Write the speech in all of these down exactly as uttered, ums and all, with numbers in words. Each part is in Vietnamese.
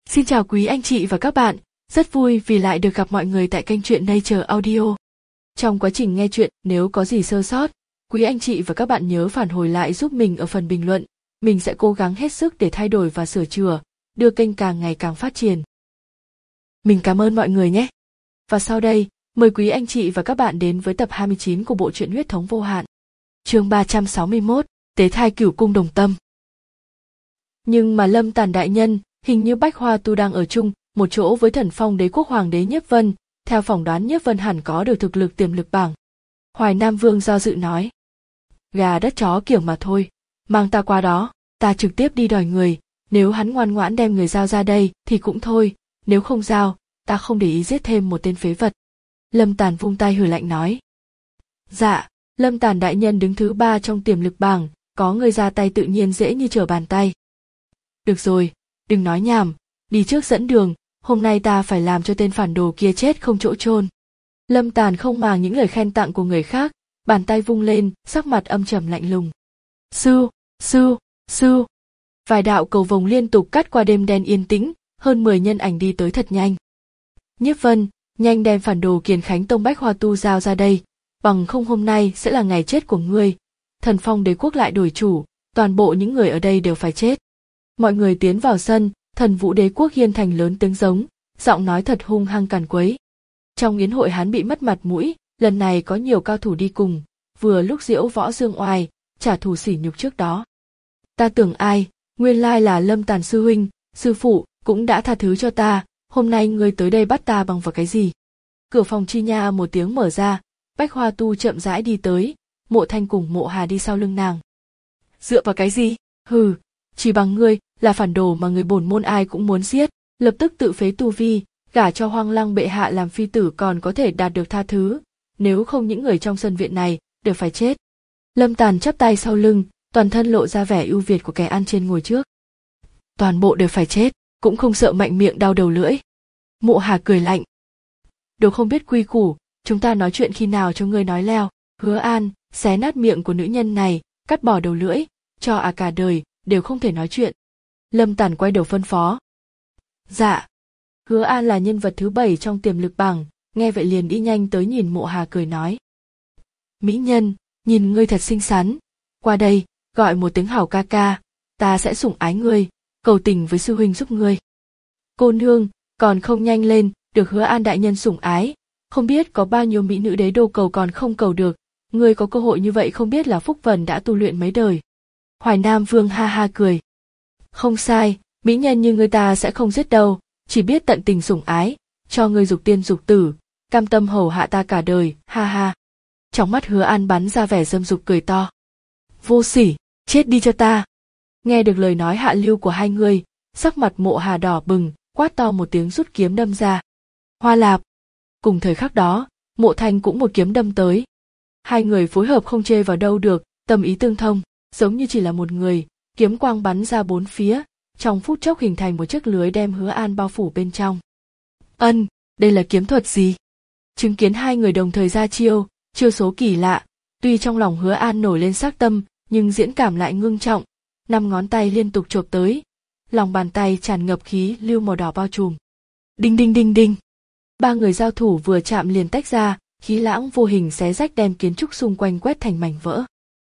Xin chào quý anh chị và các bạn, rất vui vì lại được gặp mọi người tại kênh truyện Nature Audio. Trong quá trình nghe truyện, nếu có gì sơ sót, quý anh chị và các bạn nhớ phản hồi lại giúp mình ở phần bình luận. Mình sẽ cố gắng hết sức để thay đổi và sửa chữa, đưa kênh càng ngày càng phát triển. Mình cảm ơn mọi người nhé. Và sau đây, mời quý anh chị và các bạn đến với tập hai mươi chín của bộ truyện Huyết thống vô hạn. Chương ba trăm sáu mươi mốt, Tế thai Cửu cung Đồng Tâm. Nhưng mà Lâm Tàn đại nhân, hình như Bách Hoa Tu đang ở chung một chỗ với Thần Phong Đế quốc Hoàng đế Nhiếp Vân, theo phỏng đoán Nhiếp Vân hẳn có được thực lực tiềm lực bảng. Hoài Nam Vương do dự nói. Gà đất chó kiểu mà thôi, mang ta qua đó, ta trực tiếp đi đòi người, nếu hắn ngoan ngoãn đem người giao ra đây thì cũng thôi, nếu không giao, ta không để ý giết thêm một tên phế vật. Lâm Tàn vung tay hừ lạnh nói. Dạ, Lâm Tàn đại nhân đứng thứ ba trong tiềm lực bảng, có người ra tay tự nhiên dễ như trở bàn tay. Được rồi, đừng nói nhảm, đi trước dẫn đường, hôm nay ta phải làm cho tên phản đồ kia chết không chỗ chôn. Lâm Tàn không màng những lời khen tặng của người khác, bàn tay vung lên, sắc mặt âm trầm lạnh lùng. Sư, sư, sư. Vài đạo cầu vồng liên tục cắt qua đêm đen yên tĩnh, hơn mười nhân ảnh đi tới thật nhanh. Nhiếp Vân, nhanh đem phản đồ Kiền Khánh Tông Bách Hoa Tu giao ra đây, bằng không hôm nay sẽ là ngày chết của ngươi. Thần Phong Đế quốc lại đổi chủ, toàn bộ những người ở đây đều phải chết. Mọi người tiến vào sân, Thần Vũ Đế quốc Hiên Thành lớn tiếng giống, giọng nói thật hung hăng càn quấy. Trong yến hội hắn bị mất mặt mũi, lần này có nhiều cao thủ đi cùng, vừa lúc diễu võ dương oai, trả thù sỉ nhục trước đó. Ta tưởng ai, nguyên lai là Lâm Tàn sư huynh, sư phụ cũng đã tha thứ cho ta, hôm nay ngươi tới đây bắt ta bằng vào cái gì? Cửa phòng chi nha một tiếng mở ra, Bách Hoa Tu chậm rãi đi tới, Mộ Thanh cùng Mộ Hà đi sau lưng nàng. Dựa vào cái gì? Hừ, chỉ bằng ngươi là phản đồ mà người bổn môn ai cũng muốn giết, lập tức tự phế tu vi, gả cho Hoang Lăng bệ hạ làm phi tử còn có thể đạt được tha thứ, nếu không những người trong sân viện này đều phải chết. Lâm Tàn chắp tay sau lưng, toàn thân lộ ra vẻ ưu việt của kẻ ăn trên ngồi trước. Toàn bộ đều phải chết, cũng không sợ mạnh miệng đau đầu lưỡi. Mộ Hà cười lạnh. Đồ không biết quy củ, chúng ta nói chuyện khi nào cho ngươi nói leo. Hứa An, xé nát miệng của nữ nhân này, cắt bỏ đầu lưỡi, cho à cả đời đều không thể nói chuyện. Lâm Tàn quay đầu phân phó. Dạ. Hứa An là nhân vật thứ bảy trong tiềm lực bảng, nghe vậy liền đi nhanh tới nhìn Mộ Hà cười nói. Mỹ nhân, nhìn ngươi thật xinh xắn, qua đây, gọi một tiếng hảo ca ca, ta sẽ sủng ái ngươi, cầu tình với sư huynh giúp ngươi. Cô nương, còn không nhanh lên, được Hứa An đại nhân sủng ái, không biết có bao nhiêu mỹ nữ đế đô cầu còn không cầu được, ngươi có cơ hội như vậy không biết là phúc vần đã tu luyện mấy đời. Hoài Nam Vương ha ha cười. Không sai, mỹ nhân như ngươi ta sẽ không giết đâu, chỉ biết tận tình sủng ái, cho ngươi dục tiên dục tử, cam tâm hầu hạ ta cả đời, ha ha. Trong mắt Hứa An bắn ra vẻ dâm dục cười to. Vô sỉ, chết đi cho ta. Nghe được lời nói hạ lưu của hai người, sắc mặt Mộ Hà đỏ bừng, quát to một tiếng rút kiếm đâm ra. Hoa lạp. Cùng thời khắc đó, Mộ Thanh cũng một kiếm đâm tới. Hai người phối hợp không chê vào đâu được, tâm ý tương thông, giống như chỉ là một người, kiếm quang bắn ra bốn phía, trong phút chốc hình thành một chiếc lưới đem Hứa An bao phủ bên trong. Ân, đây là kiếm thuật gì? Chứng kiến hai người đồng thời ra chiêu, chiêu số kỳ lạ, tuy trong lòng Hứa An nổi lên sắc tâm, nhưng diễn cảm lại ngưng trọng, năm ngón tay liên tục chộp tới, lòng bàn tay tràn ngập khí lưu màu đỏ bao trùm. Đinh đinh đinh đinh. Ba người giao thủ vừa chạm liền tách ra, khí lãng vô hình xé rách đem kiến trúc xung quanh quét thành mảnh vỡ.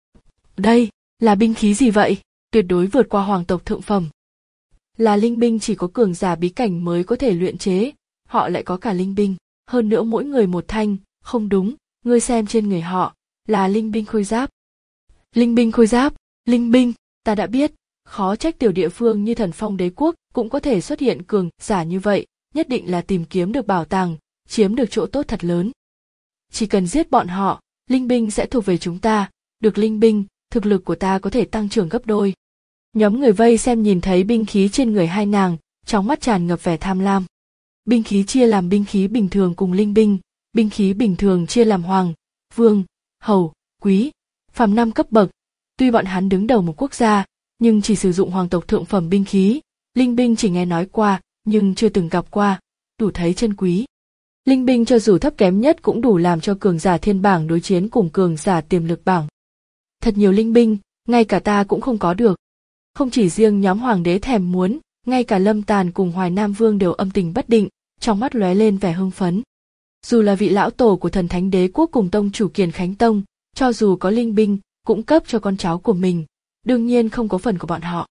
Đây, là binh khí gì vậy? Tuyệt đối vượt qua hoàng tộc thượng phẩm. Là linh binh chỉ có cường giả bí cảnh mới có thể luyện chế, họ lại có cả linh binh, hơn nữa mỗi người một thanh, không đúng, ngươi xem trên người họ, là linh binh khôi giáp. Linh binh khôi giáp, linh binh, ta đã biết, khó trách tiểu địa phương như Thần Phong Đế quốc cũng có thể xuất hiện cường giả như vậy, nhất định là tìm kiếm được bảo tàng, chiếm được chỗ tốt thật lớn. Chỉ cần giết bọn họ, linh binh sẽ thuộc về chúng ta, được linh binh, thực lực của ta có thể tăng trưởng gấp đôi. Nhóm người vây xem nhìn thấy binh khí trên người hai nàng, trong mắt tràn ngập vẻ tham lam. Binh khí chia làm binh khí bình thường cùng linh binh, binh khí bình thường chia làm hoàng, vương, hầu, quý, phàm năm cấp bậc. Tuy bọn hắn đứng đầu một quốc gia, nhưng chỉ sử dụng hoàng tộc thượng phẩm binh khí, linh binh chỉ nghe nói qua, nhưng chưa từng gặp qua, đủ thấy chân quý. Linh binh cho dù thấp kém nhất cũng đủ làm cho cường giả thiên bảng đối chiến cùng cường giả tiềm lực bảng. Thật nhiều linh binh, ngay cả ta cũng không có được. Không chỉ riêng nhóm hoàng đế thèm muốn, ngay cả Lâm Tàn cùng Hoài Nam Vương đều âm tình bất định, trong mắt lóe lên vẻ hưng phấn. Dù là vị lão tổ của Thần Thánh Đế Quốc cùng tông chủ Kiền Khánh Tông, cho dù có linh binh, cũng cấp cho con cháu của mình, đương nhiên không có phần của bọn họ.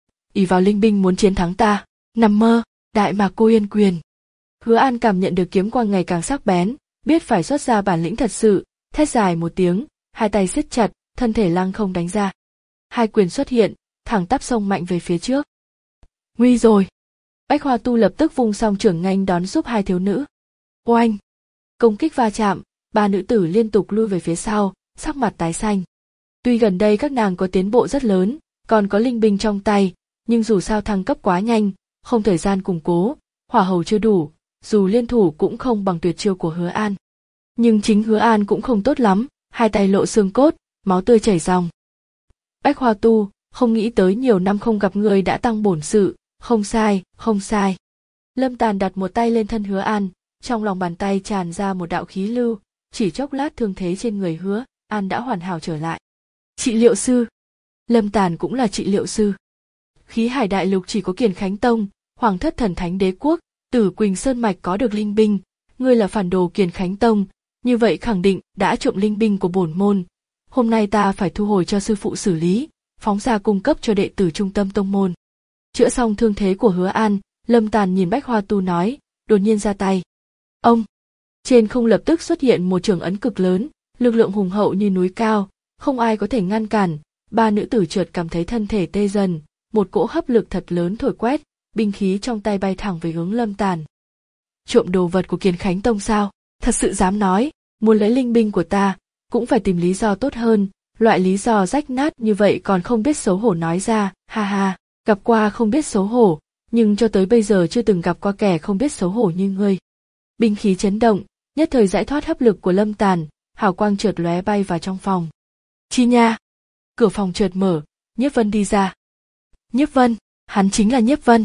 Ỷ vào linh binh muốn chiến thắng ta, nằm mơ, Đại Mạc Cô Yên Quyền. Hứa An cảm nhận được kiếm quang ngày càng sắc bén, biết phải xuất ra bản lĩnh thật sự, thét dài một tiếng, hai tay siết chặt, thân thể lăng không đánh ra. Hai quyền xuất hiện, thẳng tắp xông mạnh về phía trước. Nguy rồi! Bách Hoa Tu lập tức vung song trưởng nghênh đón giúp hai thiếu nữ. Oanh! Công kích va chạm, ba nữ tử liên tục lui về phía sau, sắc mặt tái xanh. Tuy gần đây các nàng có tiến bộ rất lớn, còn có linh binh trong tay, nhưng dù sao thăng cấp quá nhanh, không thời gian củng cố, hỏa hầu chưa đủ, dù liên thủ cũng không bằng tuyệt chiêu của Hứa An. Nhưng chính Hứa An cũng không tốt lắm, hai tay lộ xương cốt, máu tươi chảy ròng. Bách Hoa Tu, không nghĩ tới nhiều năm không gặp người đã tăng bổn sự, không sai, không sai. Lâm Tàn đặt một tay lên thân Hứa An, trong lòng bàn tay tràn ra một đạo khí lưu, chỉ chốc lát thương thế trên người Hứa An đã hoàn hảo trở lại. Trị liệu sư. Lâm Tàn cũng là trị liệu sư. Khí Hải Đại Lục chỉ có Kiền Khánh Tông, Hoàng thất Thần Thánh Đế Quốc, Tử Quỳnh Sơn Mạch có được linh binh, ngươi là phản đồ Kiền Khánh Tông, như vậy khẳng định đã trộm linh binh của bổn môn. Hôm nay ta phải thu hồi cho sư phụ xử lý, phóng ra cung cấp cho đệ tử trung tâm tông môn. Chữa xong thương thế của Hứa An, Lâm Tàn nhìn Bách Hoa Tu nói, đột nhiên ra tay. Ông! Trên không lập tức xuất hiện một trường ấn cực lớn, lực lượng hùng hậu như núi cao, không ai có thể ngăn cản. Ba nữ tử chợt cảm thấy thân thể tê dần, một cỗ hấp lực thật lớn thổi quét, binh khí trong tay bay thẳng về hướng Lâm Tàn. Trộm đồ vật của Kiền Khánh Tông sao? Thật sự dám nói, muốn lấy linh binh của ta, cũng phải tìm lý do tốt hơn, loại lý do rách nát như vậy còn không biết xấu hổ nói ra, ha ha, gặp qua không biết xấu hổ, nhưng cho tới bây giờ chưa từng gặp qua kẻ không biết xấu hổ như ngươi. Binh khí chấn động, nhất thời giải thoát hấp lực của Lâm Tàn, hào quang chợt lóe bay vào trong phòng. Chi nha! Cửa phòng chợt mở, Nhiếp Vân đi ra. Nhiếp Vân, hắn chính là Nhiếp Vân.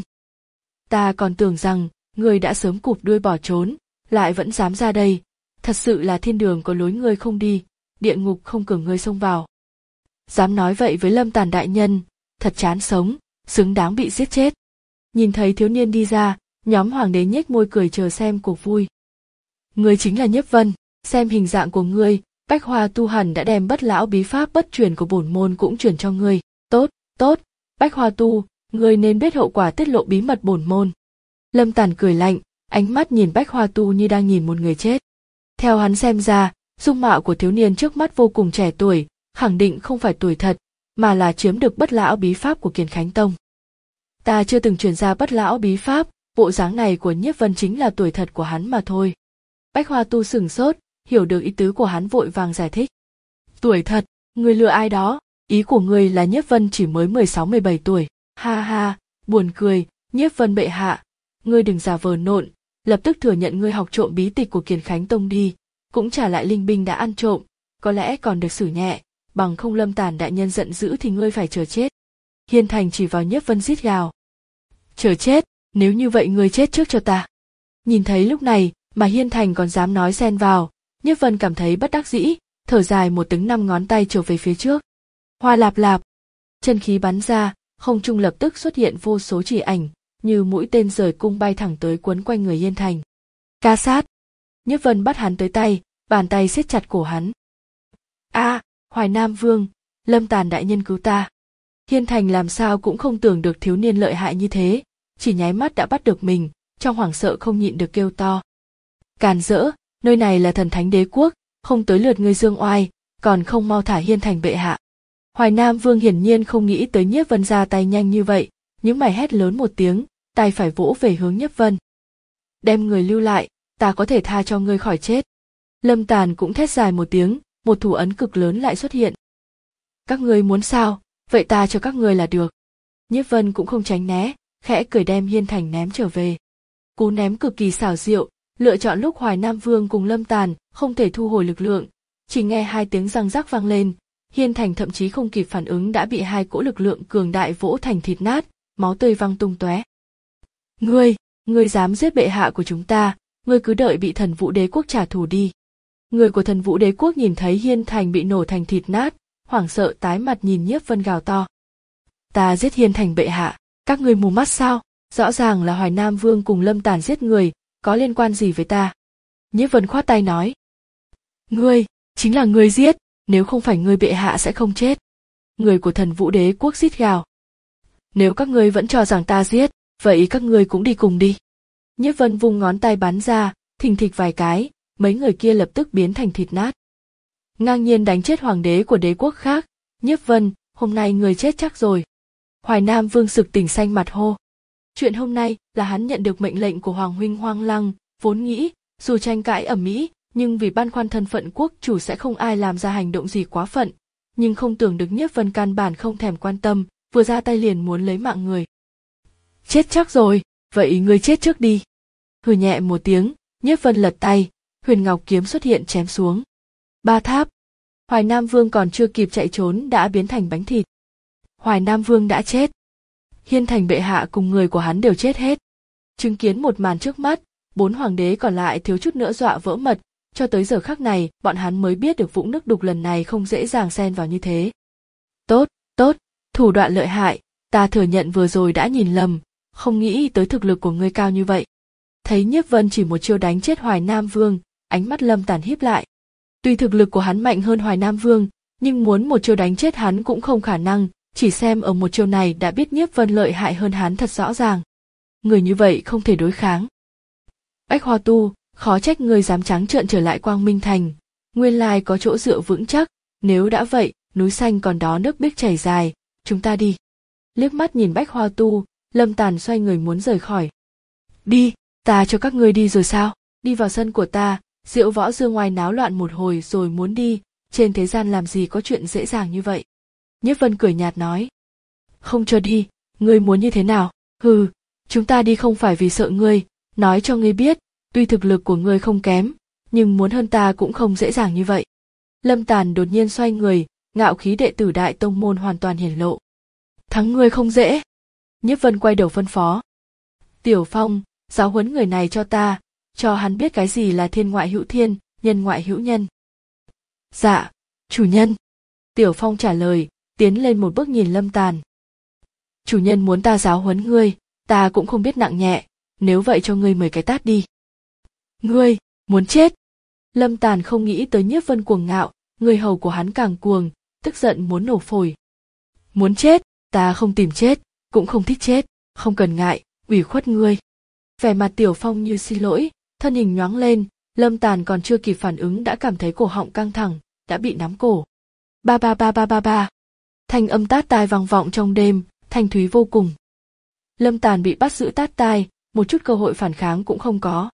Ta còn tưởng rằng, ngươi đã sớm cụp đuôi bỏ trốn, lại vẫn dám ra đây, thật sự là thiên đường có lối ngươi không đi, địa ngục không cửa ngươi xông vào. Dám nói vậy với Lâm Tàn đại nhân, thật chán sống, xứng đáng bị giết chết. Nhìn thấy thiếu niên đi ra, nhóm hoàng đế nhếch môi cười chờ xem cuộc vui. Ngươi chính là Nhiếp Vân, xem hình dạng của ngươi, Bách Hoa Tu hẳn đã đem bất lão bí pháp bất truyền của bổn môn cũng truyền cho ngươi. Tốt, tốt, Bách Hoa Tu, ngươi nên biết hậu quả tiết lộ bí mật bổn môn. Lâm Tàn cười lạnh, ánh mắt nhìn Bách Hoa Tu như đang nhìn một người chết. Theo hắn xem ra, dung mạo của thiếu niên trước mắt vô cùng trẻ tuổi, khẳng định không phải tuổi thật, mà là chiếm được bất lão bí pháp của Kiền Khánh Tông. Ta chưa từng truyền ra bất lão bí pháp, bộ dáng này của Nhiếp Vân chính là tuổi thật của hắn mà thôi. Bách Hoa Tu sửng sốt, hiểu được ý tứ của hắn vội vàng giải thích. Tuổi thật, ngươi lừa ai đó, ý của ngươi là Nhiếp Vân chỉ mới mười sáu mười bảy tuổi. Ha ha, buồn cười, Nhiếp Vân bệ hạ, ngươi đừng giả vờ nộn, lập tức thừa nhận ngươi học trộm bí tịch của Kiền Khánh Tông đi, cũng trả lại linh binh đã ăn trộm, có lẽ còn được xử nhẹ, bằng không Lâm Tàn đại nhân giận dữ thì ngươi phải chờ chết. Hiên Thành chỉ vào Nhiếp Vân rít gào. Chờ chết, nếu như vậy ngươi chết trước cho ta. Nhìn thấy lúc này mà Hiên Thành còn dám nói xen vào, Nhiếp Vân cảm thấy bất đắc dĩ, thở dài một tiếng năm ngón tay chộp về phía trước. Hoa lạp lạp, chân khí bắn ra, không trung lập tức xuất hiện vô số chỉ ảnh, như mũi tên rời cung bay thẳng tới quấn quanh người Hiên Thành. Ca sát! Nhiếp Vân bắt hắn tới tay, bàn tay siết chặt cổ hắn. A, à, Hoài Nam Vương, Lâm Tàn đại nhân cứu ta. Hiên Thành làm sao cũng không tưởng được thiếu niên lợi hại như thế, chỉ nháy mắt đã bắt được mình, trong hoảng sợ không nhịn được kêu to. Càn rỡ, nơi này là Thần Thánh Đế Quốc, không tới lượt ngươi dương oai, còn không mau thả Hiên Thành bệ hạ. Hoài Nam Vương hiển nhiên không nghĩ tới Nhiếp Vân ra tay nhanh như vậy, những mày hét lớn một tiếng, tay phải vỗ về hướng Nhiếp Vân. Đem người lưu lại, ta có thể tha cho ngươi khỏi chết. Lâm Tàn cũng thét dài một tiếng, một thủ ấn cực lớn lại xuất hiện. Các ngươi muốn sao, vậy ta cho các ngươi là được. Nhiếp Vân cũng không tránh né, khẽ cười đem Hiên Thành ném trở về. Cú ném cực kỳ xảo diệu, lựa chọn lúc Hoài Nam Vương cùng Lâm Tàn không thể thu hồi lực lượng, chỉ nghe hai tiếng răng rắc vang lên, Hiên Thành thậm chí không kịp phản ứng đã bị hai cỗ lực lượng cường đại vỗ thành thịt nát, máu tươi văng tung tóe. Ngươi, ngươi dám giết bệ hạ của chúng ta, ngươi cứ đợi bị Thần Vũ Đế Quốc trả thù đi. Người của Thần Vũ Đế Quốc nhìn thấy Hiên Thành bị nổ thành thịt nát, hoảng sợ tái mặt nhìn Nhiếp Vân gào to. Ta giết Hiên Thành bệ hạ, các ngươi mù mắt sao? Rõ ràng là Hoài Nam Vương cùng Lâm Tàn giết người, có liên quan gì với ta? Nhiếp Vân khoát tay nói. Ngươi, chính là ngươi giết, nếu không phải ngươi bệ hạ sẽ không chết. Người của Thần Vũ Đế quốc rít gào. Nếu các ngươi vẫn cho rằng ta giết, vậy các ngươi cũng đi cùng đi. Nhiếp Vân vung ngón tay bắn ra, thình thịch vài cái, mấy người kia lập tức biến thành thịt nát. Ngang nhiên đánh chết hoàng đế của đế quốc khác. Nhiếp Vân, hôm nay người chết chắc rồi. Hoài Nam Vương sực tỉnh xanh mặt hô. Chuyện hôm nay là hắn nhận được mệnh lệnh của Hoàng huynh Hoang Lăng, vốn nghĩ, dù tranh cãi ầm ĩ, nhưng vì băn khoăn thân phận quốc chủ sẽ không ai làm ra hành động gì quá phận, nhưng không tưởng được Nhiếp Vân căn bản không thèm quan tâm, vừa ra tay liền muốn lấy mạng người. Chết chắc rồi, vậy ngươi chết trước đi. Hừ nhẹ một tiếng, Nhiếp Vân lật tay, huyền ngọc kiếm xuất hiện chém xuống. Ba tháp. Hoài Nam Vương còn chưa kịp chạy trốn đã biến thành bánh thịt. Hoài Nam Vương đã chết. Hiên Thành bệ hạ cùng người của hắn đều chết hết. Chứng kiến một màn trước mắt, bốn hoàng đế còn lại thiếu chút nữa dọa vỡ mật, cho tới giờ khắc này bọn hắn mới biết được vũng nước đục lần này không dễ dàng xen vào như thế. Tốt, tốt, thủ đoạn lợi hại, ta thừa nhận vừa rồi đã nhìn lầm, không nghĩ tới thực lực của ngươi cao như vậy. Thấy Nhiếp Vân chỉ một chiêu đánh chết Hoài Nam Vương, ánh mắt Lâm Tàn híp lại. Tuy thực lực của hắn mạnh hơn Hoài Nam Vương, nhưng muốn một chiêu đánh chết hắn cũng không khả năng, chỉ xem ở một chiêu này đã biết Nhiếp Vân lợi hại hơn hắn thật rõ ràng. Người như vậy không thể đối kháng. Bách Hoa Tu, khó trách ngươi dám trắng trợn trở lại Quang Minh Thành, nguyên lai có chỗ dựa vững chắc, nếu đã vậy, núi xanh còn đó nước biếc chảy dài, chúng ta đi. Liếc mắt nhìn Bách Hoa Tu, Lâm Tàn xoay người muốn rời khỏi. Đi, ta cho các ngươi đi rồi sao? Đi vào sân của ta, Diệu Võ Dương ngoài náo loạn một hồi rồi muốn đi, trên thế gian làm gì có chuyện dễ dàng như vậy. Nhiếp Vân cười nhạt nói. Không cho đi, ngươi muốn như thế nào? Hừ, chúng ta đi không phải vì sợ ngươi, nói cho ngươi biết, tuy thực lực của ngươi không kém, nhưng muốn hơn ta cũng không dễ dàng như vậy. Lâm Tàn đột nhiên xoay người, ngạo khí đệ tử Đại Tông môn hoàn toàn hiển lộ. Thắng ngươi không dễ. Nhiếp Vân quay đầu phân phó. Tiểu Phong, giáo huấn người này cho ta, cho hắn biết cái gì là thiên ngoại hữu thiên, nhân ngoại hữu nhân. Dạ, chủ nhân. Tiểu Phong trả lời, tiến lên một bước nhìn Lâm Tàn. Chủ nhân muốn ta giáo huấn ngươi, ta cũng không biết nặng nhẹ, nếu vậy cho ngươi mười cái tát đi. Ngươi, muốn chết. Lâm Tàn không nghĩ tới Nhiếp Vân cuồng ngạo, người hầu của hắn càng cuồng, tức giận muốn nổ phổi. Muốn chết, ta không tìm chết, cũng không thích chết, không cần ngại, ủy khuất ngươi. Vẻ mặt Tiểu Phong như xin lỗi, thân hình nhoáng lên, Lâm Tàn còn chưa kịp phản ứng đã cảm thấy cổ họng căng thẳng, đã bị nắm cổ. Ba ba ba ba ba ba. Thanh âm tát tai vang vọng trong đêm, thanh thúy vô cùng. Lâm Tàn bị bắt giữ tát tai, một chút cơ hội phản kháng cũng không có.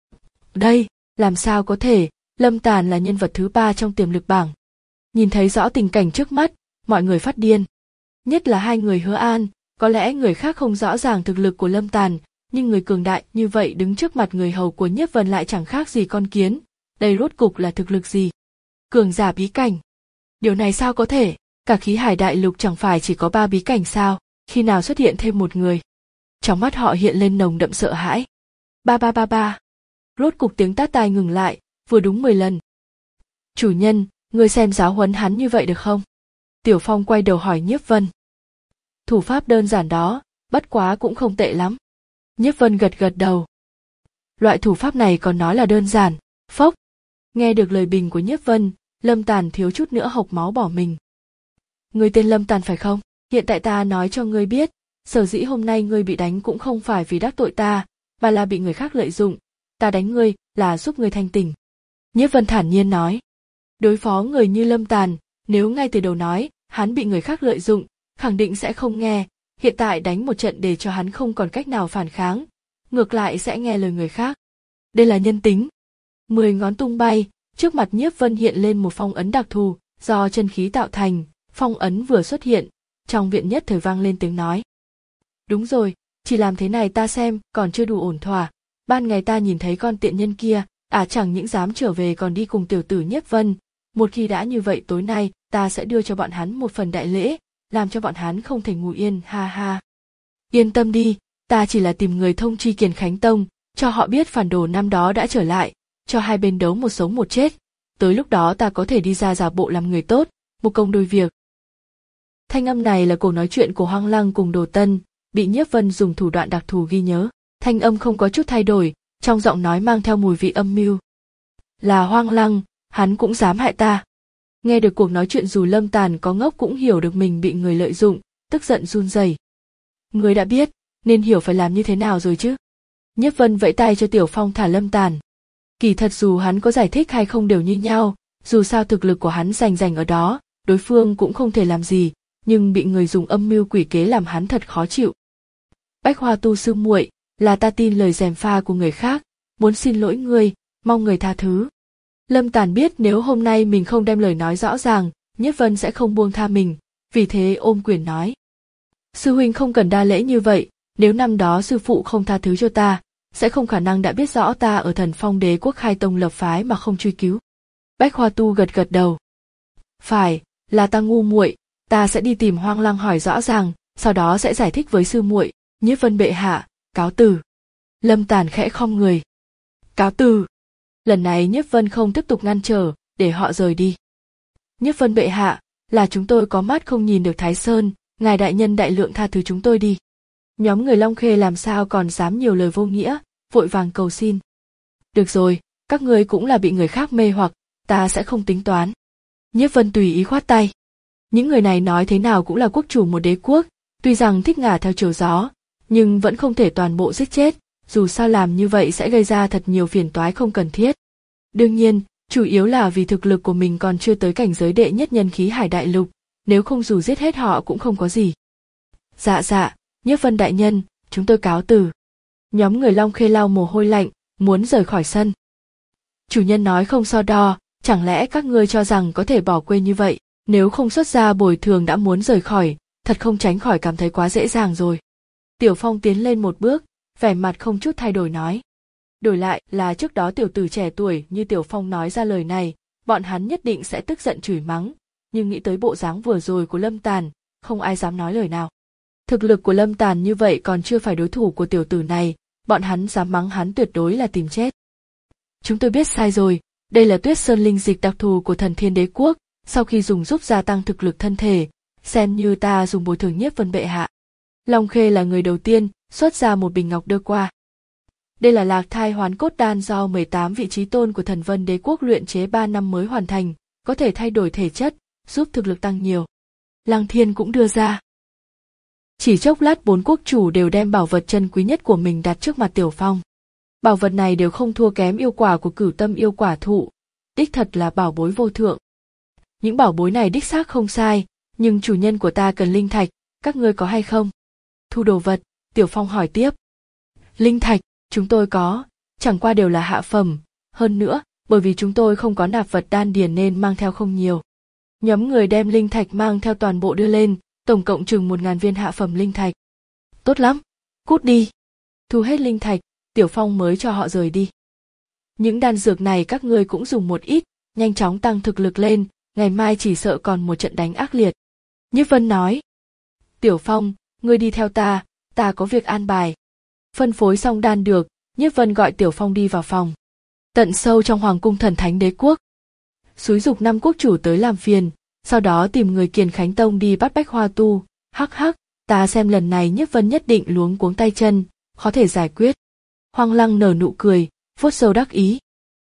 Đây, làm sao có thể, Lâm Tàn là nhân vật thứ ba trong tiềm lực bảng. Nhìn thấy rõ tình cảnh trước mắt, mọi người phát điên. Nhất là hai người Hứa An, có lẽ người khác không rõ ràng thực lực của Lâm Tàn, nhưng người cường đại như vậy đứng trước mặt người hầu của Nhiếp Vân lại chẳng khác gì con kiến. Đây rốt cục là thực lực gì? Cường giả bí cảnh. Điều này sao có thể, cả khí hải đại lục chẳng phải chỉ có ba bí cảnh sao, khi nào xuất hiện thêm một người. Trong mắt họ hiện lên nồng đậm sợ hãi. Ba ba ba ba. Rốt cục tiếng tát tai ngừng lại, vừa đúng mười lần. Chủ nhân, ngươi xem giáo huấn hắn như vậy được không? Tiểu Phong quay đầu hỏi Nhiếp Vân. Thủ pháp đơn giản đó, bất quá cũng không tệ lắm. Nhiếp Vân gật gật đầu. Loại thủ pháp này còn nói là đơn giản, phốc. Nghe được lời bình của Nhiếp Vân, Lâm Tàn thiếu chút nữa hộc máu bỏ mình. Ngươi tên Lâm Tàn phải không? Hiện tại ta nói cho ngươi biết, sở dĩ hôm nay ngươi bị đánh cũng không phải vì đắc tội ta, mà là bị người khác lợi dụng. Ta đánh ngươi là giúp ngươi thanh tỉnh. Nhiếp Vân thản nhiên nói. Đối phó người như Lâm Tàn, nếu ngay từ đầu nói, hắn bị người khác lợi dụng, khẳng định sẽ không nghe, hiện tại đánh một trận để cho hắn không còn cách nào phản kháng, ngược lại sẽ nghe lời người khác. Đây là nhân tính. Mười ngón tung bay, trước mặt Nhiếp Vân hiện lên một phong ấn đặc thù, do chân khí tạo thành, phong ấn vừa xuất hiện, trong viện nhất thời vang lên tiếng nói. Đúng rồi, chỉ làm thế này ta xem, còn chưa đủ ổn thỏa, ban ngày ta nhìn thấy con tiện nhân kia, à chẳng những dám trở về còn đi cùng tiểu tử Nhiếp Vân, một khi đã như vậy tối nay ta sẽ đưa cho bọn hắn một phần đại lễ, làm cho bọn hắn không thể ngủ yên, ha ha. Yên tâm đi, ta chỉ là tìm người thông chi Kiền Khánh Tông, cho họ biết phản đồ năm đó đã trở lại, cho hai bên đấu một sống một chết, tới lúc đó ta có thể đi ra giả bộ làm người tốt, một công đôi việc. Thanh âm này là cuộc nói chuyện của Hoang Lăng cùng Đồ Tân, bị Nhiếp Vân dùng thủ đoạn đặc thù ghi nhớ. Thanh âm không có chút thay đổi, trong giọng nói mang theo mùi vị âm mưu. Là Hoang Lăng, hắn cũng dám hại ta. Nghe được cuộc nói chuyện dù Lâm Tàn có ngốc cũng hiểu được mình bị người lợi dụng, tức giận run rẩy. Ngươi đã biết, nên hiểu phải làm như thế nào rồi chứ. Nhiếp Vân vẫy tay cho Tiểu Phong thả Lâm Tàn. Kỳ thật dù hắn có giải thích hay không đều như nhau, dù sao thực lực của hắn rành rành ở đó, đối phương cũng không thể làm gì, nhưng bị người dùng âm mưu quỷ kế làm hắn thật khó chịu. Bách Hoa Tu sư muội, là ta tin lời gièm pha của người khác, muốn xin lỗi ngươi, mong người tha thứ. Lâm Tàn biết nếu hôm nay mình không đem lời nói rõ ràng, Nhiếp Vân sẽ không buông tha mình, vì thế ôm quyền nói. Sư huynh không cần đa lễ như vậy, nếu năm đó sư phụ không tha thứ cho ta, sẽ không khả năng đã biết rõ ta ở Thần Phong Đế quốc khai tông lập phái mà không truy cứu. Bách Hoa Tu gật gật đầu. Phải, là ta ngu muội, ta sẽ đi tìm Hoang Lăng hỏi rõ ràng, sau đó sẽ giải thích với sư muội. Nhiếp Vân bệ hạ, cáo từ. Lâm Tàn khẽ khom người. Cáo từ. Lần này Nhiếp Vân không tiếp tục ngăn trở, để họ rời đi. Nhiếp Vân bệ hạ, là chúng tôi có mắt không nhìn được Thái Sơn, ngài đại nhân đại lượng tha thứ chúng tôi đi. Nhóm người Long Khê làm sao còn dám nhiều lời vô nghĩa, vội vàng cầu xin. Được rồi, các ngươi cũng là bị người khác mê hoặc, ta sẽ không tính toán. Nhiếp Vân tùy ý khoát tay. Những người này nói thế nào cũng là quốc chủ một đế quốc, tuy rằng thích ngả theo chiều gió, nhưng vẫn không thể toàn bộ giết chết, dù sao làm như vậy sẽ gây ra thật nhiều phiền toái không cần thiết. Đương nhiên, chủ yếu là vì thực lực của mình còn chưa tới cảnh giới đệ nhất nhân khí hải đại lục, nếu không dù giết hết họ cũng không có gì. Dạ dạ, Nhiếp Vân đại nhân, chúng tôi cáo từ. Nhóm người Long Khê lau mồ hôi lạnh, muốn rời khỏi sân. Chủ nhân nói không so đo, chẳng lẽ các ngươi cho rằng có thể bỏ quên như vậy, nếu không xuất ra bồi thường đã muốn rời khỏi, thật không tránh khỏi cảm thấy quá dễ dàng rồi. Tiểu Phong tiến lên một bước, vẻ mặt không chút thay đổi nói. Đổi lại là trước đó tiểu tử trẻ tuổi như Tiểu Phong nói ra lời này, bọn hắn nhất định sẽ tức giận chửi mắng, nhưng nghĩ tới bộ dáng vừa rồi của Lâm Tàn, không ai dám nói lời nào. Thực lực của Lâm Tàn như vậy còn chưa phải đối thủ của tiểu tử này, bọn hắn dám mắng hắn tuyệt đối là tìm chết. Chúng tôi biết sai rồi, đây là Tuyết Sơn linh dịch đặc thù của Thần Thiên Đế quốc, sau khi dùng giúp gia tăng thực lực thân thể, xem như ta dùng bồi thường Nhiếp Vân bệ hạ. Long Khê là người đầu tiên xuất ra một bình ngọc đưa qua. Đây là Lạc Thai Hoán Cốt Đan do mười tám vị trí tôn của Thần Vân Đế quốc luyện chế ba năm mới hoàn thành, có thể thay đổi thể chất, giúp thực lực tăng nhiều. Lăng Thiên cũng đưa ra. Chỉ chốc lát bốn quốc chủ đều đem bảo vật chân quý nhất của mình đặt trước mặt Tiểu Phong. Bảo vật này đều không thua kém yêu quả của Cửu Tâm yêu quả thụ, đích thật là bảo bối vô thượng. Những bảo bối này đích xác không sai, nhưng chủ nhân của ta cần linh thạch, các ngươi có hay không? Thu đồ vật, Tiểu Phong hỏi tiếp. Linh thạch, chúng tôi có, chẳng qua đều là hạ phẩm, hơn nữa, bởi vì chúng tôi không có nạp vật đan điền nên mang theo không nhiều. Nhóm người đem linh thạch mang theo toàn bộ đưa lên, tổng cộng chừng một ngàn viên hạ phẩm linh thạch. Tốt lắm, cút đi. Thu hết linh thạch, Tiểu Phong mới cho họ rời đi. Những đan dược này các ngươi cũng dùng một ít, nhanh chóng tăng thực lực lên, ngày mai chỉ sợ còn một trận đánh ác liệt. Nhiếp Vân nói. Tiểu Phong, ngươi đi theo ta, ta có việc an bài. Phân phối xong đan được, Nhiếp Vân gọi Tiểu Phong đi vào phòng. Tận sâu trong Hoàng cung Thần Thánh Đế quốc. Xúi giục năm quốc chủ tới làm phiền, sau đó tìm người Kiền Khánh Tông đi bắt Bách Hoa Tu, hắc hắc, ta xem lần này Nhiếp Vân nhất định luống cuống tay chân, khó thể giải quyết. Hoang Lăng nở nụ cười, vuốt râu đắc ý.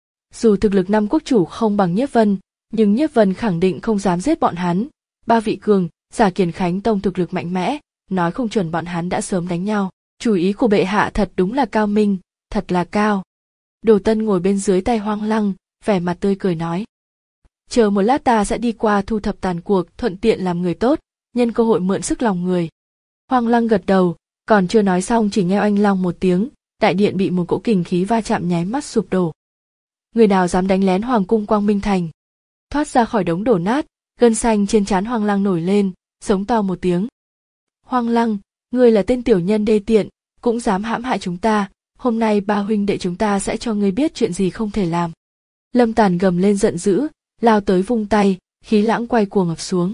Dù thực lực năm quốc chủ không bằng Nhiếp Vân, nhưng Nhiếp Vân khẳng định không dám giết bọn hắn. Ba vị cường, giả Kiền Khánh Tông thực lực mạnh mẽ, nói không chuẩn bọn hắn đã sớm đánh nhau. Chủ ý của bệ hạ thật đúng là cao minh, thật là cao. Đồ Tân ngồi bên dưới tay Hoang Lăng, vẻ mặt tươi cười nói. Chờ một lát ta sẽ đi qua thu thập tàn cuộc, thuận tiện làm người tốt, nhân cơ hội mượn sức lòng người. Hoang Lăng gật đầu, còn chưa nói xong chỉ nghe oanh long một tiếng, đại điện bị một cỗ kình khí va chạm nháy mắt sụp đổ. Người nào dám đánh lén Hoàng cung Quang Minh Thành? Thoát ra khỏi đống đổ nát, gân xanh trên trán Hoang Lăng nổi lên, giống to một tiếng. Hoang Lăng, ngươi là tên tiểu nhân đê tiện, cũng dám hãm hại chúng ta, hôm nay ba huynh đệ chúng ta sẽ cho ngươi biết chuyện gì không thể làm. Lâm Tàn gầm lên giận dữ, lao tới vung tay, khí lãng quay cuồng ập xuống.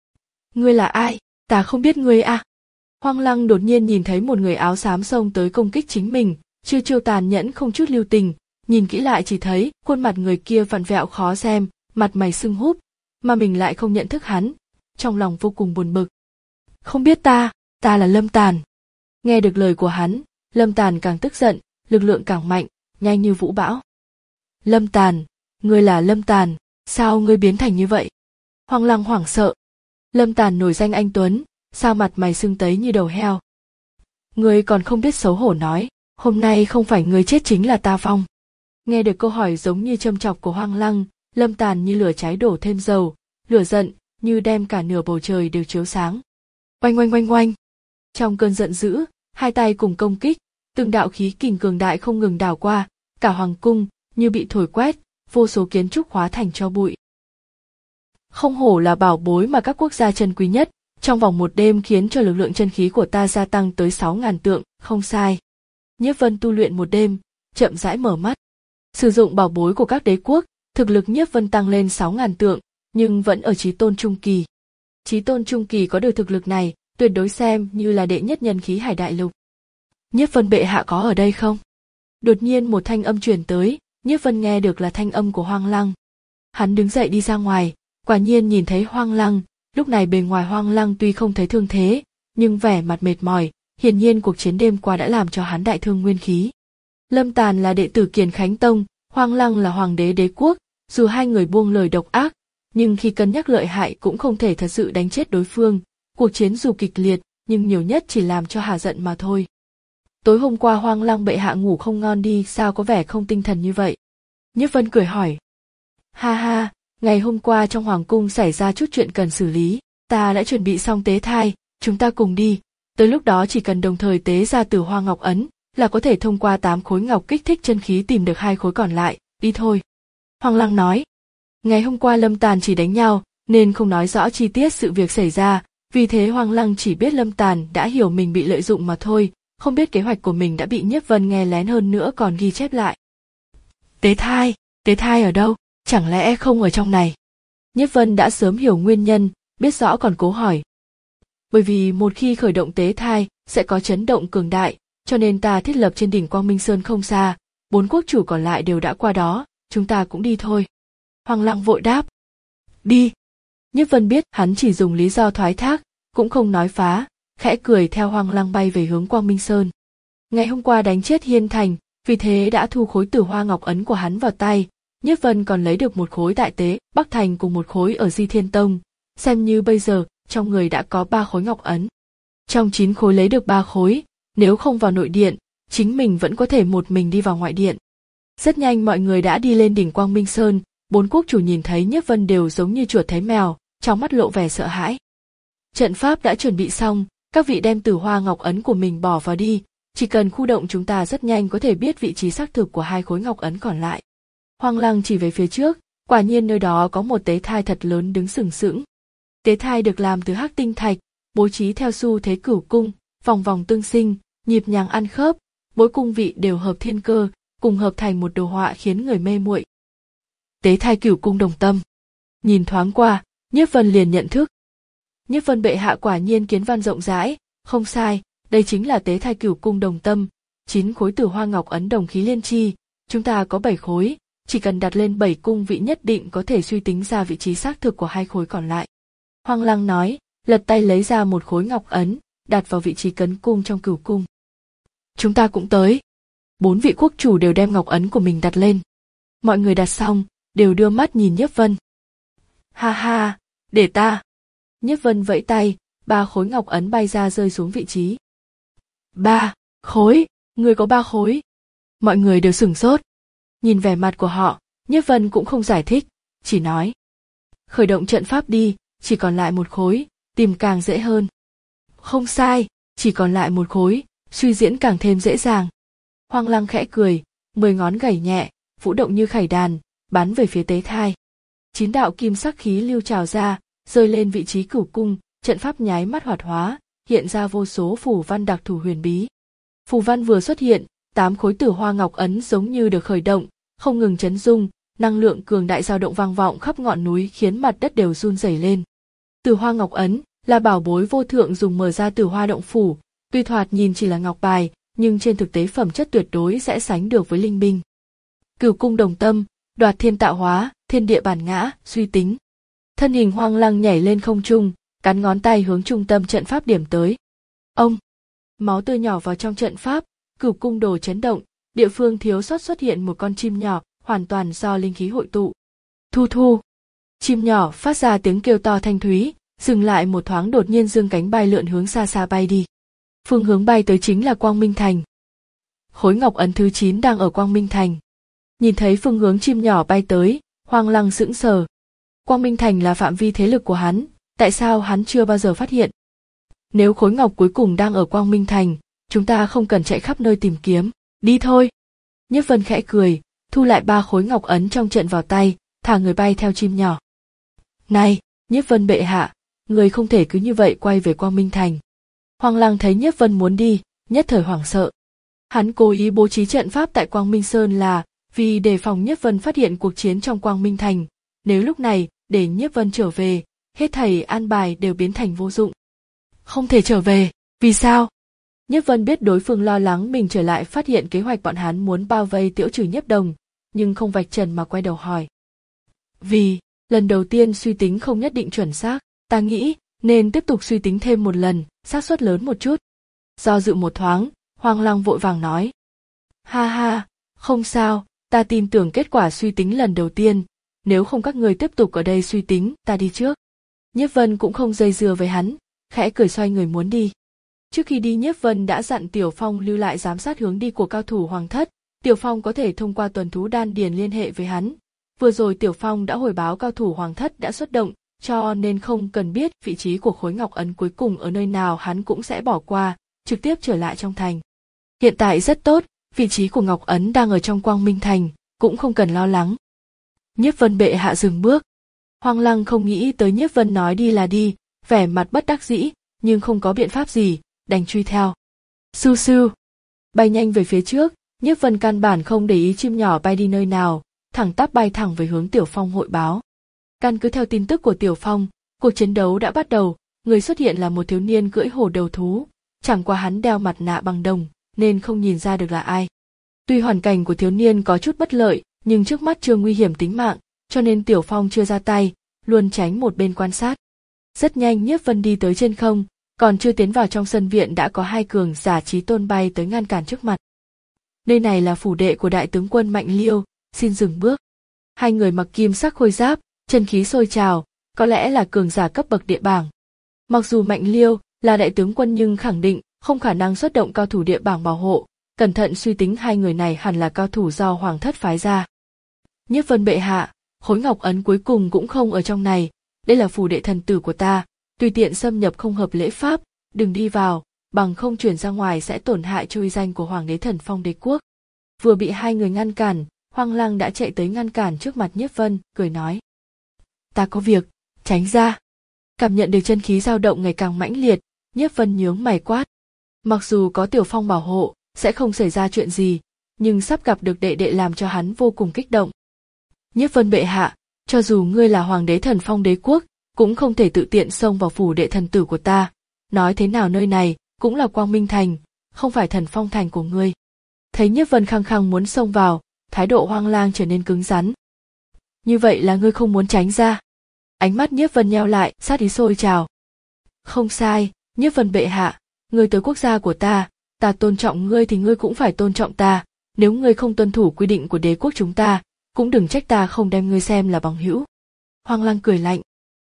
Ngươi là ai? Ta không biết ngươi à? Hoang Lăng đột nhiên nhìn thấy một người áo xám xông tới công kích chính mình, chiêu chiêu tàn nhẫn không chút lưu tình, nhìn kỹ lại chỉ thấy khuôn mặt người kia vặn vẹo khó xem, mặt mày sưng húp, mà mình lại không nhận thức hắn, trong lòng vô cùng buồn bực. Không biết ta, ta là Lâm Tàn. Nghe được lời của hắn, Lâm Tàn càng tức giận, lực lượng càng mạnh, nhanh như vũ bão. Lâm Tàn, ngươi là Lâm Tàn, sao ngươi biến thành như vậy? Hoang Lăng hoảng sợ. Lâm Tàn nổi danh anh tuấn, sao mặt mày sưng tấy như đầu heo? Ngươi còn không biết xấu hổ nói, hôm nay không phải ngươi chết chính là ta phong. Nghe được câu hỏi giống như châm chọc của Hoang Lăng, Lâm Tàn như lửa cháy đổ thêm dầu, lửa giận như đem cả nửa bầu trời đều chiếu sáng. Oanh oanh oanh oanh. Trong cơn giận dữ, hai tay cùng công kích, từng đạo khí kình cường đại không ngừng đảo qua, cả hoàng cung như bị thổi quét, vô số kiến trúc hóa thành tro bụi. Không hổ là bảo bối mà các quốc gia chân quý nhất, trong vòng một đêm khiến cho lực lượng chân khí của ta gia tăng tới sáu ngàn tượng, không sai. Nhiếp Vân tu luyện một đêm, chậm rãi mở mắt. Sử dụng bảo bối của các đế quốc, thực lực Nhiếp Vân tăng lên sáu ngàn tượng, nhưng vẫn ở chí tôn trung kỳ. Chí tôn trung kỳ có được thực lực này, tuyệt đối xem như là đệ nhất nhân khí hải đại lục. Nhiếp Vân bệ hạ có ở đây không? Đột nhiên một thanh âm truyền tới, Nhiếp Vân nghe được là thanh âm của Hoang Lăng. Hắn đứng dậy đi ra ngoài, quả nhiên nhìn thấy Hoang Lăng, lúc này bề ngoài Hoang Lăng tuy không thấy thương thế, nhưng vẻ mặt mệt mỏi, hiển nhiên cuộc chiến đêm qua đã làm cho hắn đại thương nguyên khí. Lâm Tàn là đệ tử Kiền Khánh Tông, Hoang Lăng là hoàng đế đế quốc, dù hai người buông lời độc ác, nhưng khi cân nhắc lợi hại cũng không thể thật sự đánh chết đối phương, cuộc chiến dù kịch liệt, nhưng nhiều nhất chỉ làm cho hà giận mà thôi. Tối hôm qua Hoang Lăng bệ hạ ngủ không ngon đi, sao có vẻ không tinh thần như vậy? Nhiếp Vân cười hỏi. Ha ha, ngày hôm qua trong hoàng cung xảy ra chút chuyện cần xử lý, ta đã chuẩn bị xong tế thai, chúng ta cùng đi, tới lúc đó chỉ cần đồng thời tế ra Tử Hoa Ngọc Ấn, là có thể thông qua tám khối ngọc kích thích chân khí tìm được hai khối còn lại, đi thôi. Hoang Lăng nói. Ngày hôm qua Lâm Tàn chỉ đánh nhau, nên không nói rõ chi tiết sự việc xảy ra, vì thế Hoang Lăng chỉ biết Lâm Tàn đã hiểu mình bị lợi dụng mà thôi, không biết kế hoạch của mình đã bị Nhiếp Vân nghe lén, hơn nữa còn ghi chép lại. Tế thai, tế thai ở đâu, chẳng lẽ không ở trong này? Nhiếp Vân đã sớm hiểu nguyên nhân, biết rõ còn cố hỏi. Bởi vì một khi khởi động tế thai sẽ có chấn động cường đại, cho nên ta thiết lập trên đỉnh Quang Minh Sơn không xa, bốn quốc chủ còn lại đều đã qua đó, chúng ta cũng đi thôi. Hoang Lăng vội đáp. Đi. Nhiếp Vân biết hắn chỉ dùng lý do thoái thác, cũng không nói phá, khẽ cười theo Hoang Lăng bay về hướng Quang Minh Sơn. Ngày hôm qua đánh chết Hiên Thành, vì thế đã thu khối Tử Hoa Ngọc Ấn của hắn vào tay, Nhiếp Vân còn lấy được một khối tại tế Bắc Thành cùng một khối ở Di Thiên Tông, xem như bây giờ trong người đã có ba khối ngọc ấn. Trong chín khối lấy được ba khối, nếu không vào nội điện, chính mình vẫn có thể một mình đi vào ngoại điện. Rất nhanh mọi người đã đi lên đỉnh Quang Minh Sơn, bốn quốc chủ nhìn thấy Nhiếp Vân đều giống như chuột thấy mèo, trong mắt lộ vẻ sợ hãi. Trận pháp đã chuẩn bị xong, các vị đem Tử Hoa Ngọc Ấn của mình bỏ vào đi, chỉ cần khu động chúng ta rất nhanh có thể biết vị trí xác thực của hai khối ngọc ấn còn lại. Hoang Lăng chỉ về phía trước, quả nhiên nơi đó có một tế thai thật lớn đứng sừng sững. Tế thai được làm từ hắc tinh thạch, bố trí theo xu thế cửu cung, vòng vòng tương sinh, nhịp nhàng ăn khớp, mỗi cung vị đều hợp thiên cơ, cùng hợp thành một đồ họa khiến người mê muội. Tế thai cửu cung đồng tâm. Nhìn thoáng qua, Nhiếp Vân liền nhận thức. Nhiếp Vân bệ hạ quả nhiên kiến văn rộng rãi, không sai, đây chính là tế thai cửu cung đồng tâm, chín khối Tử Hoa Ngọc Ấn đồng khí liên chi, chúng ta có bảy khối, chỉ cần đặt lên bảy cung vị nhất định có thể suy tính ra vị trí xác thực của hai khối còn lại. Hoang Lăng nói, lật tay lấy ra một khối ngọc ấn, đặt vào vị trí cấn cung trong cửu cung. Chúng ta cũng tới. Bốn vị quốc chủ đều đem ngọc ấn của mình đặt lên. Mọi người đặt xong, đều đưa mắt nhìn Nhiếp Vân. Ha ha, để ta. Nhiếp Vân vẫy tay, ba khối ngọc ấn bay ra rơi xuống vị trí. Ba khối, người có ba khối. Mọi người đều sửng sốt. Nhìn vẻ mặt của họ, Nhiếp Vân cũng không giải thích, chỉ nói. Khởi động trận pháp đi, chỉ còn lại một khối, tìm càng dễ hơn. Không sai, chỉ còn lại một khối, suy diễn càng thêm dễ dàng. Hoang Lăng khẽ cười, mười ngón gảy nhẹ, vũ động như khải đàn, bắn về phía tế thai. Chín đạo kim sắc khí lưu trào ra, rơi lên vị trí cửu cung, trận pháp nháy mắt hoạt hóa, hiện ra vô số phù văn đặc thù huyền bí. Phù văn vừa xuất hiện, tám khối Tử Hoa Ngọc Ấn giống như được khởi động, không ngừng chấn rung, năng lượng cường đại dao động vang vọng khắp ngọn núi khiến mặt đất đều run rẩy lên. Tử Hoa Ngọc Ấn là bảo bối vô thượng dùng mở ra Tử Hoa động phủ, tuy thoạt nhìn chỉ là ngọc bài, nhưng trên thực tế phẩm chất tuyệt đối sẽ sánh được với linh binh. Cửu cung đồng tâm, đoạt thiên tạo hóa, thiên địa bản ngã, suy tính. Thân hình Hoang Lăng nhảy lên không trung, cắn ngón tay hướng trung tâm trận pháp điểm tới. Ông! Máu tươi nhỏ vào trong trận pháp, cửu cung đồ chấn động, địa phương thiếu sót xuất hiện một con chim nhỏ, hoàn toàn do linh khí hội tụ. Thu thu. Chim nhỏ phát ra tiếng kêu to thanh thúy, dừng lại một thoáng đột nhiên dương cánh bay lượn hướng xa xa bay đi. Phương hướng bay tới chính là Quang Minh Thành. Khối ngọc ấn thứ chín đang ở Quang Minh Thành. Nhìn thấy phương hướng chim nhỏ bay tới, Hoang Lăng sững sờ. Quang Minh Thành là phạm vi thế lực của hắn, tại sao hắn chưa bao giờ phát hiện? Nếu khối ngọc cuối cùng đang ở Quang Minh Thành, chúng ta không cần chạy khắp nơi tìm kiếm, đi thôi. Nhiếp Vân khẽ cười, thu lại ba khối ngọc ấn trong trận vào tay, thả người bay theo chim nhỏ. Này, Nhiếp Vân bệ hạ, người không thể cứ như vậy quay về Quang Minh Thành. Hoang Lăng thấy Nhiếp Vân muốn đi, nhất thời hoảng sợ. Hắn cố ý bố trí trận pháp tại Quang Minh Sơn là vì đề phòng Nhiếp Vân phát hiện cuộc chiến trong Quang Minh Thành. Nếu lúc này để Nhiếp Vân trở về, hết thảy an bài đều biến thành vô dụng. Không thể trở về, vì sao? Nhiếp Vân biết đối phương lo lắng mình trở lại phát hiện kế hoạch bọn hắn muốn bao vây Tiễu Trừ Nhiếp Đồng, nhưng không vạch trần mà quay đầu hỏi. Vì, lần đầu tiên suy tính không nhất định chuẩn xác, ta nghĩ nên tiếp tục suy tính thêm một lần, xác suất lớn một chút. Do dự một thoáng, Hoang Lăng vội vàng nói. Ha ha, không sao, ta tin tưởng kết quả suy tính lần đầu tiên, nếu không các người tiếp tục ở đây suy tính, ta đi trước. Nhiếp Vân cũng không dây dưa với hắn, khẽ cười xoay người muốn đi. Trước khi đi Nhiếp Vân đã dặn Tiểu Phong lưu lại giám sát hướng đi của cao thủ Hoàng Thất, Tiểu Phong có thể thông qua tuần thú đan điền liên hệ với hắn. Vừa rồi Tiểu Phong đã hồi báo cao thủ Hoàng Thất đã xuất động, cho nên không cần biết vị trí của khối ngọc ấn cuối cùng ở nơi nào hắn cũng sẽ bỏ qua, trực tiếp trở lại trong thành. Hiện tại rất tốt, vị trí của ngọc ấn đang ở trong Quang Minh Thành, cũng không cần lo lắng. Nhiếp Vân bệ hạ dừng bước. Hoang Lăng không nghĩ tới Nhiếp Vân nói đi là đi, vẻ mặt bất đắc dĩ, nhưng không có biện pháp gì, đành truy theo. Sưu sưu. Bay nhanh về phía trước, Nhiếp Vân căn bản không để ý chim nhỏ bay đi nơi nào, thẳng tắp bay thẳng về hướng Tiểu Phong hội báo. Căn cứ theo tin tức của Tiểu Phong, cuộc chiến đấu đã bắt đầu, người xuất hiện là một thiếu niên cưỡi hổ đầu thú, chẳng qua hắn đeo mặt nạ bằng đồng, nên không nhìn ra được là ai. Tuy hoàn cảnh của thiếu niên có chút bất lợi, nhưng trước mắt chưa nguy hiểm tính mạng, cho nên Tiểu Phong chưa ra tay, luôn tránh một bên quan sát. Rất nhanh Nhiếp Vân đi tới trên không, còn chưa tiến vào trong sân viện đã có hai cường giả chí tôn bay tới ngăn cản trước mặt. Nơi này là phủ đệ của đại tướng quân Mạnh Liêu, xin dừng bước. Hai người mặc kim sắc khôi giáp, chân khí sôi trào, có lẽ là cường giả cấp bậc địa bảng. Mặc dù Mạnh Liêu là đại tướng quân nhưng khẳng định không khả năng xuất động cao thủ địa bảng bảo hộ, cẩn thận suy tính hai người này hẳn là cao thủ do Hoàng Thất phái ra. Nhiếp Vân bệ hạ, khối ngọc ấn cuối cùng cũng không ở trong này, đây là phủ đệ thần tử của ta, tùy tiện xâm nhập không hợp lễ pháp, đừng đi vào, bằng không chuyển ra ngoài sẽ tổn hại cho uy danh của Hoàng đế Thần Phong đế quốc. Vừa bị hai người ngăn cản, Hoang Lăng đã chạy tới ngăn cản trước mặt Nhiếp Vân, cười nói. Ta có việc, tránh ra. Cảm nhận được chân khí dao động ngày càng mãnh liệt, Nhiếp Vân nhướng mày quát. Mặc dù có Tiểu Phong bảo hộ, sẽ không xảy ra chuyện gì, nhưng sắp gặp được đệ đệ làm cho hắn vô cùng kích động. Nhiếp Vân bệ hạ, cho dù ngươi là Hoàng đế Thần Phong đế quốc, cũng không thể tự tiện xông vào phủ đệ thần tử của ta. Nói thế nào nơi này cũng là Quang Minh Thành, không phải Thần Phong Thành của ngươi. Thấy Nhiếp Vân khăng khăng muốn xông vào, thái độ Hoang Lang trở nên cứng rắn. Như vậy là ngươi không muốn tránh ra? Ánh mắt Nhiếp Vân nheo lại, sát ý sôi trào. Không sai, Nhiếp Vân bệ hạ, ngươi tới quốc gia của ta, ta tôn trọng ngươi thì ngươi cũng phải tôn trọng ta. Nếu ngươi không tuân thủ quy định của đế quốc chúng ta, cũng đừng trách ta không đem ngươi xem là bằng hữu. Hoang Lang cười lạnh.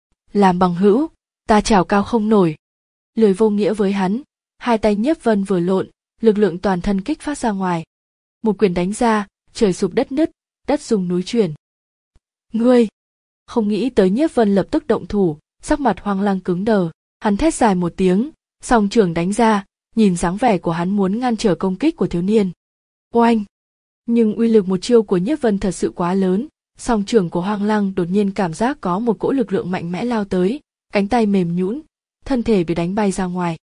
Làm bằng hữu, ta trèo cao không nổi. Lười vô nghĩa với hắn, hai tay Nhiếp Vân vừa lộn, lực lượng toàn thân kích phát ra ngoài. Một quyền đánh ra, trời sụp đất nứt, đất rung núi chuyển. Ngươi! Không nghĩ tới Nhiếp Vân lập tức động thủ, sắc mặt Hoang Lang cứng đờ, hắn thét dài một tiếng, song trường đánh ra, nhìn dáng vẻ của hắn muốn ngăn trở công kích của thiếu niên. Oanh! Nhưng uy lực một chiêu của Nhiếp Vân thật sự quá lớn, song trường của Hoang Lang đột nhiên cảm giác có một cỗ lực lượng mạnh mẽ lao tới, cánh tay mềm nhũn, thân thể bị đánh bay ra ngoài.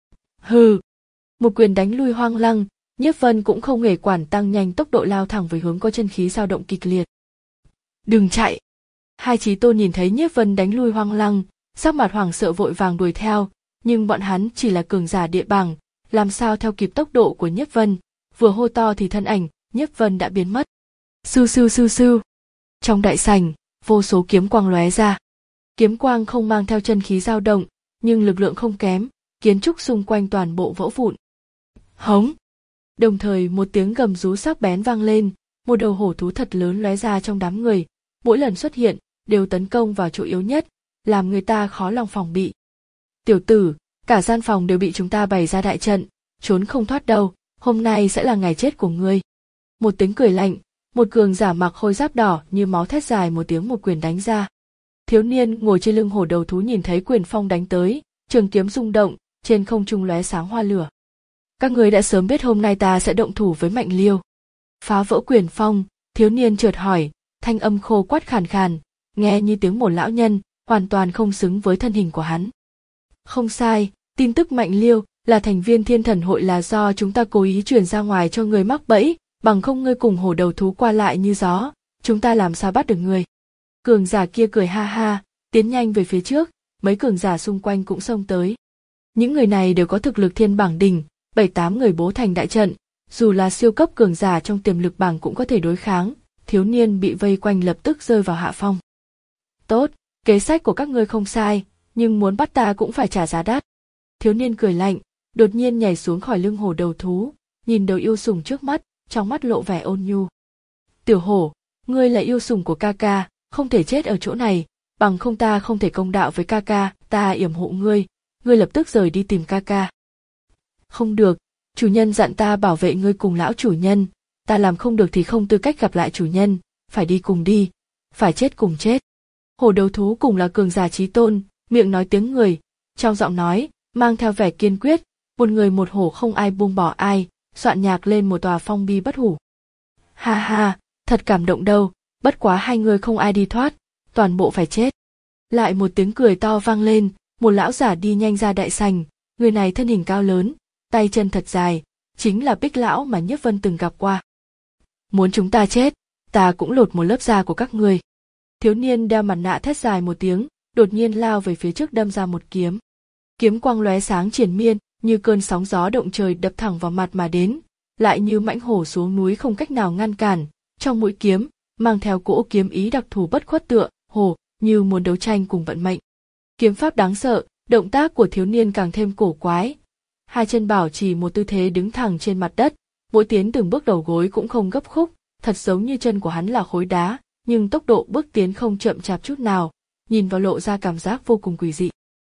Hừ! Một quyền đánh lui Hoang Lang, Nhiếp Vân cũng không hề quản tăng nhanh tốc độ lao thẳng về hướng có chân khí dao động kịch liệt. Đừng chạy! Hai chí tôn nhìn thấy Nhiếp Vân đánh lui Hoang Lang, sắc mặt hoảng sợ vội vàng đuổi theo, nhưng bọn hắn chỉ là cường giả địa bảng, làm sao theo kịp tốc độ của Nhiếp Vân, vừa hô to thì thân ảnh Nhiếp Vân đã biến mất. Sưu sưu sưu sưu. Trong đại sảnh, vô số kiếm quang lóe ra. Kiếm quang không mang theo chân khí dao động, nhưng lực lượng không kém, kiến trúc xung quanh toàn bộ vỡ vụn, Hống. Đồng thời một tiếng gầm rú sắc bén vang lên, một đầu hổ thú thật lớn lóe ra trong đám người, mỗi lần xuất hiện đều tấn công vào chỗ yếu nhất, làm người ta khó lòng phòng bị. Tiểu tử, cả gian phòng đều bị chúng ta bày ra đại trận, trốn không thoát đâu, hôm nay sẽ là ngày chết của ngươi. Một tiếng cười lạnh, một cường giả mặc khôi giáp đỏ như máu thét dài một tiếng một quyền đánh ra. Thiếu niên ngồi trên lưng hổ đầu thú nhìn thấy quyền phong đánh tới, trường kiếm rung động, trên không trung lóe sáng hoa lửa. Các ngươi đã sớm biết hôm nay ta sẽ động thủ với Mạnh Liêu. Phá vỡ quyền phong, thiếu niên chợt hỏi, thanh âm khô quắt khàn khàn, nghe như tiếng một lão nhân, hoàn toàn không xứng với thân hình của hắn. Không sai, tin tức Mạnh Liêu là thành viên Thiên Thần Hội là do chúng ta cố ý truyền ra ngoài cho người mắc bẫy, bằng không ngươi cùng hổ đầu thú qua lại như gió, chúng ta làm sao bắt được ngươi. Cường giả kia cười ha ha, tiến nhanh về phía trước, mấy cường giả xung quanh cũng xông tới. Những người này đều có thực lực thiên bảng đỉnh, bảy tám người bố thành đại trận, dù là siêu cấp cường giả trong tiềm lực bảng cũng có thể đối kháng, thiếu niên bị vây quanh lập tức rơi vào hạ phong. Tốt, kế sách của các ngươi không sai, nhưng muốn bắt ta cũng phải trả giá đắt. Thiếu niên cười lạnh, đột nhiên nhảy xuống khỏi lưng hổ đầu thú, nhìn đầu yêu sủng trước mắt, trong mắt lộ vẻ ôn nhu. Tiểu hổ, ngươi là yêu sủng của ca ca, không thể chết ở chỗ này, bằng không ta không thể công đạo với ca ca, ta yểm hộ ngươi, ngươi lập tức rời đi tìm ca ca. Không được, chủ nhân dặn ta bảo vệ ngươi cùng lão chủ nhân, ta làm không được thì không tư cách gặp lại chủ nhân, phải đi cùng đi, phải chết cùng chết. Hổ đầu thú cùng là cường giả chí tôn, miệng nói tiếng người, trong giọng nói mang theo vẻ kiên quyết, một người một hổ không ai buông bỏ ai, soạn nhạc lên một tòa phong bi bất hủ. Ha ha, thật cảm động đâu, bất quá hai người không ai đi thoát, toàn bộ phải chết. Lại một tiếng cười to vang lên, một lão giả đi nhanh ra đại sảnh, người này thân hình cao lớn, tay chân thật dài, chính là Bích lão mà Nhiếp Vân từng gặp qua. Muốn chúng ta chết, ta cũng lột một lớp da của các ngươi. Thiếu niên đeo mặt nạ thét dài một tiếng, đột nhiên lao về phía trước đâm ra một kiếm. Kiếm quang lóe sáng triền miên, như cơn sóng gió động trời đập thẳng vào mặt mà đến, lại như mãnh hổ xuống núi không cách nào ngăn cản, trong mũi kiếm mang theo cỗ kiếm ý đặc thù bất khuất tựa hổ, như muốn đấu tranh cùng vận mệnh. Kiếm pháp đáng sợ, động tác của thiếu niên càng thêm cổ quái. Hai chân bảo trì một tư thế đứng thẳng trên mặt đất, mỗi tiến từng bước đầu gối cũng không gấp khúc, thật giống như chân của hắn là khối đá, nhưng tốc độ bước tiến không chậm chạp chút nào, nhìn vào lộ ra cảm giác vô cùng quỷ dị.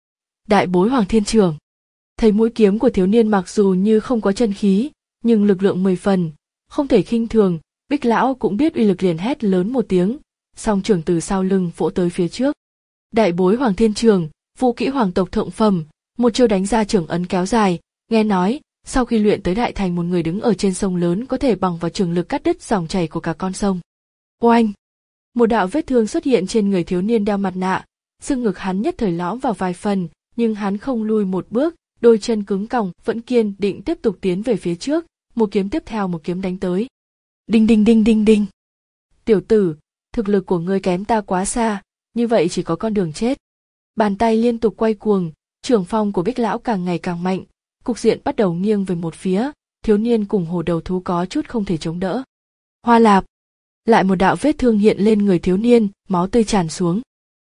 Đại bối Hoàng Thiên Trường. Thấy mũi kiếm của thiếu niên mặc dù như không có chân khí, nhưng lực lượng mười phần, không thể khinh thường, Bích lão cũng biết uy lực liền hét lớn một tiếng, song trường từ sau lưng vỗ tới phía trước. Đại bối Hoàng Thiên Trường, vũ kỹ hoàng tộc thượng phẩm, một chiêu đánh ra trường ấn kéo dài, nghe nói, sau khi luyện tới đại thành một người đứng ở trên sông lớn có thể bằng vào trường lực cắt đứt dòng chảy của cả con sông. Oanh! Một đạo vết thương xuất hiện trên người thiếu niên đeo mặt nạ, xương ngực hắn nhất thời lõm vào vài phần, nhưng hắn không lui một bước, đôi chân cứng còng vẫn kiên định tiếp tục tiến về phía trước, một kiếm tiếp theo một kiếm đánh tới. Đinh đinh đinh đinh đinh. Tiểu tử, thực lực của ngươi kém ta quá xa, như vậy chỉ có con đường chết. Bàn tay liên tục quay cuồng, trường phong của Bích lão càng ngày càng mạnh, cục diện bắt đầu nghiêng về một phía, thiếu niên cùng hổ đầu thú có chút không thể chống đỡ. Hoa lạp. Lại một đạo vết thương hiện lên người thiếu niên, máu tươi tràn xuống.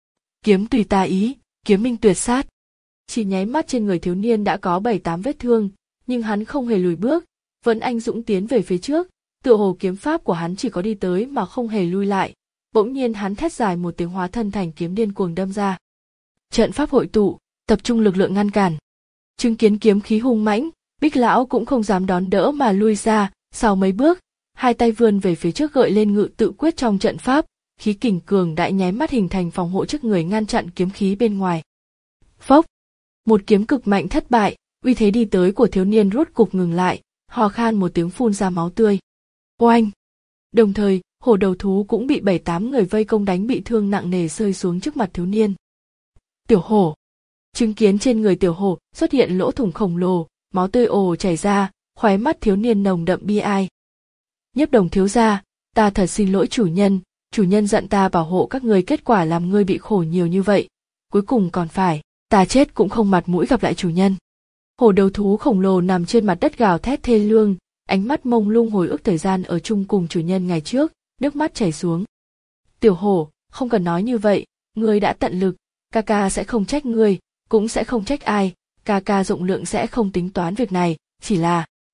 Kiếm tùy ta ý, kiếm minh tuyệt sát. Chỉ nháy mắt trên người thiếu niên đã có bảy tám vết thương, nhưng hắn không hề lùi bước, vẫn anh dũng tiến về phía trước, tựa hồ kiếm pháp của hắn chỉ có đi tới mà không hề lui lại. Bỗng nhiên hắn thét dài một tiếng hóa thân thành kiếm điên cuồng đâm ra. Trận pháp hội tụ, tập trung lực lượng ngăn cản. Chứng kiến kiếm khí hung mãnh, Bích lão cũng không dám đón đỡ mà lui ra, sau mấy bước, hai tay vươn về phía trước gợi lên ngự tự quyết trong trận pháp, khí kình cường đại nháy mắt hình thành phòng hộ trước người ngăn chặn kiếm khí bên ngoài. Phốc! Một kiếm cực mạnh thất bại, uy thế đi tới của thiếu niên rốt cục ngừng lại, hò khan một tiếng phun ra máu tươi. Oanh! Đồng thời, hổ đầu thú cũng bị bảy tám người vây công đánh bị thương nặng nề rơi xuống trước mặt thiếu niên. Tiểu hổ! Chứng kiến trên người tiểu hổ xuất hiện lỗ thủng khổng lồ, máu tươi ồ chảy ra, khóe mắt thiếu niên nồng đậm bi ai. Nhiếp Đồng thiếu gia, ta thật xin lỗi chủ nhân, chủ nhân dặn ta bảo hộ các ngươi, kết quả làm ngươi bị khổ nhiều như vậy, cuối cùng còn phải, ta chết cũng không mặt mũi gặp lại chủ nhân. Hổ đầu thú khổng lồ nằm trên mặt đất gào thét thê lương, ánh mắt mông lung hồi ức thời gian ở chung cùng chủ nhân ngày trước, nước mắt chảy xuống. Tiểu hổ, không cần nói như vậy, ngươi đã tận lực, ca ca sẽ không trách ngươi, cũng sẽ không trách ai, ca ca rộng lượng sẽ không tính toán việc này, chỉ là,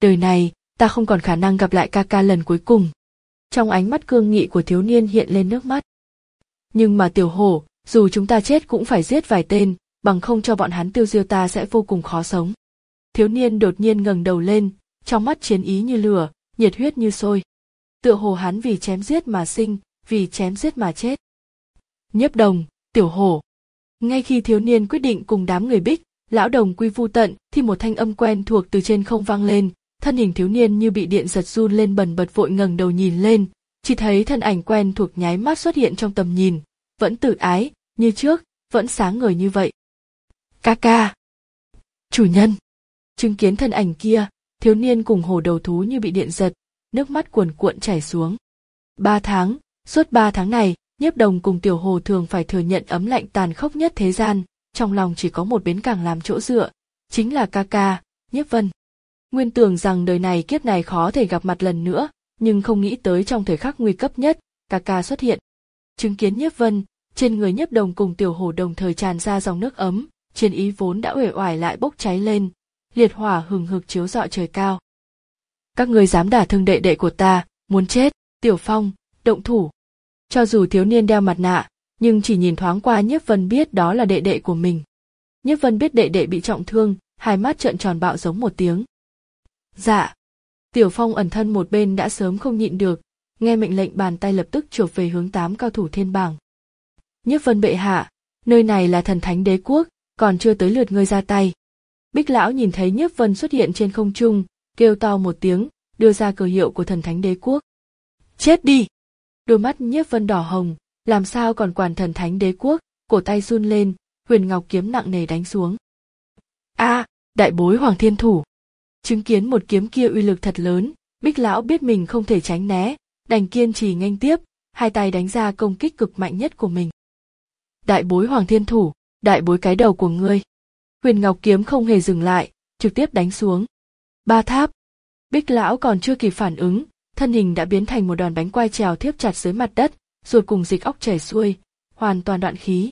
đời này ta không còn khả năng gặp lại ca ca lần cuối cùng. Trong ánh mắt cương nghị của thiếu niên hiện lên nước mắt. Nhưng mà Tiểu Hổ, dù chúng ta chết cũng phải giết vài tên, bằng không cho bọn hắn tiêu diêu ta sẽ vô cùng khó sống. Thiếu niên đột nhiên ngẩng đầu lên, trong mắt chiến ý như lửa, nhiệt huyết như sôi. Tựa hồ hắn vì chém giết mà sinh, vì chém giết mà chết. Nhiếp Đồng, Tiểu Hổ. Ngay khi thiếu niên quyết định cùng đám người Bích, Lão Đồng quy vu tận, thì một thanh âm quen thuộc từ trên không vang lên, thân hình thiếu niên như bị điện giật run lên bần bật vội ngẩng đầu nhìn lên, chỉ thấy thân ảnh quen thuộc nháy mắt xuất hiện trong tầm nhìn, vẫn tự ái, như trước, vẫn sáng ngời như vậy. Ca ca! Chủ nhân! Chứng kiến thân ảnh kia, thiếu niên cùng hổ đầu thú như bị điện giật, nước mắt cuồn cuộn chảy xuống. Ba tháng, suốt ba tháng này, Nhiếp Đồng cùng Tiểu Hổ thường phải thừa nhận ấm lạnh tàn khốc nhất thế gian, trong lòng chỉ có một bến cảng làm chỗ dựa, chính là ca ca, Nhiếp Vân. Nguyên tưởng rằng đời này kiếp này khó thể gặp mặt lần nữa, nhưng không nghĩ tới trong thời khắc nguy cấp nhất, ca ca xuất hiện. Chứng kiến Nhiếp Vân, trên người Nhiếp Đồng cùng Tiểu Hổ đồng thời tràn ra dòng nước ấm, chiến ý vốn đã uể oải lại bốc cháy lên, liệt hỏa hừng hực chiếu rọi trời cao. Các ngươi dám đả thương đệ đệ của ta, muốn chết, Tiểu Phong, động thủ. Cho dù thiếu niên đeo mặt nạ, nhưng chỉ nhìn thoáng qua Nhiếp Vân biết đó là đệ đệ của mình. Nhiếp Vân biết đệ đệ bị trọng thương, hai mắt trợn tròn bạo giống một tiếng. Dạ. Tiểu Phong ẩn thân một bên đã sớm không nhịn được, nghe mệnh lệnh bàn tay lập tức chộp về hướng tám cao thủ thiên bảng. Nhiếp Vân bệ hạ, nơi này là Thần Thánh Đế Quốc, còn chưa tới lượt ngươi ra tay. Bích lão nhìn thấy Nhiếp Vân xuất hiện trên không trung, kêu to một tiếng, đưa ra cờ hiệu của Thần Thánh Đế Quốc. Chết đi! Đôi mắt Nhiếp Vân đỏ hồng, làm sao còn quản Thần Thánh Đế Quốc, cổ tay run lên, huyền ngọc kiếm nặng nề đánh xuống. A, à, đại bối Hoàng Thiên Thủ. Chứng kiến một kiếm kia uy lực thật lớn, Bích lão biết mình không thể tránh né, đành kiên trì nghênh tiếp, hai tay đánh ra công kích cực mạnh nhất của mình. Đại bối Hoàng Thiên Thủ, đại bối cái đầu của ngươi. Huyền ngọc kiếm không hề dừng lại, trực tiếp đánh xuống. Ba tháp. Bích lão còn chưa kịp phản ứng, thân hình đã biến thành một đòn bánh quai trèo thiếp chặt dưới mặt đất, ruột cùng dịch óc chảy xuôi, hoàn toàn đoạn khí.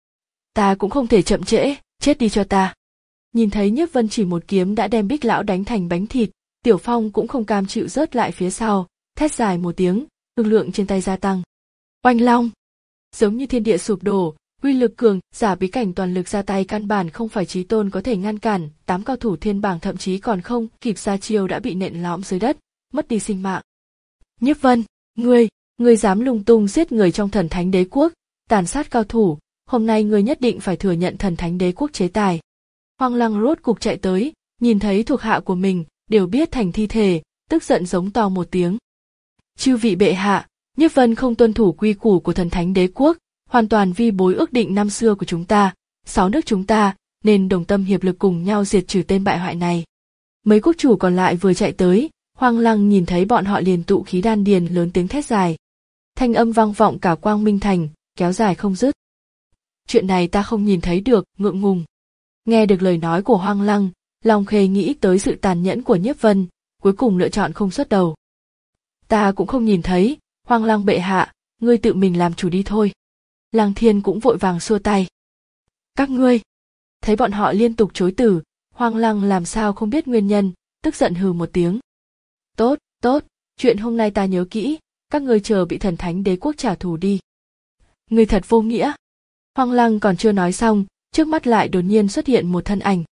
Ta cũng không thể chậm trễ, chết đi cho ta. Nhìn thấy Nhiếp Vân chỉ một kiếm đã đem Bích lão đánh thành bánh thịt, Tiểu Phong cũng không cam chịu rớt lại phía sau, thét dài một tiếng, lực lượng trên tay gia tăng. Oanh long! Giống như thiên địa sụp đổ, uy lực cường, giả bí cảnh toàn lực ra tay căn bản không phải chí tôn có thể ngăn cản, tám cao thủ thiên bảng thậm chí còn không kịp ra chiêu đã bị nện lõm dưới đất, mất đi sinh mạng. Nhiếp Vân, ngươi, ngươi dám lung tung giết người trong Thần Thánh Đế Quốc, tàn sát cao thủ, hôm nay ngươi nhất định phải thừa nhận Thần Thánh Đế Quốc chế tài. Hoang Lăng rốt cục chạy tới, nhìn thấy thuộc hạ của mình, đều biết thành thi thể, tức giận giống to một tiếng. Chư vị bệ hạ, Nhiếp Vân không tuân thủ quy củ của Thần Thánh Đế Quốc, hoàn toàn vi bối ước định năm xưa của chúng ta, sáu nước chúng ta, nên đồng tâm hiệp lực cùng nhau diệt trừ tên bại hoại này. Mấy quốc chủ còn lại vừa chạy tới, Hoang Lăng nhìn thấy bọn họ liền tụ khí đan điền lớn tiếng thét dài. Thanh âm vang vọng cả Quang Minh Thành, kéo dài không dứt. Chuyện này ta không nhìn thấy được, ngượng ngùng. Nghe được lời nói của Hoang Lăng, Long Khê nghĩ tới sự tàn nhẫn của Nhiếp Vân, cuối cùng lựa chọn không xuất đầu. Ta cũng không nhìn thấy, Hoang Lăng bệ hạ, ngươi tự mình làm chủ đi thôi. Lăng Thiên cũng vội vàng xua tay. Các ngươi, thấy bọn họ liên tục chối từ, Hoang Lăng làm sao không biết nguyên nhân, tức giận hừ một tiếng. Tốt, tốt, chuyện hôm nay ta nhớ kỹ, các ngươi chờ bị Thần Thánh Đế Quốc trả thù đi. Ngươi thật vô nghĩa. Hoang Lăng còn chưa nói xong, trước mắt lại đột nhiên xuất hiện một thân ảnh.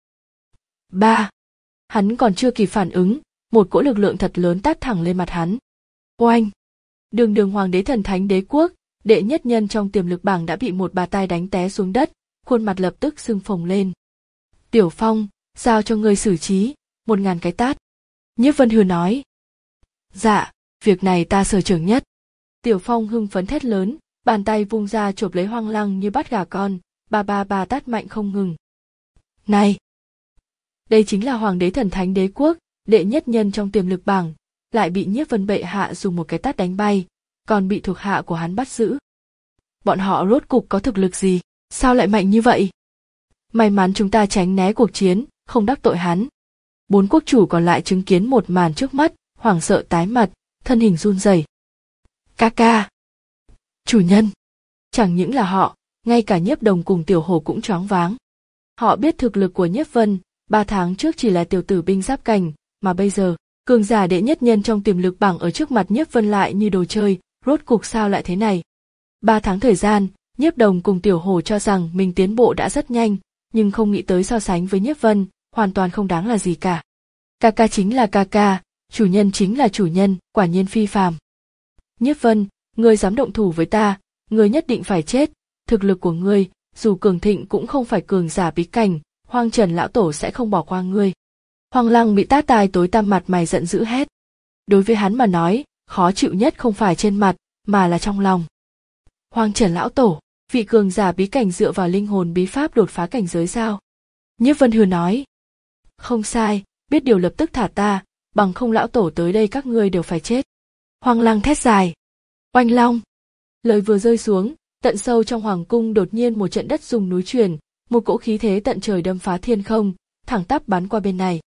Ba. Hắn còn chưa kịp phản ứng, một cỗ lực lượng thật lớn tát thẳng lên mặt hắn. Oanh! Đường đường Hoàng đế Thần Thánh Đế Quốc, đệ nhất nhân trong tiềm lực bảng đã bị một bà tai đánh té xuống đất, khuôn mặt lập tức sưng phồng lên. Tiểu Phong, giao cho ngươi xử trí, một ngàn cái tát. Nhiếp Vân hừ nói. Dạ, việc này ta sở trường nhất. Tiểu Phong hưng phấn thét lớn, bàn tay vung ra chộp lấy Hoang Lăng như bắt gà con, ba ba ba tát mạnh không ngừng. Này! Đây chính là Hoàng đế Thần Thánh Đế Quốc, đệ nhất nhân trong tiềm lực bảng, lại bị Nhiếp Vân bệ hạ dùng một cái tát đánh bay, còn bị thuộc hạ của hắn bắt giữ. Bọn họ rốt cục có thực lực gì, sao lại mạnh như vậy? May mắn chúng ta tránh né cuộc chiến, không đắc tội hắn. Bốn quốc chủ còn lại chứng kiến một màn trước mắt, hoảng sợ tái mặt, thân hình run rẩy. Ca ca! Chủ nhân! Chẳng những là họ, ngay cả Nhiếp Đồng cùng Tiểu Hổ cũng choáng váng. Họ biết thực lực của Nhiếp Vân, ba tháng trước chỉ là tiểu tử binh giáp cảnh, mà bây giờ, Cường giả đệ nhất nhân trong tiềm lực bảng ở trước mặt Nhiếp Vân lại như đồ chơi, rốt cuộc sao lại thế này? Ba tháng thời gian, Nhiếp Đồng cùng Tiểu Hổ cho rằng mình tiến bộ đã rất nhanh, nhưng không nghĩ tới so sánh với Nhiếp Vân, hoàn toàn không đáng là gì cả. Ca ca chính là ca ca, chủ nhân chính là chủ nhân, quả nhiên phi phàm. Nhiếp Vân, ngươi dám động thủ với ta, ngươi nhất định phải chết, thực lực của ngươi, dù cường thịnh cũng không phải cường giả bí cảnh, Hoang Trần lão tổ sẽ không bỏ qua ngươi. Hoang Lăng bị tát tai tối tăm mặt mày giận dữ hét. Đối với hắn mà nói, khó chịu nhất không phải trên mặt, mà là trong lòng. Hoang Trần lão tổ, vị cường giả bí cảnh dựa vào linh hồn bí pháp đột phá cảnh giới sao? Nhiếp Vân hừ nói. Không sai, biết điều lập tức thả ta, bằng không lão tổ tới đây các ngươi đều phải chết. Hoang Lăng thét dài. Oanh long. Lời vừa rơi xuống, tận sâu trong hoàng cung đột nhiên một trận đất rung núi chuyển, một cỗ khí thế tận trời đâm phá thiên không, thẳng tắp bắn qua bên này.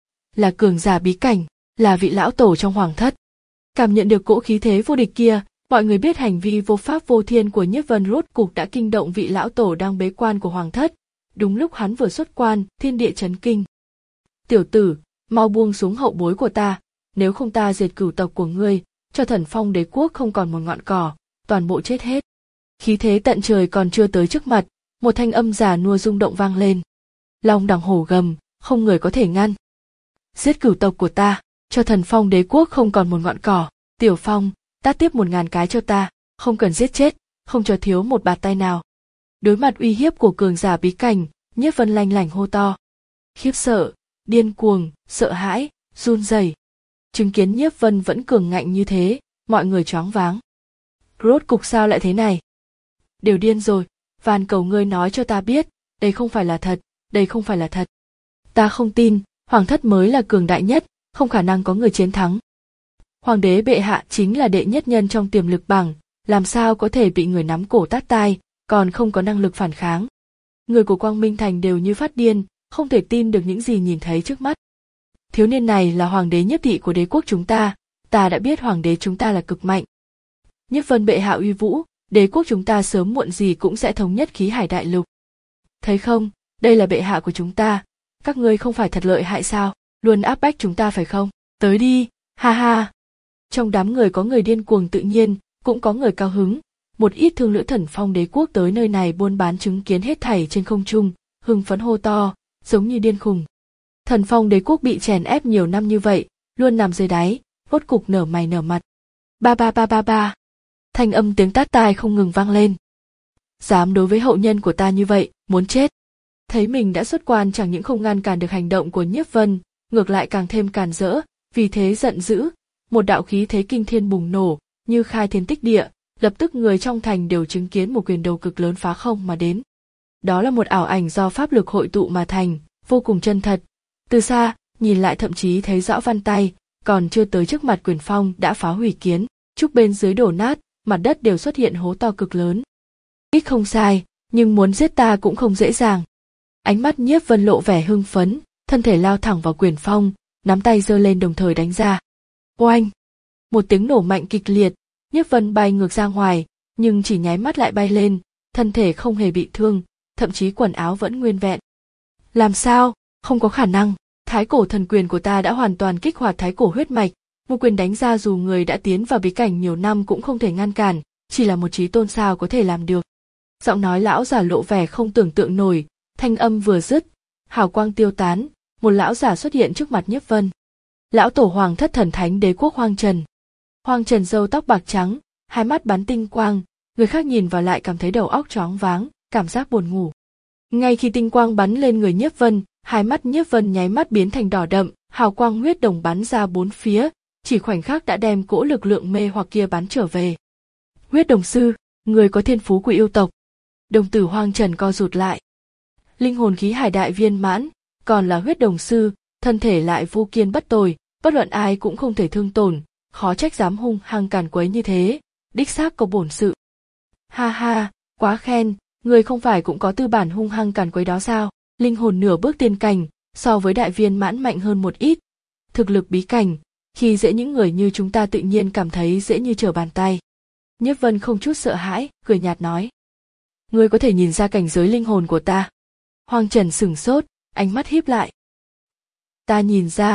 Là cường giả bí cảnh, là vị lão tổ trong hoàng thất. Cảm nhận được cỗ khí thế vô địch kia, mọi người biết hành vi vô pháp vô thiên của Nhiếp Vân rốt cục đã kinh động vị lão tổ đang bế quan của hoàng thất. Đúng lúc hắn vừa xuất quan, thiên địa chấn kinh. Tiểu tử, mau buông xuống hậu bối của ta, nếu không ta diệt cửu tộc của ngươi, cho Thần Phong đế quốc không còn một ngọn cỏ, toàn bộ chết hết. Khí thế tận trời còn chưa tới trước mặt, một thanh âm già nua rung động vang lên. Long đằng hổ gầm, không người có thể ngăn. Giết cửu tộc của ta, cho Thần Phong đế quốc không còn một ngọn cỏ. Tiểu Phong, tát tiếp một ngàn cái cho ta, không cần giết chết, không cho thiếu một bạt tay nào. Đối mặt uy hiếp của cường giả bí cảnh, Nhiếp Vân lanh lảnh hô to. Khiếp sợ, điên cuồng, sợ hãi, run rẩy. Chứng kiến Nhiếp Vân vẫn cường ngạnh như thế, mọi người choáng váng. Rốt cục sao lại thế này? Đều điên rồi, van cầu ngươi nói cho ta biết, đây không phải là thật, đây không phải là thật. Ta không tin, hoàng thất mới là cường đại nhất, không khả năng có người chiến thắng. Hoàng đế bệ hạ chính là đệ nhất nhân trong tiềm lực bảng, làm sao có thể bị người nắm cổ tát tai, còn không có năng lực phản kháng. Người của Quang Minh Thành đều như phát điên, không thể tin được những gì nhìn thấy trước mắt. Thiếu niên này là hoàng đế Nhiếp thị của đế quốc chúng ta, ta đã biết hoàng đế chúng ta là cực mạnh. Nhiếp Vân bệ hạ uy vũ, đế quốc chúng ta sớm muộn gì cũng sẽ thống nhất khí hải đại lục. Thấy không, đây là bệ hạ của chúng ta, các ngươi không phải thật lợi hại sao, luôn áp bách chúng ta phải không, tới đi, ha ha. Trong đám người có người điên cuồng tự nhiên, cũng có người cao hứng, một ít thương lữ Thần Phong đế quốc tới nơi này buôn bán chứng kiến hết thảy trên không trung, hưng phấn hô to, giống như điên khùng. Thần Phong đế quốc bị chèn ép nhiều năm như vậy, luôn nằm dưới đáy, rốt cục nở mày nở mặt. Ba ba ba ba ba. Thanh âm tiếng tát tai không ngừng vang lên. Dám đối với hậu nhân của ta như vậy, muốn chết. Thấy mình đã xuất quan chẳng những không ngăn cản được hành động của Nhiếp Vân, ngược lại càng thêm càn rỡ, vì thế giận dữ, một đạo khí thế kinh thiên bùng nổ, như khai thiên tích địa, lập tức người trong thành đều chứng kiến một quyền đầu cực lớn phá không mà đến. Đó là một ảo ảnh do pháp lực hội tụ mà thành, vô cùng chân thật. Từ xa, nhìn lại thậm chí thấy rõ vân tay, còn chưa tới trước mặt quyền phong đã phá hủy kiến, trúc bên dưới đổ nát, mặt đất đều xuất hiện hố to cực lớn. Ít không sai, nhưng muốn giết ta cũng không dễ dàng. Ánh mắt Nhiếp Vân lộ vẻ hưng phấn, thân thể lao thẳng vào quyền phong, nắm tay giơ lên đồng thời đánh ra. Oanh! Một tiếng nổ mạnh kịch liệt, Nhiếp Vân bay ngược ra ngoài, nhưng chỉ nháy mắt lại bay lên, thân thể không hề bị thương, thậm chí quần áo vẫn nguyên vẹn. Làm sao? Không có khả năng, thái cổ thần quyền của ta đã hoàn toàn kích hoạt thái cổ huyết mạch, một quyền đánh ra dù người đã tiến vào bí cảnh nhiều năm cũng không thể ngăn cản, chỉ là một chí tôn sao có thể làm được. Giọng nói lão giả lộ vẻ không tưởng tượng nổi, thanh âm vừa dứt, hào quang tiêu tán, một lão giả xuất hiện trước mặt Nhiếp Vân. Lão tổ hoàng thất thần thánh đế quốc Hoang Trần. Hoang Trần râu tóc bạc trắng, hai mắt bắn tinh quang, người khác nhìn vào lại cảm thấy đầu óc choáng váng, cảm giác buồn ngủ. Ngay khi tinh quang bắn lên người Nhiếp Vân, hai mắt Nhiếp Vân nháy mắt biến thành đỏ đậm, hào quang huyết đồng bắn ra bốn phía, chỉ khoảnh khắc đã đem cỗ lực lượng mê hoặc kia bắn trở về. Huyết đồng sư, người có thiên phú của yêu tộc. Đồng tử Hoang Trần co rụt lại. Linh hồn khí hải đại viên mãn, còn là huyết đồng sư, thân thể lại vô kiên bất tồi, bất luận ai cũng không thể thương tổn, khó trách dám hung hăng càn quấy như thế, đích xác có bổn sự. Ha ha, quá khen, người không phải cũng có tư bản hung hăng càn quấy đó sao? Linh hồn nửa bước tiên cảnh, so với đại viên mãn mạnh hơn một ít. Thực lực bí cảnh, khi dễ những người như chúng ta tự nhiên cảm thấy dễ như trở bàn tay. Nhiếp Vân không chút sợ hãi, cười nhạt nói. Ngươi có thể nhìn ra cảnh giới linh hồn của ta. Hoang Trần sửng sốt, ánh mắt híp lại. Ta nhìn ra,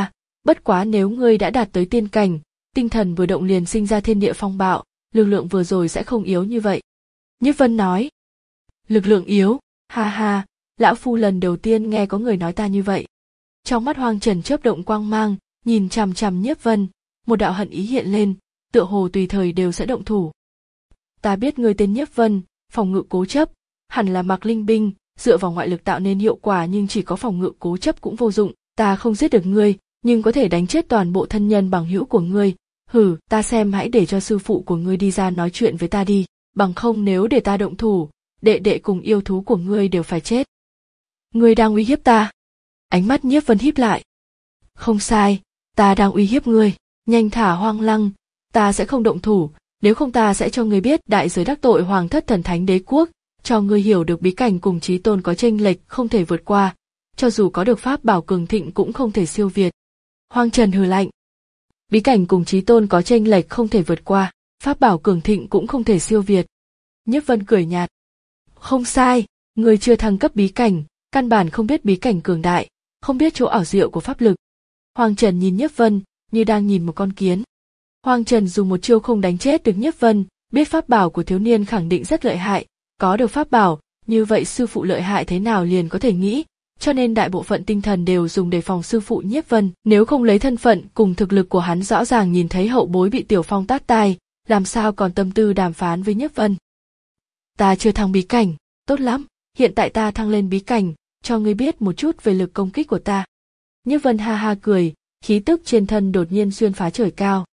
Bất quá nếu ngươi đã đạt tới tiên cảnh, tinh thần vừa động liền sinh ra thiên địa phong bạo, lực lượng vừa rồi sẽ không yếu như vậy. Nhiếp Vân nói. Lực lượng yếu, ha ha, lão phu lần đầu tiên nghe có người nói ta như vậy. Trong mắt Hoang Trần chớp động quang mang, nhìn chằm chằm Nhiếp Vân, một đạo hận ý hiện lên, tựa hồ tùy thời đều sẽ động thủ. Ta biết ngươi tên Nhiếp Vân, phòng ngự cố chấp, hẳn là mặc linh binh, dựa vào ngoại lực tạo nên hiệu quả, nhưng chỉ có phòng ngự cố chấp cũng vô dụng, ta không giết được ngươi, nhưng có thể đánh chết toàn bộ thân nhân bằng hữu của ngươi. Hử, ta xem hãy để cho sư phụ của ngươi đi ra nói chuyện với ta đi, bằng không nếu để ta động thủ, đệ đệ cùng yêu thú của ngươi đều phải chết. Ngươi đang uy hiếp ta. Ánh mắt Nhiếp Vân híp lại. Không sai, ta đang uy hiếp ngươi, nhanh thả Hoang Lăng, ta sẽ không động thủ, nếu không ta sẽ cho ngươi biết đại giới đắc tội Hoàng Thất Thần Thánh Đế Quốc, cho ngươi hiểu được bí cảnh cùng chí tôn có chênh lệch không thể vượt qua, cho dù có được pháp bảo cường thịnh cũng không thể siêu việt. Hoang Trần hừ lạnh. Bí cảnh cùng chí tôn có chênh lệch không thể vượt qua, pháp bảo cường thịnh cũng không thể siêu việt. Nhiếp Vân cười nhạt. Không sai, ngươi chưa thăng cấp bí cảnh, căn bản không biết bí cảnh cường đại, không biết chỗ ảo diệu của pháp lực. Hoang Trần nhìn Nhiếp Vân như đang nhìn một con kiến. Hoang Trần dùng một chiêu không đánh chết được Nhiếp Vân, biết pháp bảo của thiếu niên khẳng định rất lợi hại, có được pháp bảo, như vậy sư phụ lợi hại thế nào liền có thể nghĩ, cho nên đại bộ phận tinh thần đều dùng để phòng sư phụ Nhiếp Vân, nếu không lấy thân phận cùng thực lực của hắn rõ ràng nhìn thấy hậu bối bị Tiểu Phong tát tai, làm sao còn tâm tư đàm phán với Nhiếp Vân. Ta chưa thăng bí cảnh, tốt lắm, hiện tại ta thăng lên bí cảnh, cho ngươi biết một chút về lực công kích của ta. Nhiếp Vân ha ha cười, khí tức trên thân đột nhiên xuyên phá trời cao.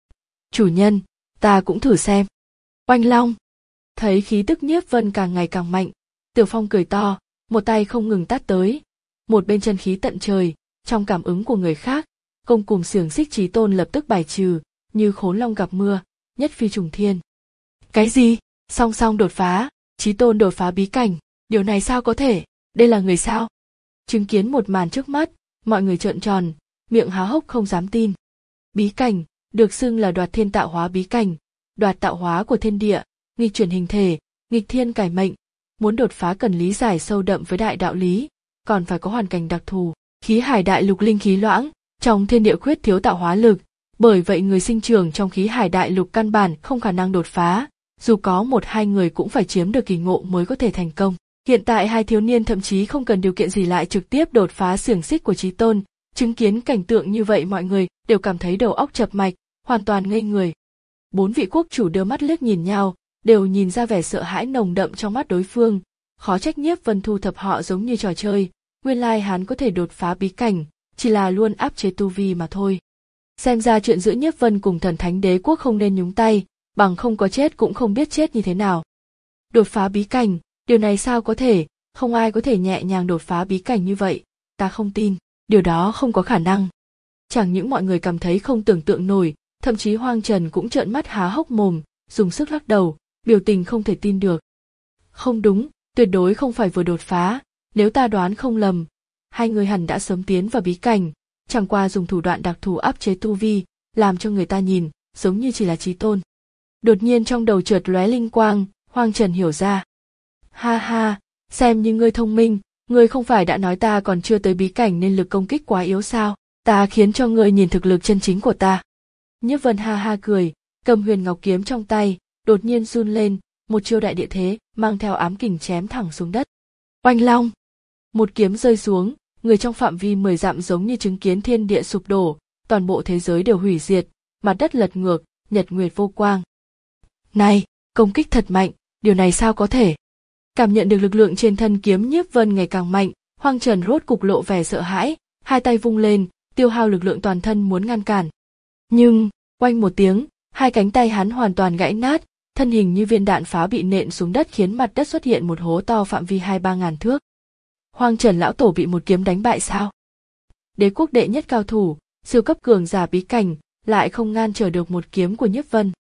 Chủ nhân, ta cũng thử xem. Oanh long. Thấy khí tức Nhiếp Vân càng ngày càng mạnh, Tiểu Phong cười to, một tay không ngừng tát tới, một bên chân khí tận trời, trong cảm ứng của người khác, công cùng xiềng xích chí tôn lập tức bài trừ, như khốn long gặp mưa, nhất phi trùng thiên. Cái gì? Song song đột phá, chí tôn đột phá bí cảnh, điều này sao có thể? Đây là người sao? Chứng kiến một màn trước mắt, mọi người trợn tròn, miệng há hốc không dám tin. Bí cảnh, được xưng là đoạt thiên tạo hóa bí cảnh, đoạt tạo hóa của thiên địa, nghịch chuyển hình thể, nghịch thiên cải mệnh, muốn đột phá cần lý giải sâu đậm với đại đạo lý, còn phải có hoàn cảnh đặc thù, khí hải đại lục linh khí loãng, trong thiên địa khuyết thiếu tạo hóa lực, bởi vậy người sinh trưởng trong khí hải đại lục căn bản không khả năng đột phá, dù có một hai người cũng phải chiếm được kỳ ngộ mới có thể thành công. Hiện tại hai thiếu niên thậm chí không cần điều kiện gì lại trực tiếp đột phá xiềng xích của chí tôn, chứng kiến cảnh tượng như vậy mọi người đều cảm thấy đầu óc chập mạch, hoàn toàn ngây người. Bốn vị quốc chủ đưa mắt liếc nhìn nhau, đều nhìn ra vẻ sợ hãi nồng đậm trong mắt đối phương, khó trách Nhiếp Vân thu thập họ giống như trò chơi, nguyên lai hắn có thể đột phá bí cảnh, chỉ là luôn áp chế tu vi mà thôi. Xem ra chuyện giữa Nhiếp Vân cùng Thần Thánh Đế Quốc không nên nhúng tay, bằng không có chết cũng không biết chết như thế nào. Đột phá bí cảnh, điều này sao có thể, không ai có thể nhẹ nhàng đột phá bí cảnh như vậy, ta không tin, điều đó không có khả năng. Chẳng những mọi người cảm thấy không tưởng tượng nổi, thậm chí Hoang Trần cũng trợn mắt há hốc mồm, dùng sức lắc đầu, biểu tình không thể tin được. Không đúng, tuyệt đối không phải vừa đột phá, nếu ta đoán không lầm, hai người hẳn đã sớm tiến vào bí cảnh, chẳng qua dùng thủ đoạn đặc thù áp chế tu vi, làm cho người ta nhìn, giống như chỉ là chí tôn. Đột nhiên trong đầu chợt lóe linh quang, Hoang Trần hiểu ra. Ha ha, xem như ngươi thông minh, ngươi không phải đã nói ta còn chưa tới bí cảnh nên lực công kích quá yếu sao, ta khiến cho ngươi nhìn thực lực chân chính của ta. Nhiếp Vân ha ha cười, cầm huyền ngọc kiếm trong tay, đột nhiên run lên, một chiêu đại địa thế, mang theo ám kình chém thẳng xuống đất. Oanh long! Một kiếm rơi xuống, người trong phạm vi mười dặm giống như chứng kiến thiên địa sụp đổ, toàn bộ thế giới đều hủy diệt, mặt đất lật ngược, nhật nguyệt vô quang. Này, công kích thật mạnh, điều này sao có thể? Cảm nhận được lực lượng trên thân kiếm Nhiếp Vân ngày càng mạnh, Hoang Trần rốt cục lộ vẻ sợ hãi, hai tay vung lên, tiêu hao lực lượng toàn thân muốn ngăn cản. Nhưng, oanh một tiếng, hai cánh tay hắn hoàn toàn gãy nát, thân hình như viên đạn pháo bị nện xuống đất khiến mặt đất xuất hiện một hố to phạm vi hai ba ngàn thước. Hoang Trần lão tổ bị một kiếm đánh bại sao? Đế quốc đệ nhất cao thủ, siêu cấp cường giả bí cảnh, lại không ngăn trở được một kiếm của Nhiếp Vân.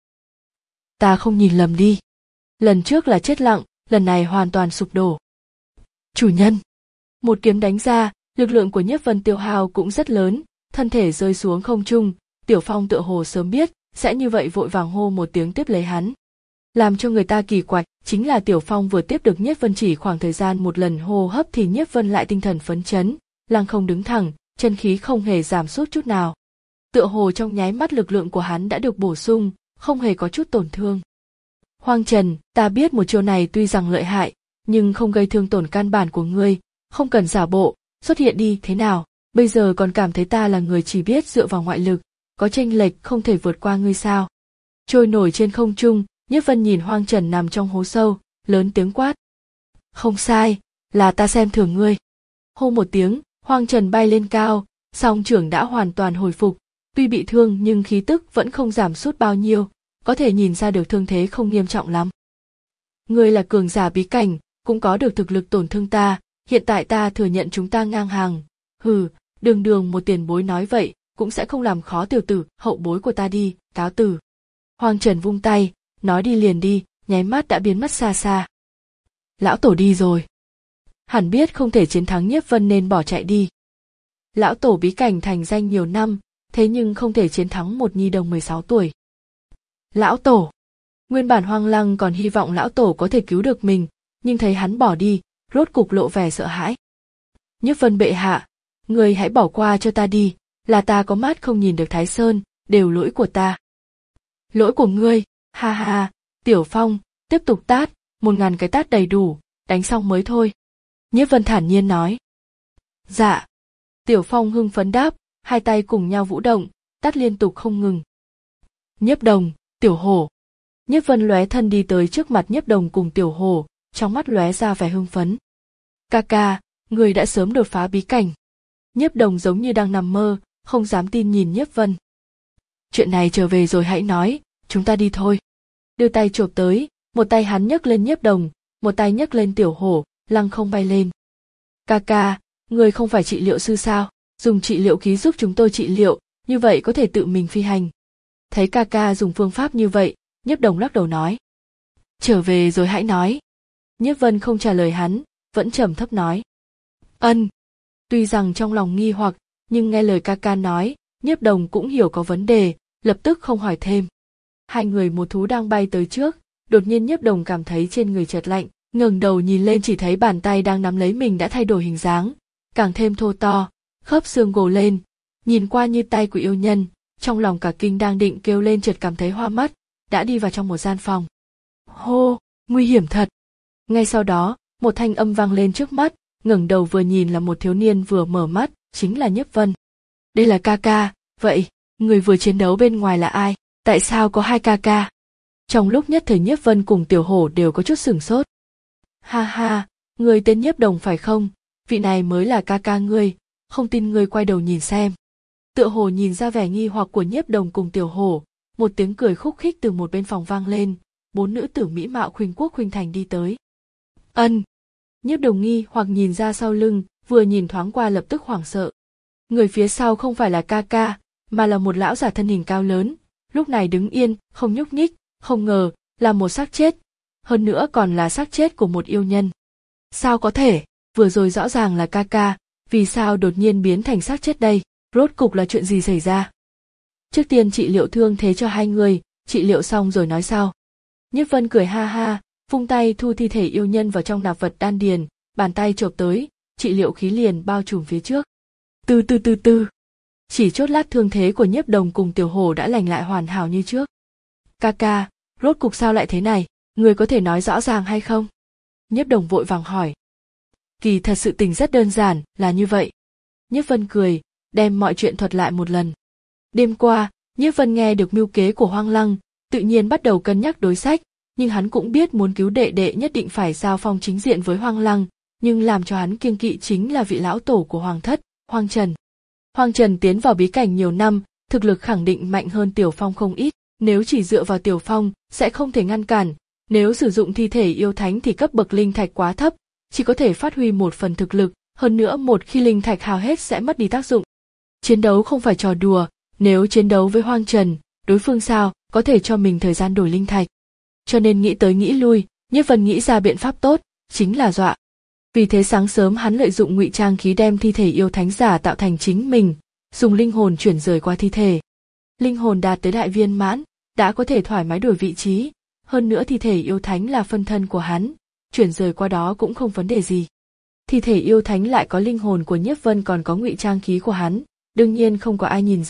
Ta không nhìn lầm đi. Lần trước là chết lặng, lần này hoàn toàn sụp đổ. Chủ nhân. Một kiếm đánh ra, lực lượng của Nhiếp Vân tiêu hao cũng rất lớn, thân thể rơi xuống không trung, Tiểu Phong tựa hồ sớm biết, sẽ như vậy vội vàng hô một tiếng tiếp lấy hắn. Làm cho người ta kỳ quặc, chính là Tiểu Phong vừa tiếp được Nhiếp Vân chỉ khoảng thời gian một lần hô hấp thì Nhiếp Vân lại tinh thần phấn chấn, lăng không đứng thẳng, chân khí không hề giảm sút chút nào. Tựa hồ trong nháy mắt lực lượng của hắn đã được bổ sung, không hề có chút tổn thương. Hoang Trần, ta biết một chiêu này tuy rằng lợi hại, nhưng không gây thương tổn căn bản của ngươi, không cần giả bộ, xuất hiện đi, thế nào? Bây giờ còn cảm thấy ta là người chỉ biết dựa vào ngoại lực, có chênh lệch không thể vượt qua ngươi sao? Trôi nổi trên không trung, Nhiếp Vân nhìn Hoang Trần nằm trong hố sâu, lớn tiếng quát. Không sai, là ta xem thường ngươi. Hô một tiếng, Hoang Trần bay lên cao, song trưởng đã hoàn toàn hồi phục, tuy bị thương nhưng khí tức vẫn không giảm sút bao nhiêu, có thể nhìn ra được thương thế không nghiêm trọng lắm. Ngươi là cường giả bí cảnh, cũng có được thực lực tổn thương ta, hiện tại ta thừa nhận chúng ta ngang hàng. Hừ, đường đường một tiền bối nói vậy, cũng sẽ không làm khó tiểu tử hậu bối của ta đi, cáo từ. Hoang Trần vung tay, nói đi liền đi, nháy mắt đã biến mất xa xa. Lão tổ đi rồi. Hẳn biết không thể chiến thắng Nhiếp Vân nên bỏ chạy đi. Lão tổ bí cảnh thành danh nhiều năm, thế nhưng không thể chiến thắng một nhi đồng mười sáu tuổi. Lão tổ. Nguyên bản Hoang Lăng còn hy vọng lão tổ có thể cứu được mình, nhưng thấy hắn bỏ đi, rốt cục lộ vẻ sợ hãi. Nhiếp Vân bệ hạ, người hãy bỏ qua cho ta đi, là ta có mắt không nhìn được Thái Sơn, đều lỗi của ta. Lỗi của ngươi, ha ha ha, Tiểu Phong, tiếp tục tát, một ngàn cái tát đầy đủ, đánh xong mới thôi. Nhiếp Vân thản nhiên nói. Dạ. Tiểu Phong hưng phấn đáp, hai tay cùng nhau vũ động, tát liên tục không ngừng. Nhiếp Đồng, Tiểu Hổ. Nhiếp Vân lóe thân đi tới trước mặt Nhiếp Đồng cùng Tiểu Hổ, trong mắt lóe ra vẻ hưng phấn. Ca ca, người đã sớm đột phá bí cảnh. Nhiếp Đồng giống như đang nằm mơ, không dám tin nhìn Nhiếp Vân. Chuyện này trở về rồi hãy nói, chúng ta đi thôi. Đưa tay chộp tới, một tay hắn nhấc lên Nhiếp Đồng, một tay nhấc lên Tiểu Hổ, lăng không bay lên. Ca ca, người không phải trị liệu sư sao, dùng trị liệu khí giúp chúng tôi trị liệu, như vậy có thể tự mình phi hành. Thấy ca ca dùng phương pháp như vậy, Nhiếp Đồng lắc đầu nói. Trở về rồi hãy nói. Nhiếp Vân không trả lời hắn, vẫn trầm thấp nói. Ân. Tuy rằng trong lòng nghi hoặc, nhưng nghe lời ca ca nói, Nhiếp Đồng cũng hiểu có vấn đề, lập tức không hỏi thêm. Hai người một thú đang bay tới trước, đột nhiên Nhiếp Đồng cảm thấy trên người chợt lạnh, ngẩng đầu nhìn lên chỉ thấy bàn tay đang nắm lấy mình đã thay đổi hình dáng, càng thêm thô to, khớp xương gồ lên, nhìn qua như tay của yêu nhân, trong lòng cả kinh đang định kêu lên chợt cảm thấy hoa mắt, đã đi vào trong một gian phòng. Hô, nguy hiểm thật. Ngay sau đó, một thanh âm vang lên trước mắt, ngẩng đầu vừa nhìn là một thiếu niên vừa mở mắt, chính là Nhiếp Vân. Đây là ca ca, vậy, người vừa chiến đấu bên ngoài là ai, tại sao có hai ca ca? Trong lúc nhất thời Nhiếp Vân cùng Tiểu Hổ đều có chút sửng sốt. Ha ha, người tên Nhiếp Đồng phải không, vị này mới là ca ca ngươi, không tin ngươi quay đầu nhìn xem. Tựa hồ nhìn ra vẻ nghi hoặc của Nhiếp Đồng cùng Tiểu Hổ, một tiếng cười khúc khích từ một bên phòng vang lên, bốn nữ tử mỹ mạo khuynh quốc khuynh thành đi tới. Ân. Nhiếp Đồng nghi hoặc nhìn ra sau lưng, vừa nhìn thoáng qua lập tức hoảng sợ. Người phía sau không phải là ca ca, mà là một lão giả thân hình cao lớn, lúc này đứng yên, không nhúc nhích, không ngờ là một xác chết, hơn nữa còn là xác chết của một yêu nhân. Sao có thể, vừa rồi rõ ràng là ca ca, vì sao đột nhiên biến thành xác chết đây, rốt cục là chuyện gì xảy ra? Trước tiên trị liệu thương thế cho hai người, trị liệu xong rồi nói sau. Nhiếp Vân cười ha ha, vung tay thu thi thể yêu nhân vào trong nạp vật đan điền, bàn tay chộp tới, trị liệu khí liền bao trùm phía trước. Từ từ từ từ, chỉ chốt lát thương thế của Nhiếp Đồng cùng Tiểu Hổ đã lành lại hoàn hảo như trước. Ca ca, rốt cục sao lại thế này, người có thể nói rõ ràng hay không? Nhiếp Đồng vội vàng hỏi. Kỳ thật sự tình rất đơn giản, là như vậy. Nhiếp Vân cười, đem mọi chuyện thuật lại một lần. Đêm qua, Nhiếp Vân nghe được mưu kế của Hoang Lăng, tự nhiên bắt đầu cân nhắc đối sách, nhưng hắn cũng biết muốn cứu đệ đệ nhất định phải giao phong chính diện với Hoang Lăng, nhưng làm cho hắn kiêng kỵ chính là vị lão tổ của Hoàng thất, Hoang Trần. Hoang Trần tiến vào bí cảnh nhiều năm, thực lực khẳng định mạnh hơn Tiểu Phong không ít, nếu chỉ dựa vào Tiểu Phong sẽ không thể ngăn cản, nếu sử dụng thi thể yêu thánh thì cấp bậc linh thạch quá thấp, chỉ có thể phát huy một phần thực lực, hơn nữa một khi linh thạch hao hết sẽ mất đi tác dụng. Chiến đấu không phải trò đùa, nếu chiến đấu với Hoang Trần, đối phương sao có thể cho mình thời gian đổi linh thạch. Cho nên nghĩ tới nghĩ lui, Nhiếp Vân nghĩ ra biện pháp tốt, chính là dọa. Vì thế sáng sớm hắn lợi dụng ngụy trang khí đem thi thể yêu thánh giả tạo thành chính mình, dùng linh hồn chuyển rời qua thi thể. Linh hồn đạt tới đại viên mãn, đã có thể thoải mái đổi vị trí, hơn nữa thi thể yêu thánh là phân thân của hắn, chuyển rời qua đó cũng không vấn đề gì. Thi thể yêu thánh lại có linh hồn của Nhiếp Vân còn có ngụy trang khí của hắn, đương nhiên không có ai nhìn ra.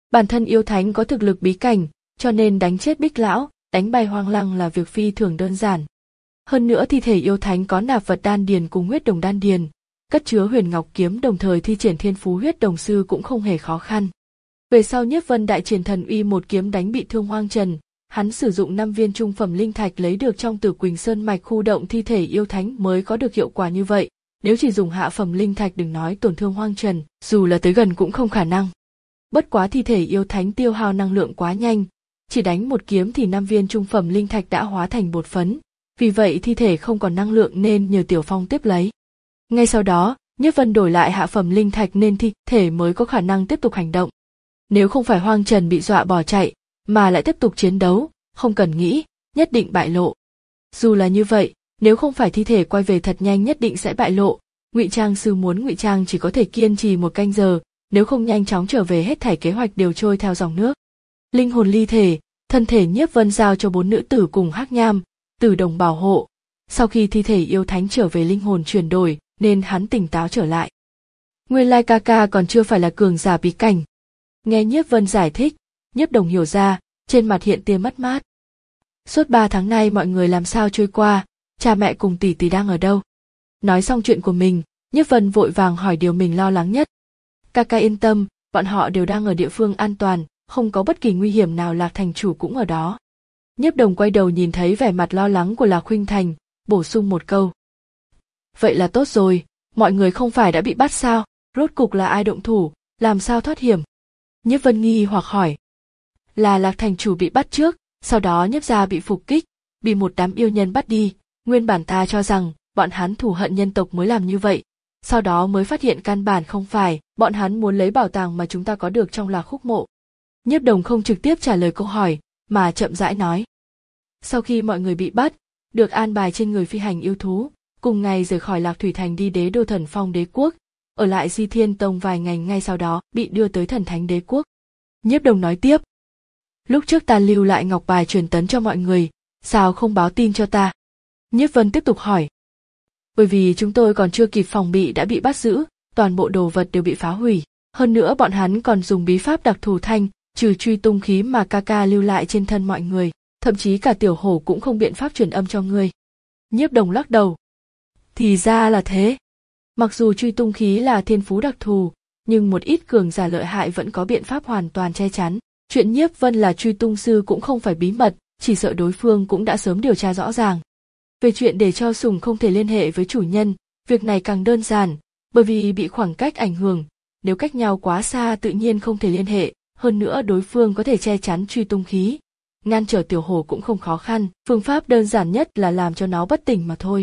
Bản thân yêu thánh có thực lực bí cảnh, cho nên đánh chết Bích lão, đánh bay Hoang Lăng là việc phi thường đơn giản. Hơn nữa thi thể yêu thánh có nạp vật đan điền cùng huyết đồng đan điền, cất chứa huyền ngọc kiếm đồng thời thi triển thiên phú huyết đồng sư cũng không hề khó khăn. Về sau Nhiếp Vân đại triển thần uy một kiếm đánh bị thương Hoang Trần, hắn sử dụng năm viên trung phẩm linh thạch lấy được trong Tử Quỳnh Sơn mạch khu động thi thể yêu thánh mới có được hiệu quả như vậy, nếu chỉ dùng hạ phẩm linh thạch đừng nói tổn thương Hoang Trần, dù là tới gần cũng không khả năng. Bất quá thi thể yêu thánh tiêu hao năng lượng quá nhanh, chỉ đánh một kiếm thì năm viên trung phẩm linh thạch đã hóa thành bột phấn, vì vậy thi thể không còn năng lượng nên nhờ Tiểu Phong tiếp lấy. Ngay sau đó, Nhiếp Vân đổi lại hạ phẩm linh thạch nên thi thể mới có khả năng tiếp tục hành động. Nếu không phải Hoang Trần bị dọa bỏ chạy, mà lại tiếp tục chiến đấu, không cần nghĩ, nhất định bại lộ. Dù là như vậy, nếu không phải thi thể quay về thật nhanh nhất định sẽ bại lộ, ngụy trang sư muốn ngụy trang chỉ có thể kiên trì một canh giờ, nếu không nhanh chóng trở về hết thảy kế hoạch đều trôi theo dòng nước. Linh hồn ly thể, thân thể Nhiếp Vân giao cho bốn nữ tử cùng Hắc Nham, Tử Đồng bảo hộ. Sau khi thi thể yêu thánh trở về linh hồn chuyển đổi, nên hắn tỉnh táo trở lại. Nguyên lai ca ca còn chưa phải là cường giả bí cảnh. Nghe Nhiếp Vân giải thích, Nhiếp Đồng hiểu ra, trên mặt hiện tia mất mát. Suốt ba tháng nay mọi người làm sao trôi qua, cha mẹ cùng tỷ tỷ đang ở đâu? Nói xong chuyện của mình, Nhiếp Vân vội vàng hỏi điều mình lo lắng nhất. Ca ca yên tâm, bọn họ đều đang ở địa phương an toàn, không có bất kỳ nguy hiểm nào, Lạc thành chủ cũng ở đó. Nhiếp Đồng quay đầu nhìn thấy vẻ mặt lo lắng của Lạc Khuynh Thành, bổ sung một câu. Vậy là tốt rồi, mọi người không phải đã bị bắt sao, rốt cục là ai động thủ, làm sao thoát hiểm? Nhiếp Vân nghi hoặc hỏi. Là Lạc thành chủ bị bắt trước, sau đó Nhiếp gia bị phục kích, bị một đám yêu nhân bắt đi, nguyên bản ta cho rằng bọn hắn thù hận nhân tộc mới làm như vậy, sau đó mới phát hiện căn bản không phải, bọn hắn muốn lấy bảo tàng mà chúng ta có được trong Lạc Khúc mộ. Nhiếp Đồng không trực tiếp trả lời câu hỏi, mà chậm rãi nói. Sau khi mọi người bị bắt, được an bài trên người phi hành yêu thú, cùng ngày rời khỏi Lạc Thủy Thành đi Đế Đô Thần Phong Đế Quốc, ở lại Di Thiên Tông vài ngày, ngay sau đó bị đưa tới Thần Thánh Đế Quốc. Nhiếp Đồng nói tiếp. Lúc trước ta lưu lại ngọc bài truyền tấn cho mọi người, sao không báo tin cho ta? Nhiếp Vân tiếp tục hỏi. Bởi vì chúng tôi còn chưa kịp phòng bị đã bị bắt giữ, toàn bộ đồ vật đều bị phá hủy. Hơn nữa bọn hắn còn dùng bí pháp đặc thù thanh, trừ truy tung khí mà ca ca lưu lại trên thân mọi người, thậm chí cả Tiểu Hổ cũng không biện pháp truyền âm cho ngươi. Nhiếp Đồng lắc đầu. Thì ra là thế. Mặc dù truy tung khí là thiên phú đặc thù, nhưng một ít cường giả lợi hại vẫn có biện pháp hoàn toàn che chắn. Chuyện Nhiếp Vân là truy tung sư cũng không phải bí mật, chỉ sợ đối phương cũng đã sớm điều tra rõ ràng. Về chuyện để cho sùng không thể liên hệ với chủ nhân, việc này càng đơn giản, bởi vì bị khoảng cách ảnh hưởng, nếu cách nhau quá xa tự nhiên không thể liên hệ, hơn nữa đối phương có thể che chắn truy tung khí. Ngăn trở Tiểu Hổ cũng không khó khăn, phương pháp đơn giản nhất là làm cho nó bất tỉnh mà thôi.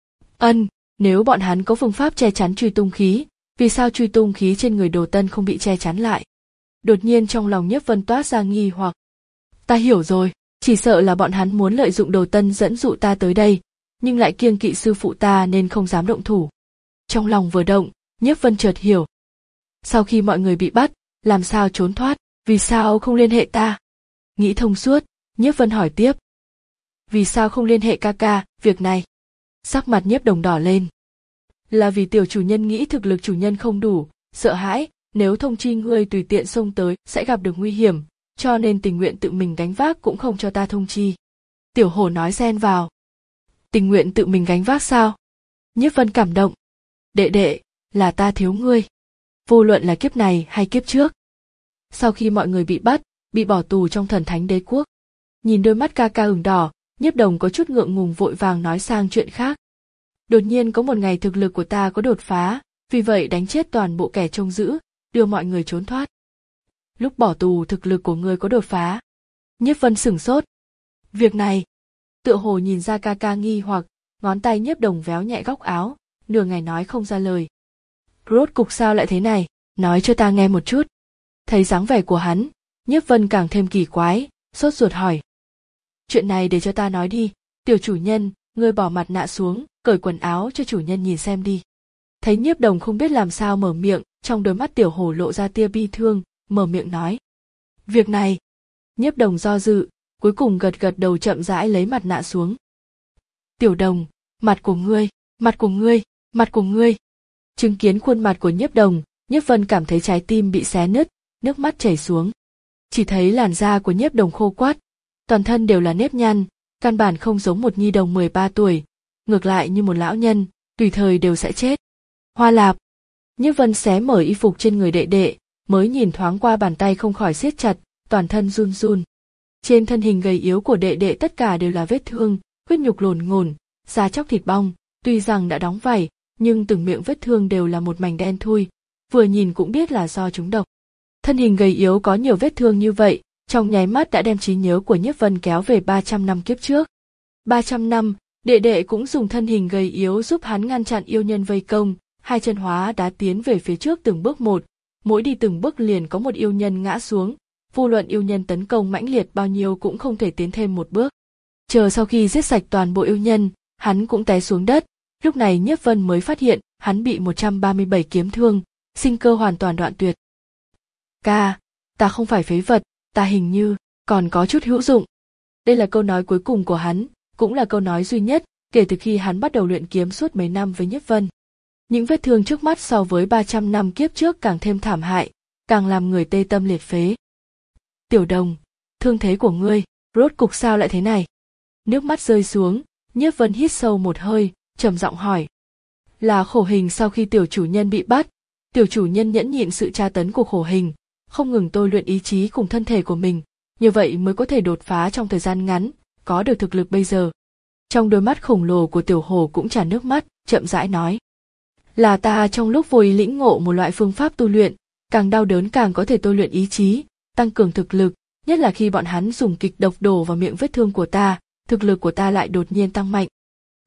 Ân, nếu bọn hắn có phương pháp che chắn truy tung khí, vì sao truy tung khí trên người Đồ Tân không bị che chắn lại? Đột nhiên trong lòng Nhiếp Vân toát ra nghi hoặc. Ta hiểu rồi, chỉ sợ là bọn hắn muốn lợi dụng Đồ Tân dẫn dụ ta tới đây, nhưng lại kiêng kỵ sư phụ ta nên không dám động thủ. Trong lòng vừa động, Nhiếp Vân chợt hiểu. Sau khi mọi người bị bắt, làm sao trốn thoát, vì sao không liên hệ ta? Nghĩ thông suốt, Nhiếp Vân hỏi tiếp. Vì sao không liên hệ ca ca, việc này? Sắc mặt Nhiếp Đồng đỏ lên. Là vì tiểu chủ nhân nghĩ thực lực chủ nhân không đủ, sợ hãi, nếu thông chi ngươi tùy tiện xông tới sẽ gặp được nguy hiểm, cho nên tình nguyện tự mình gánh vác cũng không cho ta thông chi. Tiểu Hổ nói xen vào. Tình nguyện tự mình gánh vác sao? Nhiếp Vân cảm động. Đệ đệ, là ta thiếu ngươi. Vô luận là kiếp này hay kiếp trước. Sau khi mọi người bị bắt, bị bỏ tù trong Thần Thánh Đế Quốc. Nhìn đôi mắt ca ca ửng đỏ, Nhiếp Đồng có chút ngượng ngùng vội vàng nói sang chuyện khác. Đột nhiên có một ngày thực lực của ta có đột phá, vì vậy đánh chết toàn bộ kẻ trông giữ, đưa mọi người trốn thoát. Lúc bỏ tù thực lực của ngươi có đột phá. Nhiếp Vân sửng sốt. Việc này, tựa hồ nhìn ra ca ca nghi hoặc, ngón tay Nhiếp Đồng véo nhẹ góc áo, nửa ngày nói không ra lời. Rốt cục sao lại thế này, nói cho ta nghe một chút. Thấy dáng vẻ của hắn, Nhiếp Vân càng thêm kỳ quái, sốt ruột hỏi. Chuyện này để cho ta nói đi, tiểu chủ nhân, ngươi bỏ mặt nạ xuống, cởi quần áo cho chủ nhân nhìn xem đi. Thấy Nhiếp Đồng không biết làm sao mở miệng, trong đôi mắt Tiểu Hổ lộ ra tia bi thương, mở miệng nói. Việc này, Nhiếp Đồng do dự, cuối cùng gật gật đầu chậm rãi lấy mặt nạ xuống. Tiểu Đồng, mặt của ngươi, mặt của ngươi, mặt của ngươi. Chứng kiến khuôn mặt của Nhiếp Đồng, Nhiếp Vân cảm thấy trái tim bị xé nứt, nước mắt chảy xuống. Chỉ thấy làn da của Nhiếp Đồng khô quắt, toàn thân đều là nếp nhăn, căn bản không giống một nhi đồng mười ba tuổi, ngược lại như một lão nhân, tùy thời đều sẽ chết. Hoa Lạp. Nhiếp Vân xé mở y phục trên người đệ đệ, mới nhìn thoáng qua bàn tay không khỏi siết chặt, toàn thân run run. Trên thân hình gầy yếu của đệ đệ tất cả đều là vết thương, huyết nhục lồn ngồn, da chóc thịt bong, tuy rằng đã đóng vảy, nhưng từng miệng vết thương đều là một mảnh đen thui, vừa nhìn cũng biết là do trúng độc. Thân hình gầy yếu có nhiều vết thương như vậy, trong nháy mắt đã đem trí nhớ của Nhiếp Vân kéo về ba trăm năm kiếp trước. ba trăm năm, đệ đệ cũng dùng thân hình gầy yếu giúp hắn ngăn chặn yêu nhân vây công, hai chân hóa đá tiến về phía trước từng bước một, mỗi đi từng bước liền có một yêu nhân ngã xuống, vô luận yêu nhân tấn công mãnh liệt bao nhiêu cũng không thể tiến thêm một bước. Chờ sau khi giết sạch toàn bộ yêu nhân, hắn cũng té xuống đất, lúc này Nhiếp Vân mới phát hiện hắn bị một trăm ba mươi bảy kiếm thương, sinh cơ hoàn toàn đoạn tuyệt. Ca, ta không phải phế vật, ta hình như còn có chút hữu dụng. Đây là câu nói cuối cùng của hắn, cũng là câu nói duy nhất kể từ khi hắn bắt đầu luyện kiếm suốt mấy năm với Nhiếp Vân. Những vết thương trước mắt so với ba trăm năm kiếp trước càng thêm thảm hại, càng làm người tê tâm liệt phế. Tiểu Đồng, thương thế của ngươi, rốt cục sao lại thế này? Nước mắt rơi xuống, Nhiếp Vân hít sâu một hơi, trầm giọng hỏi. Là khổ hình sau khi tiểu chủ nhân bị bắt, tiểu chủ nhân nhẫn nhịn sự tra tấn của khổ hình, không ngừng tôi luyện ý chí cùng thân thể của mình, như vậy mới có thể đột phá trong thời gian ngắn, có được thực lực bây giờ. Trong đôi mắt khổng lồ của tiểu hồ cũng tràn nước mắt, chậm rãi nói. Là ta trong lúc vô ý lĩnh ngộ một loại phương pháp tu luyện, càng đau đớn càng có thể tôi luyện ý chí, tăng cường thực lực, nhất là khi bọn hắn dùng kịch độc đổ vào miệng vết thương của ta, thực lực của ta lại đột nhiên tăng mạnh.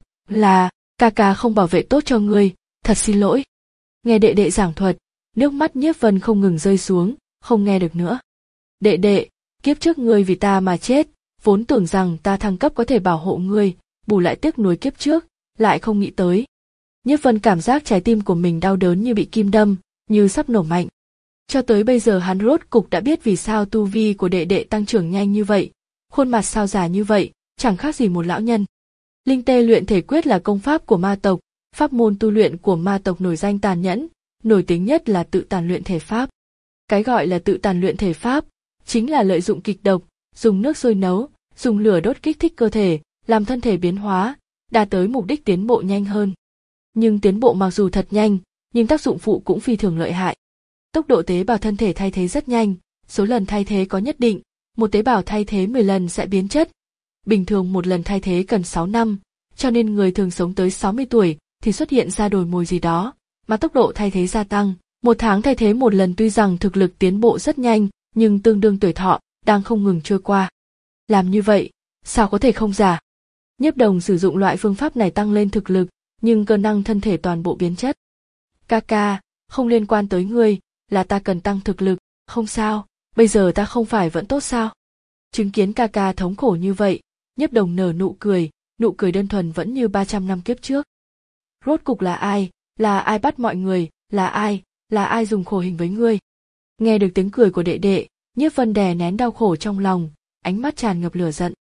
Là, ca ca không bảo vệ tốt cho ngươi, thật xin lỗi. Nghe đệ đệ giảng thuật, nước mắt Nhiếp Vân không ngừng rơi xuống, không nghe được nữa. Đệ đệ, kiếp trước ngươi vì ta mà chết, vốn tưởng rằng ta thăng cấp có thể bảo hộ ngươi, bù lại tiếc nuối kiếp trước, lại không nghĩ tới. Nhiếp Vân cảm giác trái tim của mình đau đớn như bị kim đâm, như sắp nổ mạnh. Cho tới bây giờ hắn rốt cục đã biết vì sao tu vi của đệ đệ tăng trưởng nhanh như vậy, khuôn mặt sao già như vậy, chẳng khác gì một lão nhân. Linh tê luyện thể quyết là công pháp của ma tộc, pháp môn tu luyện của ma tộc nổi danh tàn nhẫn, nổi tiếng nhất là tự tàn luyện thể pháp. Cái gọi là tự tàn luyện thể pháp, chính là lợi dụng kịch độc, dùng nước sôi nấu, dùng lửa đốt kích thích cơ thể, làm thân thể biến hóa, đạt tới mục đích tiến bộ nhanh hơn. Nhưng tiến bộ mặc dù thật nhanh, nhưng tác dụng phụ cũng phi thường lợi hại. Tốc độ tế bào thân thể thay thế rất nhanh, số lần thay thế có nhất định, một tế bào thay thế mười lần sẽ biến chất. Bình thường một lần thay thế cần sáu năm, cho nên người thường sống tới sáu mươi tuổi thì xuất hiện ra đồi mồi gì đó, mà tốc độ thay thế gia tăng. Một tháng thay thế một lần tuy rằng thực lực tiến bộ rất nhanh, nhưng tương đương tuổi thọ, đang không ngừng trôi qua. Làm như vậy, sao có thể không già? Nhiếp Đồng sử dụng loại phương pháp này tăng lên thực lực, nhưng cơ năng thân thể toàn bộ biến chất. Ca ca, không liên quan tới ngươi, là ta cần tăng thực lực, không sao, bây giờ ta không phải vẫn tốt sao? Chứng kiến ca ca thống khổ như vậy, Nhiếp Đồng nở nụ cười, nụ cười đơn thuần vẫn như ba trăm năm kiếp trước. Rốt cục là ai, là ai bắt mọi người, là ai, là ai dùng khổ hình với ngươi? Nghe được tiếng cười của đệ đệ, Nhiếp Vân đè nén đau khổ trong lòng, ánh mắt tràn ngập lửa giận.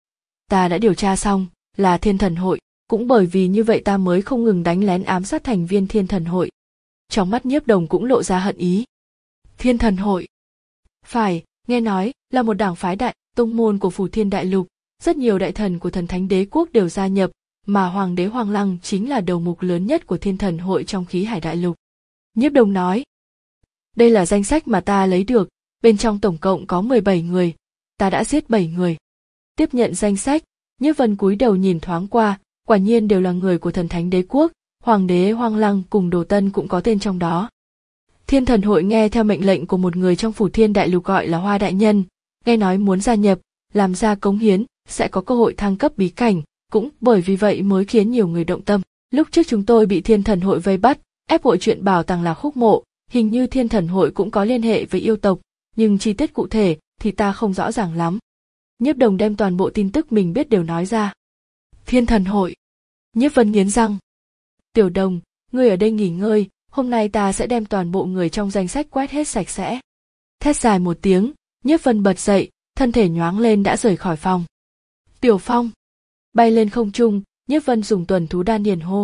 Ta đã điều tra xong, là Thiên Thần Hội, cũng bởi vì như vậy ta mới không ngừng đánh lén ám sát thành viên Thiên Thần Hội. Trong mắt Nhiếp Đồng cũng lộ ra hận ý. Thiên Thần Hội? Phải, nghe nói là một đảng phái đại tông môn của Phù Thiên Đại Lục, rất nhiều đại thần của Thần Thánh Đế Quốc đều gia nhập, mà Hoàng đế Hoang Lăng chính là đầu mục lớn nhất của Thiên Thần Hội trong Khí Hải Đại Lục. Nhiếp Đồng nói, đây là danh sách mà ta lấy được, bên trong tổng cộng có mười bảy người, ta đã giết bảy người. Tiếp nhận danh sách, Nhiếp Vân cúi đầu nhìn thoáng qua, quả nhiên đều là người của Thần Thánh Đế Quốc, Hoàng đế Hoang Lăng cùng Đồ Tân cũng có tên trong đó. Thiên Thần Hội nghe theo mệnh lệnh của một người trong Phủ Thiên Đại Lục gọi là Hoa Đại Nhân, nghe nói muốn gia nhập, làm ra cống hiến, sẽ có cơ hội thăng cấp bí cảnh, cũng bởi vì vậy mới khiến nhiều người động tâm. Lúc trước chúng tôi bị Thiên Thần Hội vây bắt, ép hội chuyện bảo tàng là Khúc Mộ, hình như Thiên Thần Hội cũng có liên hệ với yêu tộc, nhưng chi tiết cụ thể thì ta không rõ ràng lắm. Nhiếp Đồng đem toàn bộ tin tức mình biết đều nói ra. Thiên Thần Hội. Nhiếp Vân nghiến răng. Tiểu Đồng, ngươi ở đây nghỉ ngơi, hôm nay ta sẽ đem toàn bộ người trong danh sách quét hết sạch sẽ. Thét dài một tiếng, Nhiếp Vân bật dậy, thân thể nhoáng lên đã rời khỏi phòng. Tiểu Phong. Bay lên không trung, Nhiếp Vân dùng tuần thú đan điền hô.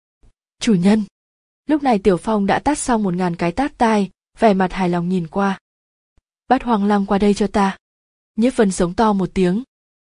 Chủ nhân. Lúc này Tiểu Phong đã tát xong một ngàn cái tát tai, vẻ mặt hài lòng nhìn qua. bắt Hoang Lăng qua đây cho ta. Nhiếp Vân giống to một tiếng.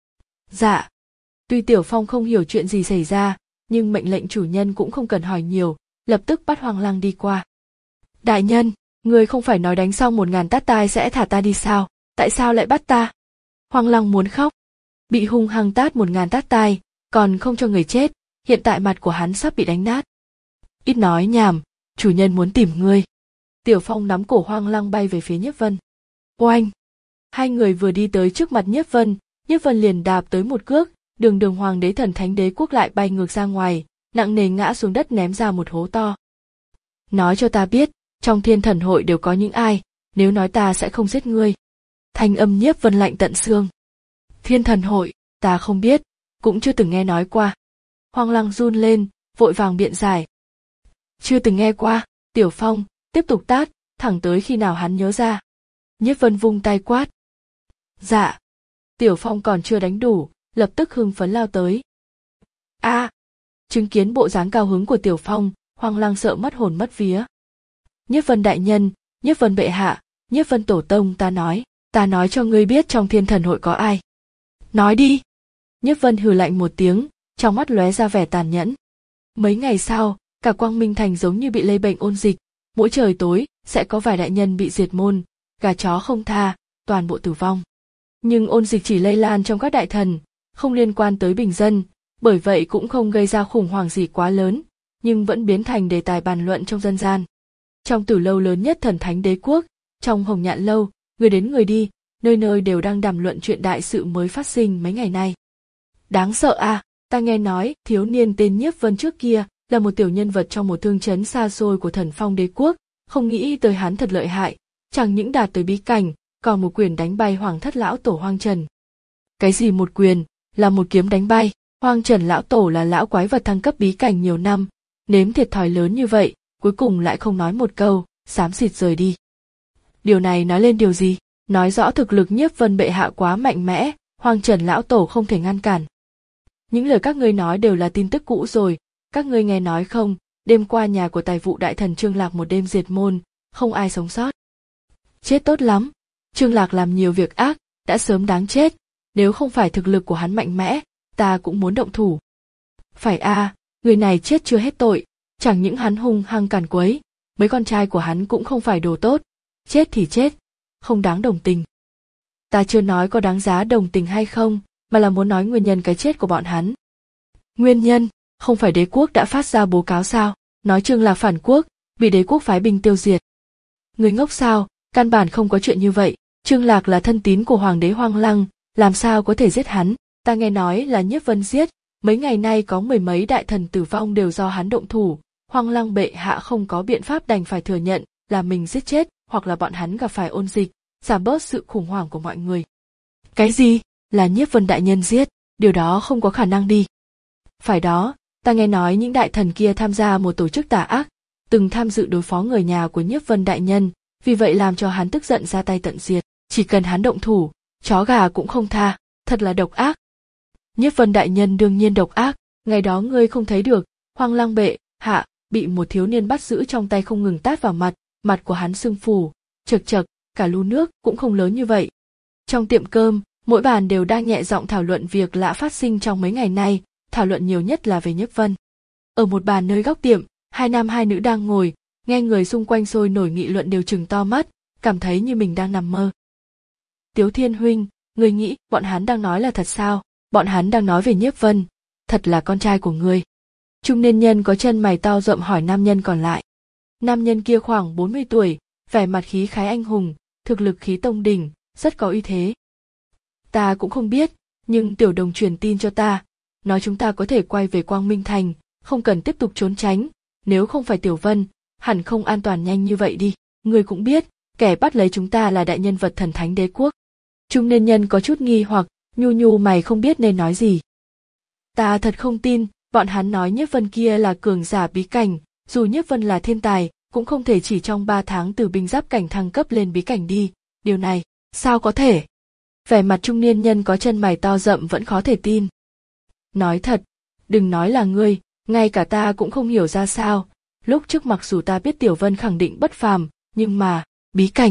Dạ. Tuy Tiểu Phong không hiểu chuyện gì xảy ra, nhưng mệnh lệnh chủ nhân cũng không cần hỏi nhiều, lập tức bắt Hoang Lăng đi qua. Đại nhân, người không phải nói đánh xong một ngàn tát tai sẽ thả ta đi sao, tại sao lại bắt ta? Hoang Lăng muốn khóc. Bị hung hăng tát một ngàn tát tai, còn không cho người chết, hiện tại mặt của hắn sắp bị đánh nát. Ít nói nhảm, chủ nhân muốn tìm ngươi. Tiểu Phong nắm cổ Hoang Lăng bay về phía Nhiếp Vân. Oanh! Hai người vừa đi tới trước mặt Nhiếp Vân, Nhiếp Vân liền đạp tới một cước, đường đường Hoàng đế Thần Thánh Đế Quốc lại bay ngược ra ngoài, nặng nề ngã xuống đất ném ra một hố to. Nói cho ta biết, trong Thiên Thần Hội đều có những ai, nếu nói ta sẽ không giết ngươi. Thanh âm Nhiếp Vân lạnh tận xương. Thiên Thần Hội, ta không biết, cũng chưa từng nghe nói qua. Hoang Lăng run lên, vội vàng biện giải. Chưa từng nghe qua. Tiểu Phong tiếp tục tát, thẳng tới khi nào hắn nhớ ra. Nhiếp Vân vung tay quát. Dạ. Tiểu Phong còn chưa đánh đủ, lập tức hưng phấn lao tới. A! À, chứng kiến bộ dáng cao hứng của Tiểu Phong, Hoang Lăng sợ mất hồn mất vía. Nhiếp Vân đại nhân, Nhiếp Vân bệ hạ, Nhiếp Vân tổ tông, ta nói, ta nói cho ngươi biết trong Thiên Thần Hội có ai. Nói đi. Nhiếp Vân hừ lạnh một tiếng, trong mắt lóe ra vẻ tàn nhẫn. Mấy ngày sau, cả Quang Minh Thành giống như bị lây bệnh ôn dịch, mỗi trời tối sẽ có vài đại nhân bị diệt môn, gà chó không tha, toàn bộ tử vong. Nhưng ôn dịch chỉ lây lan trong các đại thần, không liên quan tới bình dân, bởi vậy cũng không gây ra khủng hoảng gì quá lớn, nhưng vẫn biến thành đề tài bàn luận trong dân gian. Trong tử lâu lớn nhất Thần Thánh Đế Quốc, trong Hồng Nhạn lâu, người đến người đi, nơi nơi đều đang đàm luận chuyện đại sự mới phát sinh mấy ngày nay. Đáng sợ à, ta nghe nói thiếu niên tên Nhiếp Vân trước kia là một tiểu nhân vật trong một thương trấn xa xôi của Thần Phong Đế Quốc, không nghĩ tới hắn thật lợi hại, chẳng những đạt tới bí cảnh, còn một quyền đánh bay Hoàng Thất lão tổ Hoang Trần. Cái gì một quyền, là một kiếm đánh bay, Hoang Trần lão tổ là lão quái vật thăng cấp bí cảnh nhiều năm, nếm thiệt thòi lớn như vậy, cuối cùng lại không nói một câu, xám xịt rời đi. Điều này nói lên điều gì? Nói rõ thực lực Nhiếp Vân bệ hạ quá mạnh mẽ, Hoang Trần lão tổ không thể ngăn cản. Những lời các ngươi nói đều là tin tức cũ rồi, các ngươi nghe nói không, đêm qua nhà của tài vụ đại thần Trương Lạc một đêm diệt môn, không ai sống sót. Chết tốt lắm, Trương Lạc làm nhiều việc ác, đã sớm đáng chết, nếu không phải thực lực của hắn mạnh mẽ, ta cũng muốn động thủ. Phải a, à, người này chết chưa hết tội, chẳng những hắn hung hăng càn quấy, mấy con trai của hắn cũng không phải đồ tốt, chết thì chết, không đáng đồng tình. Ta chưa nói có đáng giá đồng tình hay không, mà là muốn nói nguyên nhân cái chết của bọn hắn. Nguyên nhân, không phải đế quốc đã phát ra báo cáo sao, nói Trương Lạc phản quốc, bị đế quốc phái binh tiêu diệt. Người ngốc sao, căn bản không có chuyện như vậy, Trương Lạc là thân tín của Hoàng đế Hoang Lăng, làm sao có thể giết hắn, ta nghe nói là Nhiếp Vân giết, mấy ngày nay có mười mấy đại thần tử vong đều do hắn động thủ, Hoang Lăng bệ hạ không có biện pháp đành phải thừa nhận là mình giết chết, hoặc là bọn hắn gặp phải ôn dịch, giảm bớt sự khủng hoảng của mọi người. Cái gì? Là Nhiếp Vân đại nhân giết, điều đó không có khả năng đi. Phải đó, ta nghe nói những đại thần kia tham gia một tổ chức tà ác, từng tham dự đối phó người nhà của Nhiếp Vân đại nhân, vì vậy làm cho hắn tức giận ra tay tận diệt, chỉ cần hắn động thủ, chó gà cũng không tha, thật là độc ác. Nhiếp Vân đại nhân đương nhiên độc ác, ngày đó ngươi không thấy được, Hoang Lăng bệ hạ bị một thiếu niên bắt giữ trong tay không ngừng tát vào mặt, mặt của hắn sưng phù, chật chật, cả lu nước cũng không lớn như vậy. Trong tiệm cơm, mỗi bàn đều đang nhẹ giọng thảo luận việc lạ phát sinh trong mấy ngày nay, thảo luận nhiều nhất là về Nhiếp Vân. Ở một bàn nơi góc tiệm, hai nam hai nữ đang ngồi, nghe người xung quanh sôi nổi nghị luận đều trừng to mắt, cảm thấy như mình đang nằm mơ. Tiếu Thiên huynh, ngươi nghĩ bọn hắn đang nói là thật sao? Bọn hắn đang nói về Nhiếp Vân, thật là con trai của ngươi. Trung niên nhân có chân mày to rậm hỏi nam nhân còn lại. Nam nhân kia khoảng bốn mươi tuổi, vẻ mặt khí khái anh hùng, thực lực khí tông đỉnh, rất có uy thế. Ta cũng không biết, nhưng tiểu đồng truyền tin cho ta, nói chúng ta có thể quay về Quang Minh Thành, không cần tiếp tục trốn tránh, nếu không phải Tiểu Vân, hẳn không an toàn nhanh như vậy đi. Ngươi cũng biết, kẻ bắt lấy chúng ta là đại nhân vật Thần Thánh Đế Quốc. Trung niên nhân có chút nghi hoặc, nhu nhu mày không biết nên nói gì. Ta thật không tin, bọn hắn nói Nhiếp Vân kia là cường giả bí cảnh, dù Nhiếp Vân là thiên tài, cũng không thể chỉ trong ba tháng từ binh giáp cảnh thăng cấp lên bí cảnh đi, điều này, sao có thể? Vẻ mặt trung niên nhân có chân mày to rậm vẫn khó thể tin. Nói thật, đừng nói là ngươi, ngay cả ta cũng không hiểu ra sao, lúc trước mặc dù ta biết Tiểu Vân khẳng định bất phàm, nhưng mà, bí cảnh,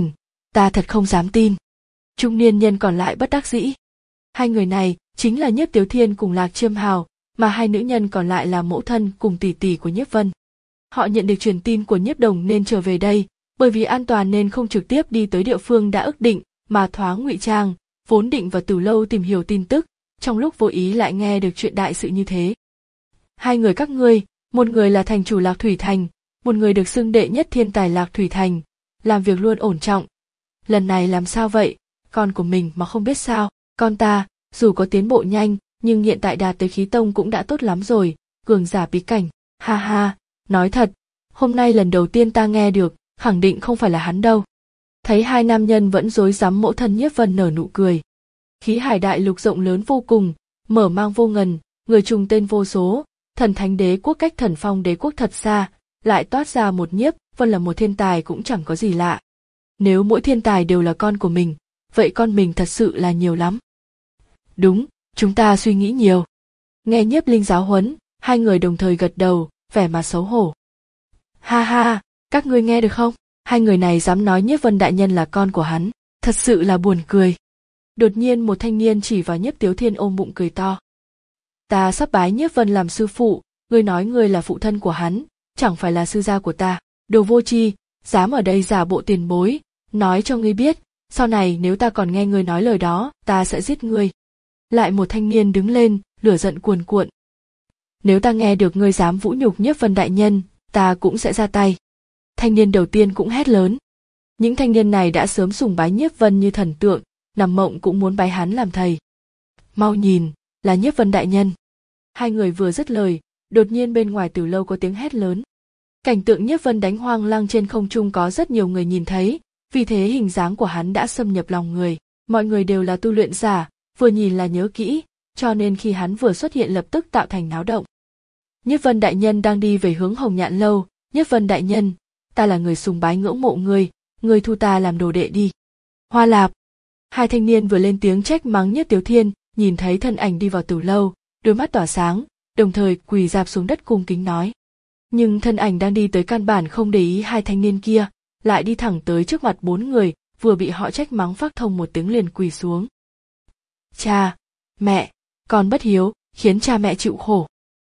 Ta thật không dám tin. Trung niên nhân còn lại bất đắc dĩ. Hai người này chính là Nhiếp Tiếu Thiên cùng Lạc Chiêm Hào, mà hai nữ nhân còn lại là mẫu thân cùng tỷ tỷ của Nhiếp Vân. Họ nhận được truyền tin của Nhiếp Đồng nên trở về đây, bởi vì an toàn nên không trực tiếp đi tới địa phương đã ước định, mà thoáng ngụy trang, vốn định vào Tử Lâu tìm hiểu tin tức, trong lúc vô ý lại nghe được chuyện đại sự như thế. Hai người các ngươi, một người là thành chủ Lạc Thủy Thành, một người được xưng đệ nhất thiên tài Lạc Thủy Thành, làm việc luôn ổn trọng. Lần này làm sao vậy, con của mình mà không biết sao? Con ta, dù có tiến bộ nhanh, nhưng hiện tại đạt tới khí tông cũng đã tốt lắm rồi, cường giả bí cảnh. Ha ha, nói thật, hôm nay lần đầu tiên ta nghe được, khẳng định không phải là hắn đâu. Thấy hai nam nhân vẫn rối rắm, mẫu thân Nhiếp Vân nở nụ cười. Khí hải đại lục rộng lớn vô cùng, mở mang vô ngần, người trùng tên vô số, thần thánh đế quốc cách Thần Phong đế quốc thật xa, lại toát ra một Nhiếp Vân là một thiên tài cũng chẳng có gì lạ. Nếu mỗi thiên tài đều là con của mình, vậy con mình thật sự là nhiều lắm. Đúng, chúng ta suy nghĩ nhiều. Nghe Nhiếp Linh giáo huấn, hai người đồng thời gật đầu, vẻ mặt xấu hổ. Ha ha, các ngươi nghe được không? Hai người này dám nói Nhiếp Vân đại nhân là con của hắn, thật sự là buồn cười. Đột nhiên một thanh niên chỉ vào Nhiếp Tiếu Thiên ôm bụng cười to. Ta sắp bái Nhiếp Vân làm sư phụ, ngươi nói ngươi là phụ thân của hắn, chẳng phải là sư gia của ta, đồ vô tri, dám ở đây giả bộ tiền bối, nói cho ngươi biết, sau này nếu ta còn nghe ngươi nói lời đó, ta sẽ giết ngươi. Lại một thanh niên đứng lên, lửa giận cuồn cuộn. Nếu ta nghe được ngươi dám vũ nhục Nhiếp Vân đại nhân, ta cũng sẽ ra tay. Thanh niên đầu tiên cũng hét lớn. Những thanh niên này đã sớm sùng bái Nhiếp Vân như thần tượng, nằm mộng cũng muốn bái hắn làm thầy. Mau nhìn, là Nhiếp Vân đại nhân. Hai người vừa dứt lời, đột nhiên bên ngoài Tử Lâu có tiếng hét lớn. Cảnh tượng Nhiếp Vân đánh hoang lăng trên không trung có rất nhiều người nhìn thấy, vì thế hình dáng của hắn đã xâm nhập lòng người. Mọi người đều là tu luyện giả, vừa nhìn là nhớ kỹ, cho nên khi hắn vừa xuất hiện lập tức tạo thành náo động. Nhiếp Vân đại nhân đang đi về hướng Hồng Nhạn lâu. Nhiếp Vân đại nhân, ta là người sùng bái ngưỡng mộ ngươi, ngươi thu ta làm đồ đệ đi. Hoa Lạp. Hai thanh niên vừa lên tiếng trách mắng Nhiếp Tiếu Thiên, nhìn thấy thân ảnh đi vào Tử Lâu, đôi mắt tỏa sáng, đồng thời quỳ rạp xuống đất cung kính nói. Nhưng thân ảnh đang đi tới căn bản không để ý hai thanh niên kia, lại đi thẳng tới trước mặt bốn người, vừa bị họ trách mắng phát thông một tiếng liền quỳ xuống. Cha, mẹ, con bất hiếu, khiến cha mẹ chịu khổ.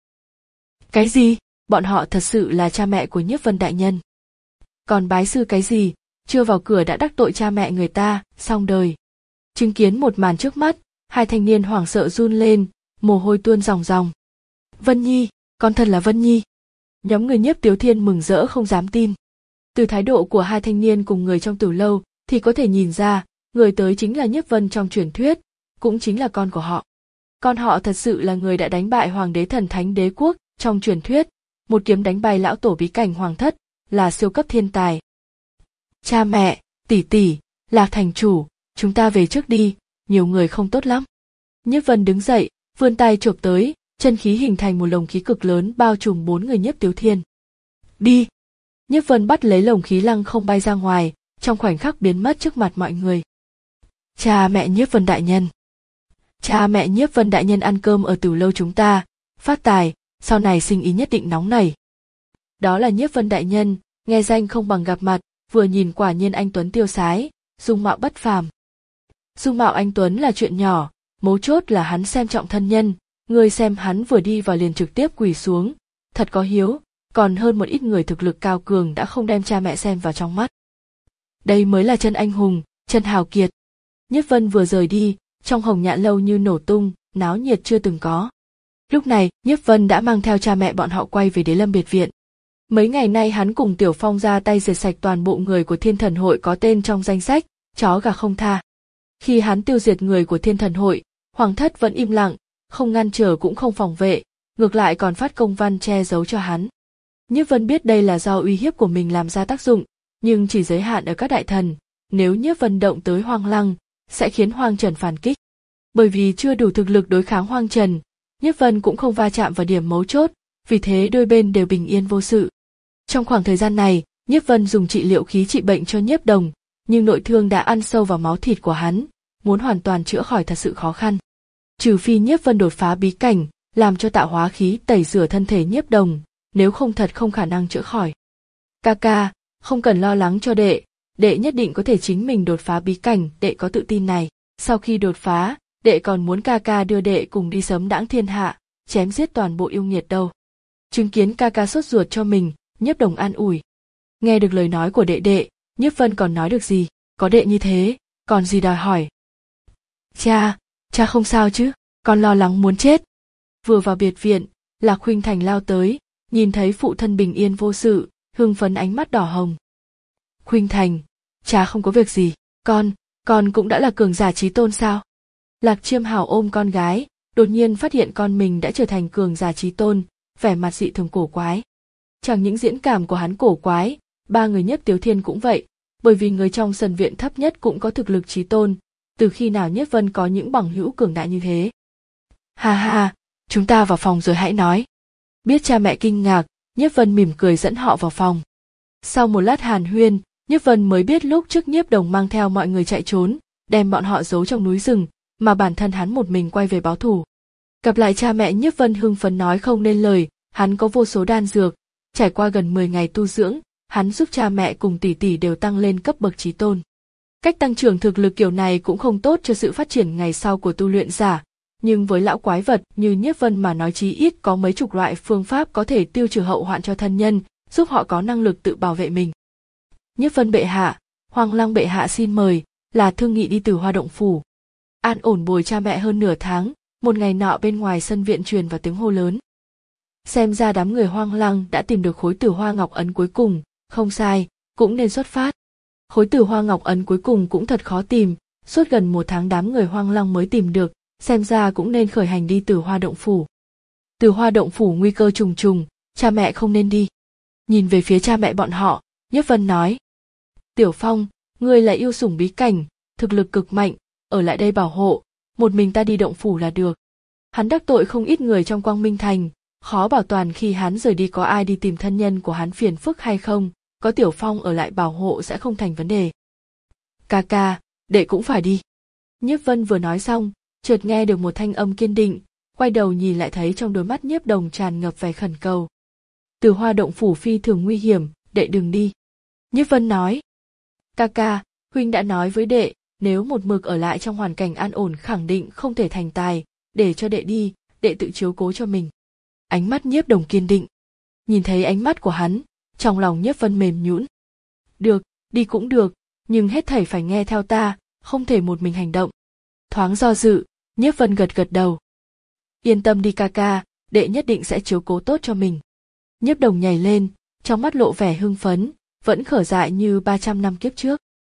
Cái gì? Bọn họ thật sự là cha mẹ của Nhiếp Vân đại nhân. Còn bái sư cái gì, chưa vào cửa đã đắc tội cha mẹ người ta, xong đời. Chứng kiến một màn trước mắt, hai thanh niên hoảng sợ run lên, mồ hôi tuôn ròng ròng. Vân Nhi, con thật là Vân Nhi. Nhóm người Nhiếp Tiếu Thiên mừng rỡ không dám tin. Từ thái độ của hai thanh niên cùng người trong Tử Lâu thì có thể nhìn ra, người tới chính là Nhiếp Vân trong truyền thuyết, cũng chính là con của họ. Con họ thật sự là người đã đánh bại Hoàng đế Thần Thánh đế quốc trong truyền thuyết, một kiếm đánh bay lão tổ bí cảnh Hoàng thất, là siêu cấp thiên tài. Cha mẹ, tỷ tỷ, Lạc thành chủ, chúng ta về trước đi, nhiều người không tốt lắm. Nhiếp Vân đứng dậy, vươn tay chộp tới, chân khí hình thành một lồng khí cực lớn bao trùm bốn người Nhiếp Tiếu Thiên. Đi! Nhiếp Vân bắt lấy lồng khí lăng không bay ra ngoài, trong khoảnh khắc biến mất trước mặt mọi người. Cha mẹ Nhiếp Vân đại nhân. Cha mẹ Nhiếp Vân đại nhân ăn cơm ở Tử Lâu chúng ta, phát tài, sau này sinh ý nhất định nóng nảy. Đó là Nhiếp Vân đại nhân, nghe danh không bằng gặp mặt, vừa nhìn quả nhiên anh tuấn tiêu sái, dung mạo bất phàm. Dung mạo anh tuấn là chuyện nhỏ, mấu chốt là hắn xem trọng thân nhân, người xem hắn vừa đi vào liền trực tiếp quỳ xuống, thật có hiếu, còn hơn một ít người thực lực cao cường đã không đem cha mẹ xem vào trong mắt. Đây mới là chân anh hùng, chân hào kiệt. Nhiếp Vân vừa rời đi, trong Hồng Nhạn lâu như nổ tung, náo nhiệt chưa từng có. Lúc này, Nhiếp Vân đã mang theo cha mẹ bọn họ quay về Đế Lâm biệt viện. Mấy ngày nay hắn cùng Tiểu Phong ra tay diệt sạch toàn bộ người của Thiên Thần hội có tên trong danh sách, chó gà không tha. Khi hắn tiêu diệt người của Thiên Thần hội, Hoàng thất vẫn im lặng, không ngăn trở cũng không phòng vệ, ngược lại còn phát công văn che giấu cho hắn. Nhiếp Vân biết đây là do uy hiếp của mình làm ra tác dụng, nhưng chỉ giới hạn ở các đại thần, nếu Nhiếp Vân động tới Hoang Lăng, sẽ khiến Hoang Trần phản kích. Bởi vì chưa đủ thực lực đối kháng Hoang Trần, Nhiếp Vân cũng không va chạm vào điểm mấu chốt, vì thế đôi bên đều bình yên vô sự. Trong khoảng thời gian này, Nhiếp Vân dùng trị liệu khí trị bệnh cho Nhiếp Đồng, nhưng nội thương đã ăn sâu vào máu thịt của hắn, muốn hoàn toàn chữa khỏi thật sự khó khăn. Trừ phi Nhiếp Vân đột phá bí cảnh, làm cho tạo hóa khí tẩy rửa thân thể Nhiếp Đồng, nếu không thật không khả năng chữa khỏi. Ca ca, không cần lo lắng cho đệ, đệ nhất định có thể chính mình đột phá bí cảnh, đệ có tự tin này. Sau khi đột phá, đệ còn muốn ca ca đưa đệ cùng đi sấm đãng thiên hạ, chém giết toàn bộ yêu nghiệt đâu. Chứng kiến ca ca sốt ruột cho mình, Nhiếp Đồng an ủi. Nghe được lời nói của đệ đệ, Nhiếp Vân còn nói được gì, có đệ như thế, còn gì đòi hỏi. Cha, cha không sao chứ, con lo lắng muốn chết. Vừa vào biệt viện, Lạc Khuynh Thành lao tới, nhìn thấy phụ thân bình yên vô sự, hưng phấn ánh mắt đỏ hồng. Khuynh Thành, cha không có việc gì, con, con cũng đã là cường giả chí tôn sao? Lạc Chiêm Hào ôm con gái, đột nhiên phát hiện con mình đã trở thành cường giả chí tôn, vẻ mặt dị thường cổ quái. Chẳng những diễn cảm của hắn cổ quái, ba người Nhiếp Tiếu Thiên cũng vậy, bởi vì người trong sân viện thấp nhất cũng có thực lực chí tôn, từ khi nào Nhiếp Vân có những bằng hữu cường đại như thế. Ha ha, chúng ta vào phòng rồi hãy nói. Biết cha mẹ kinh ngạc, Nhiếp Vân mỉm cười dẫn họ vào phòng. Sau một lát hàn huyên, Nhiếp Vân mới biết lúc trước Nhiếp Đồng mang theo mọi người chạy trốn, đem bọn họ giấu trong núi rừng, mà bản thân hắn một mình quay về báo thù. Gặp lại cha mẹ, Nhiếp Vân hưng phấn nói không nên lời, hắn có vô số đan dược, trải qua gần mười ngày tu dưỡng, hắn giúp cha mẹ cùng tỷ tỷ đều tăng lên cấp bậc chí tôn. Cách tăng trưởng thực lực kiểu này cũng không tốt cho sự phát triển ngày sau của tu luyện giả, nhưng với lão quái vật như Nhiếp Vân mà nói chí ít có mấy chục loại phương pháp có thể tiêu trừ hậu hoạn cho thân nhân, giúp họ có năng lực tự bảo vệ mình. Nhiếp Vân bệ hạ, Hoàng Lăng bệ hạ xin mời, là thương nghị đi Tử Hoa động phủ. An ổn bồi cha mẹ hơn nửa tháng, một ngày nọ bên ngoài sân viện truyền vào tiếng hô lớn. Xem ra đám người Hoang Lăng đã tìm được khối Tử Hoa Ngọc Ấn cuối cùng, không sai, cũng nên xuất phát. Khối Tử Hoa Ngọc Ấn cuối cùng cũng thật khó tìm, suốt gần một tháng đám người Hoang Lăng mới tìm được, xem ra cũng nên khởi hành đi Tử Hoa động phủ. Tử Hoa động phủ nguy cơ trùng trùng, cha mẹ không nên đi. Nhìn về phía cha mẹ bọn họ, Nhiếp Vân nói. Tiểu Phong, ngươi là yêu sủng bí cảnh, thực lực cực mạnh, ở lại đây bảo hộ, một mình ta đi động phủ là được. Hắn đắc tội không ít người trong Quang Minh Thành, khó bảo toàn khi hắn rời đi có ai đi tìm thân nhân của hắn phiền phức hay không, có Tiểu Phong ở lại bảo hộ sẽ không thành vấn đề. Ca ca, đệ cũng phải đi. Nhiếp Vân vừa nói xong, chợt nghe được một thanh âm kiên định, quay đầu nhìn lại thấy trong đôi mắt Nhiếp Đồng tràn ngập vẻ khẩn cầu. Tử Hoa động phủ phi thường nguy hiểm, đệ đừng đi. Nhiếp Vân nói. Ca ca, huynh đã nói với đệ, nếu một mực ở lại trong hoàn cảnh an ổn khẳng định không thể thành tài, để cho đệ đi, đệ tự chiếu cố cho mình. Ánh mắt Nhiếp Đồng kiên định. Nhìn thấy ánh mắt của hắn, trong lòng Nhiếp Vân mềm nhũn. Được, đi cũng được, nhưng hết thảy phải nghe theo ta, không thể một mình hành động. Thoáng do dự, Nhiếp Vân gật gật đầu. Yên tâm đi ca ca, đệ nhất định sẽ chiếu cố tốt cho mình. Nhiếp Đồng nhảy lên, trong mắt lộ vẻ hưng phấn, vẫn khở dại như ba trăm năm kiếp trước.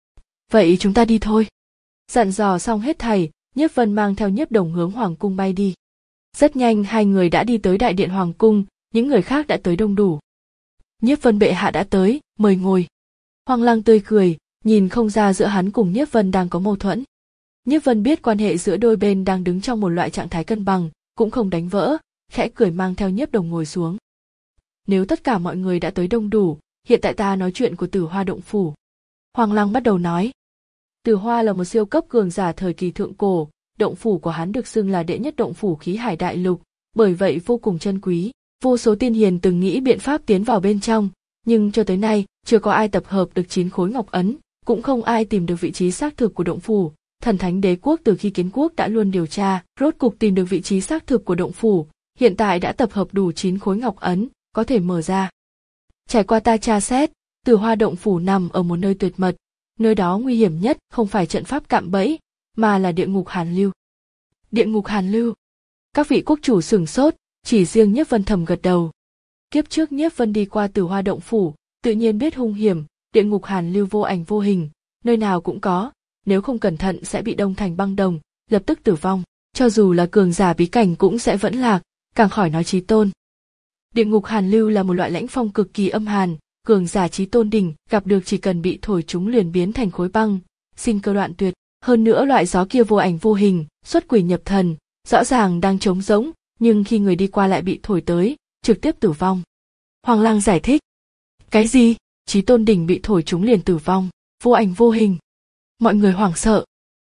Vậy chúng ta đi thôi. Dặn dò xong hết thảy, Nhiếp Vân mang theo Nhiếp Đồng hướng Hoàng cung bay đi. Rất nhanh hai người đã đi tới đại điện Hoàng cung, những người khác đã tới đông đủ. Nhiếp Vân bệ hạ đã tới, mời ngồi. Hoàng Lăng tươi cười, nhìn không ra giữa hắn cùng Nhiếp Vân đang có mâu thuẫn. Nhiếp Vân biết quan hệ giữa đôi bên đang đứng trong một loại trạng thái cân bằng, cũng không đánh vỡ, khẽ cười mang theo Nhiếp Đồng ngồi xuống. Nếu tất cả mọi người đã tới đông đủ, hiện tại ta nói chuyện của Tử Hoa động phủ. Hoàng Lăng bắt đầu nói. Tử Hoa là một siêu cấp cường giả thời kỳ thượng cổ, động phủ của hắn được xưng là đệ nhất động phủ khí hải đại lục, bởi vậy vô cùng chân quý. Vô số tiên hiền từng nghĩ biện pháp tiến vào bên trong, nhưng cho tới nay chưa có ai tập hợp được chín khối ngọc ấn, cũng không ai tìm được vị trí xác thực của động phủ. Thần Thánh Đế quốc từ khi kiến quốc đã luôn điều tra, rốt cục tìm được vị trí xác thực của động phủ, hiện tại đã tập hợp đủ chín khối ngọc ấn, có thể mở ra. Trải qua ta tra xét, Tử Hoa động phủ nằm ở một nơi tuyệt mật, nơi đó nguy hiểm nhất không phải trận pháp cạm bẫy, mà là địa ngục Hàn Lưu. Địa ngục Hàn Lưu. Các vị quốc chủ sửng sốt, chỉ riêng Nhiếp Vân thầm gật đầu. Kiếp trước Nhiếp Vân đi qua Tử Hoa động phủ, tự nhiên biết hung hiểm, địa ngục Hàn Lưu vô ảnh vô hình, nơi nào cũng có, nếu không cẩn thận sẽ bị đông thành băng đồng, lập tức tử vong, cho dù là cường giả bí cảnh cũng sẽ vẫn lạc, càng khỏi nói chí tôn. Địa ngục Hàn Lưu là một loại lãnh phong cực kỳ âm hàn, cường giả chí tôn đỉnh gặp được chỉ cần bị thổi chúng liền biến thành khối băng, sinh cơ đoạn tuyệt. Hơn nữa loại gió kia vô ảnh vô hình, xuất quỷ nhập thần, rõ ràng đang trống rỗng, nhưng khi người đi qua lại bị thổi tới, trực tiếp tử vong. Hoàng Lăng giải thích. Cái gì? Chí tôn đỉnh bị thổi chúng liền tử vong, vô ảnh vô hình. Mọi người hoảng sợ.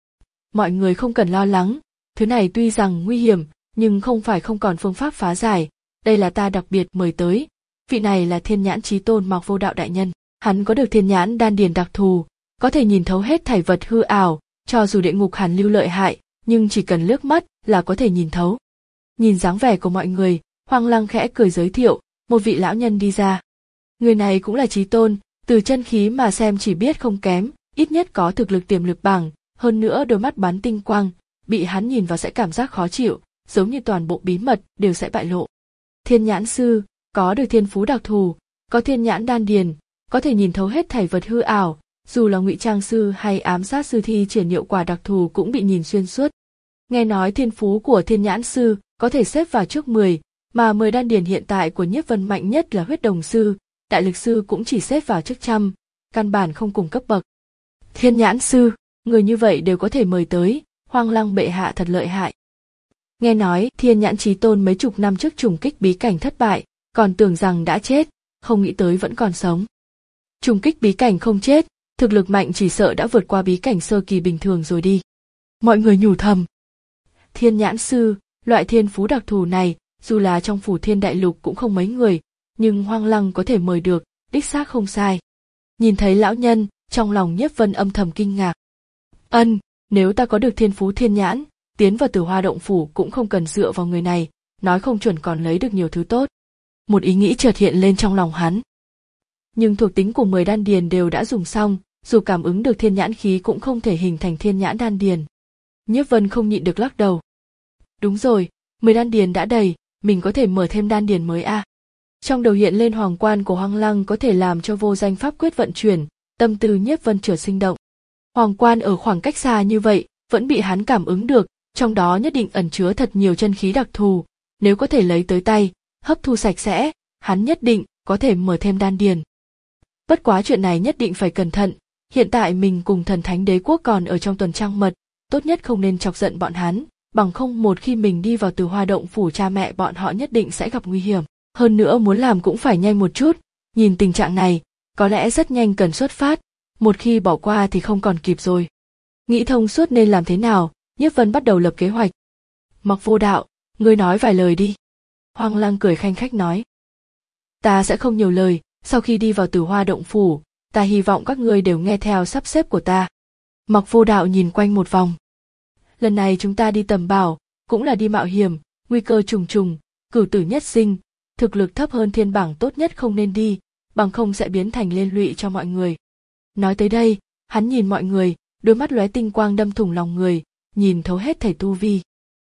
Mọi người không cần lo lắng, thứ này tuy rằng nguy hiểm, nhưng không phải không còn phương pháp phá giải. Đây là ta đặc biệt mời tới, vị này là Thiên Nhãn Chí Tôn Mạc Vô Đạo đại nhân, hắn có được thiên nhãn đan điền đặc thù, có thể nhìn thấu hết thảy vật hư ảo, cho dù địa ngục hàn lưu lợi hại, nhưng chỉ cần liếc mắt là có thể nhìn thấu. Nhìn dáng vẻ của mọi người, Hoang Lăng khẽ cười giới thiệu, một vị lão nhân đi ra. Người này cũng là Chí Tôn, từ chân khí mà xem chỉ biết không kém, ít nhất có thực lực tiềm lực bảng, hơn nữa đôi mắt bắn tinh quang, bị hắn nhìn vào sẽ cảm giác khó chịu, giống như toàn bộ bí mật đều sẽ bại lộ. Thiên nhãn sư, có được thiên phú đặc thù, có thiên nhãn đan điền, có thể nhìn thấu hết thảy vật hư ảo, dù là ngụy trang sư hay ám sát sư thi triển hiệu quả đặc thù cũng bị nhìn xuyên suốt. Nghe nói thiên phú của thiên nhãn sư có thể xếp vào trước mười, mà mười đan điền hiện tại của Nhiếp Vân mạnh nhất là huyết đồng sư, đại lực sư cũng chỉ xếp vào trước trăm, căn bản không cùng cấp bậc. Thiên nhãn sư, người như vậy đều có thể mời tới, Hoang Lăng bệ hạ thật lợi hại. Nghe nói Thiên Nhãn Chí Tôn mấy chục năm trước trùng kích bí cảnh thất bại, còn tưởng rằng đã chết, không nghĩ tới vẫn còn sống. Trùng kích bí cảnh không chết, thực lực mạnh chỉ sợ đã vượt qua bí cảnh sơ kỳ bình thường rồi đi. Mọi người nhủ thầm. Thiên nhãn sư, loại thiên phú đặc thù này, dù là trong phủ thiên đại lục cũng không mấy người, nhưng Hoang Lăng có thể mời được, đích xác không sai. Nhìn thấy lão nhân, trong lòng Nhiếp Vân âm thầm kinh ngạc. Ân, nếu ta có được thiên phú thiên nhãn, tiến vào Tử Hoa động phủ cũng không cần dựa vào người này, nói không chuẩn còn lấy được nhiều thứ tốt. Một ý nghĩ chợt hiện lên trong lòng hắn. Nhưng thuộc tính của mười đan điền đều đã dùng xong, dù cảm ứng được thiên nhãn khí cũng không thể hình thành thiên nhãn đan điền. Nhiếp Vân không nhịn được lắc đầu. Đúng rồi, mười đan điền đã đầy, mình có thể mở thêm đan điền mới a. À. Trong đầu hiện lên hoàng quan của Hoang Lăng có thể làm cho vô danh pháp quyết vận chuyển, tâm tư Nhiếp Vân chợt sinh động. Hoàng quan ở khoảng cách xa như vậy, vẫn bị hắn cảm ứng được, trong đó nhất định ẩn chứa thật nhiều chân khí đặc thù, nếu có thể lấy tới tay, hấp thu sạch sẽ, hắn nhất định có thể mở thêm đan điền. Bất quá chuyện này nhất định phải cẩn thận, hiện tại mình cùng Thần Thánh Đế quốc còn ở trong tuần trăng mật, tốt nhất không nên chọc giận bọn hắn, bằng không một khi mình đi vào Tử Hoa động phủ cha mẹ bọn họ nhất định sẽ gặp nguy hiểm. Hơn nữa muốn làm cũng phải nhanh một chút, nhìn tình trạng này, có lẽ rất nhanh cần xuất phát, một khi bỏ qua thì không còn kịp rồi. Nghĩ thông suốt nên làm thế nào, Nhiếp Vân bắt đầu lập kế hoạch. Mặc Vô Đạo, ngươi nói vài lời đi. Hoang Lăng cười khanh khách nói. Ta sẽ không nhiều lời, sau khi đi vào Tử Hoa động phủ, ta hy vọng các ngươi đều nghe theo sắp xếp của ta. Mặc Vô Đạo nhìn quanh một vòng. Lần này chúng ta đi tầm bảo, cũng là đi mạo hiểm, nguy cơ trùng trùng, cửu tử nhất sinh, thực lực thấp hơn thiên bảng tốt nhất không nên đi, bằng không sẽ biến thành liên lụy cho mọi người. Nói tới đây, hắn nhìn mọi người, đôi mắt lóe tinh quang đâm thủng lòng người, nhìn thấu hết thảy tu vi.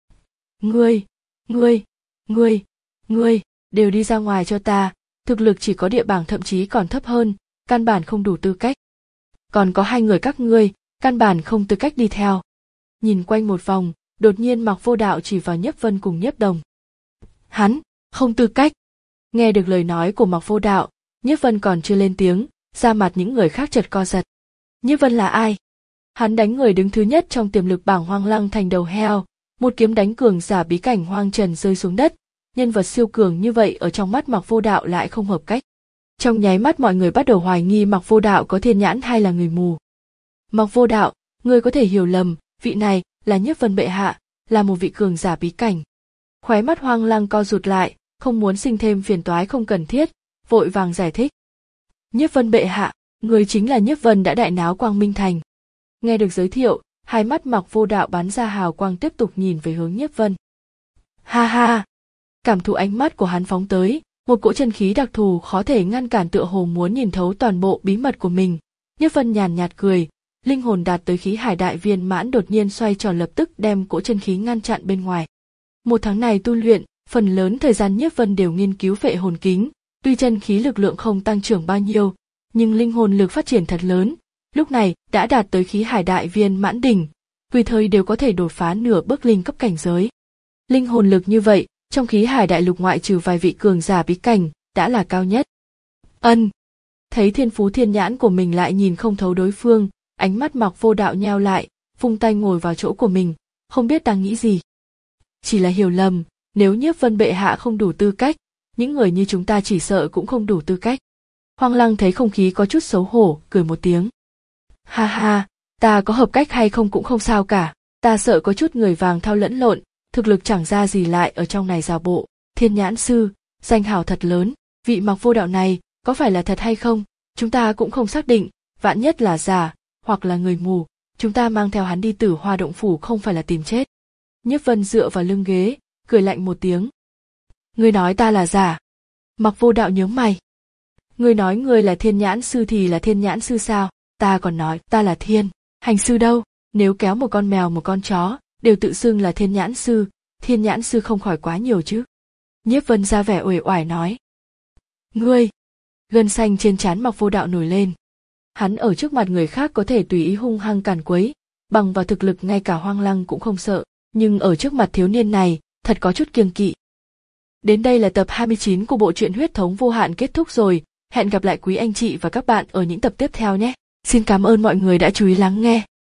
Ngươi, ngươi, ngươi, ngươi, đều đi ra ngoài cho ta, thực lực chỉ có địa bảng thậm chí còn thấp hơn, căn bản không đủ tư cách. Còn có hai người các ngươi, căn bản không tư cách đi theo. Nhìn quanh một vòng, đột nhiên Mặc Vô Đạo chỉ vào Nhiếp Vân cùng Nhiếp Đồng. Hắn, không tư cách. Nghe được lời nói của Mặc Vô Đạo, Nhiếp Vân còn chưa lên tiếng, da mặt những người khác chợt co giật. Nhiếp Vân là ai? Hắn đánh người đứng thứ nhất trong tiềm lực bảng Hoang Lăng thành đầu heo, một kiếm đánh cường giả bí cảnh hoang trần rơi xuống đất, nhân vật siêu cường như vậy ở trong mắt Mặc Vô Đạo lại không hợp cách. Trong nháy mắt mọi người bắt đầu hoài nghi Mặc Vô Đạo có thiên nhãn hay là người mù. Mặc Vô Đạo, ngươi có thể hiểu lầm, vị này là Nhiếp Vân bệ hạ, là một vị cường giả bí cảnh. Khóe mắt Hoang Lăng co rụt lại, không muốn sinh thêm phiền toái không cần thiết, vội vàng giải thích. Nhiếp Vân bệ hạ, người chính là Nhiếp Vân đã đại náo Quang Minh Thành. Nghe được giới thiệu, hai mắt Mặc Vô Đạo bắn ra hào quang tiếp tục nhìn về hướng Nhiếp Vân. Ha ha! Cảm thụ ánh mắt của hắn phóng tới, một cỗ chân khí đặc thù khó thể ngăn cản tựa hồ muốn nhìn thấu toàn bộ bí mật của mình. Nhiếp Vân nhàn nhạt cười, linh hồn đạt tới khí hải đại viên mãn đột nhiên xoay tròn lập tức đem cỗ chân khí ngăn chặn bên ngoài. Một tháng này tu luyện, phần lớn thời gian Nhiếp Vân đều nghiên cứu vệ hồn kính, tuy chân khí lực lượng không tăng trưởng bao nhiêu, nhưng linh hồn lực phát triển thật lớn, lúc này đã đạt tới khí hải đại viên mãn đỉnh, tùy thời đều có thể đột phá nửa bước linh cấp cảnh giới. Linh hồn lực như vậy, trong khí hải đại lục ngoại trừ vài vị cường giả bí cảnh, đã là cao nhất. Ân, thấy thiên phú thiên nhãn của mình lại nhìn không thấu đối phương, ánh mắt Mặc Vô Đạo nheo lại, vung tay ngồi vào chỗ của mình, không biết đang nghĩ gì. Chỉ là hiểu lầm, nếu Nhiếp Vân bệ hạ không đủ tư cách, những người như chúng ta chỉ sợ cũng không đủ tư cách. Hoang Lăng thấy không khí có chút xấu hổ, cười một tiếng. Ha ha, ta có hợp cách hay không cũng không sao cả, ta sợ có chút người vàng thao lẫn lộn, thực lực chẳng ra gì lại ở trong này giả bộ. Thiên nhãn sư, danh hào thật lớn, vị Mặc Vô Đạo này, có phải là thật hay không, chúng ta cũng không xác định, vạn nhất là giả, hoặc là người mù, chúng ta mang theo hắn đi Tử Hoa động phủ không phải là tìm chết. Nhiếp Vân dựa vào lưng ghế, cười lạnh một tiếng. Ngươi nói ta là giả? Mặc Vô Đạo nhướng mày. Ngươi nói ngươi là Thiên Nhãn sư thì là Thiên Nhãn sư sao? Ta còn nói ta là Thiên Hành sư đâu? Nếu kéo một con mèo một con chó đều tự xưng là Thiên Nhãn sư, Thiên Nhãn sư không khỏi quá nhiều chứ? Nhiếp Vân ra vẻ uể oải nói. Ngươi! Gân xanh trên trán Mặc Vô Đạo nổi lên. Hắn ở trước mặt người khác có thể tùy ý hung hăng càn quấy, bằng vào thực lực ngay cả Hoang Lăng cũng không sợ, nhưng ở trước mặt thiếu niên này, thật có chút kiêng kỵ. Đến đây là tập hai mươi chín của bộ truyện Huyết thống vô hạn kết thúc rồi, hẹn gặp lại quý anh chị và các bạn ở những tập tiếp theo nhé. Xin cảm ơn mọi người đã chú ý lắng nghe.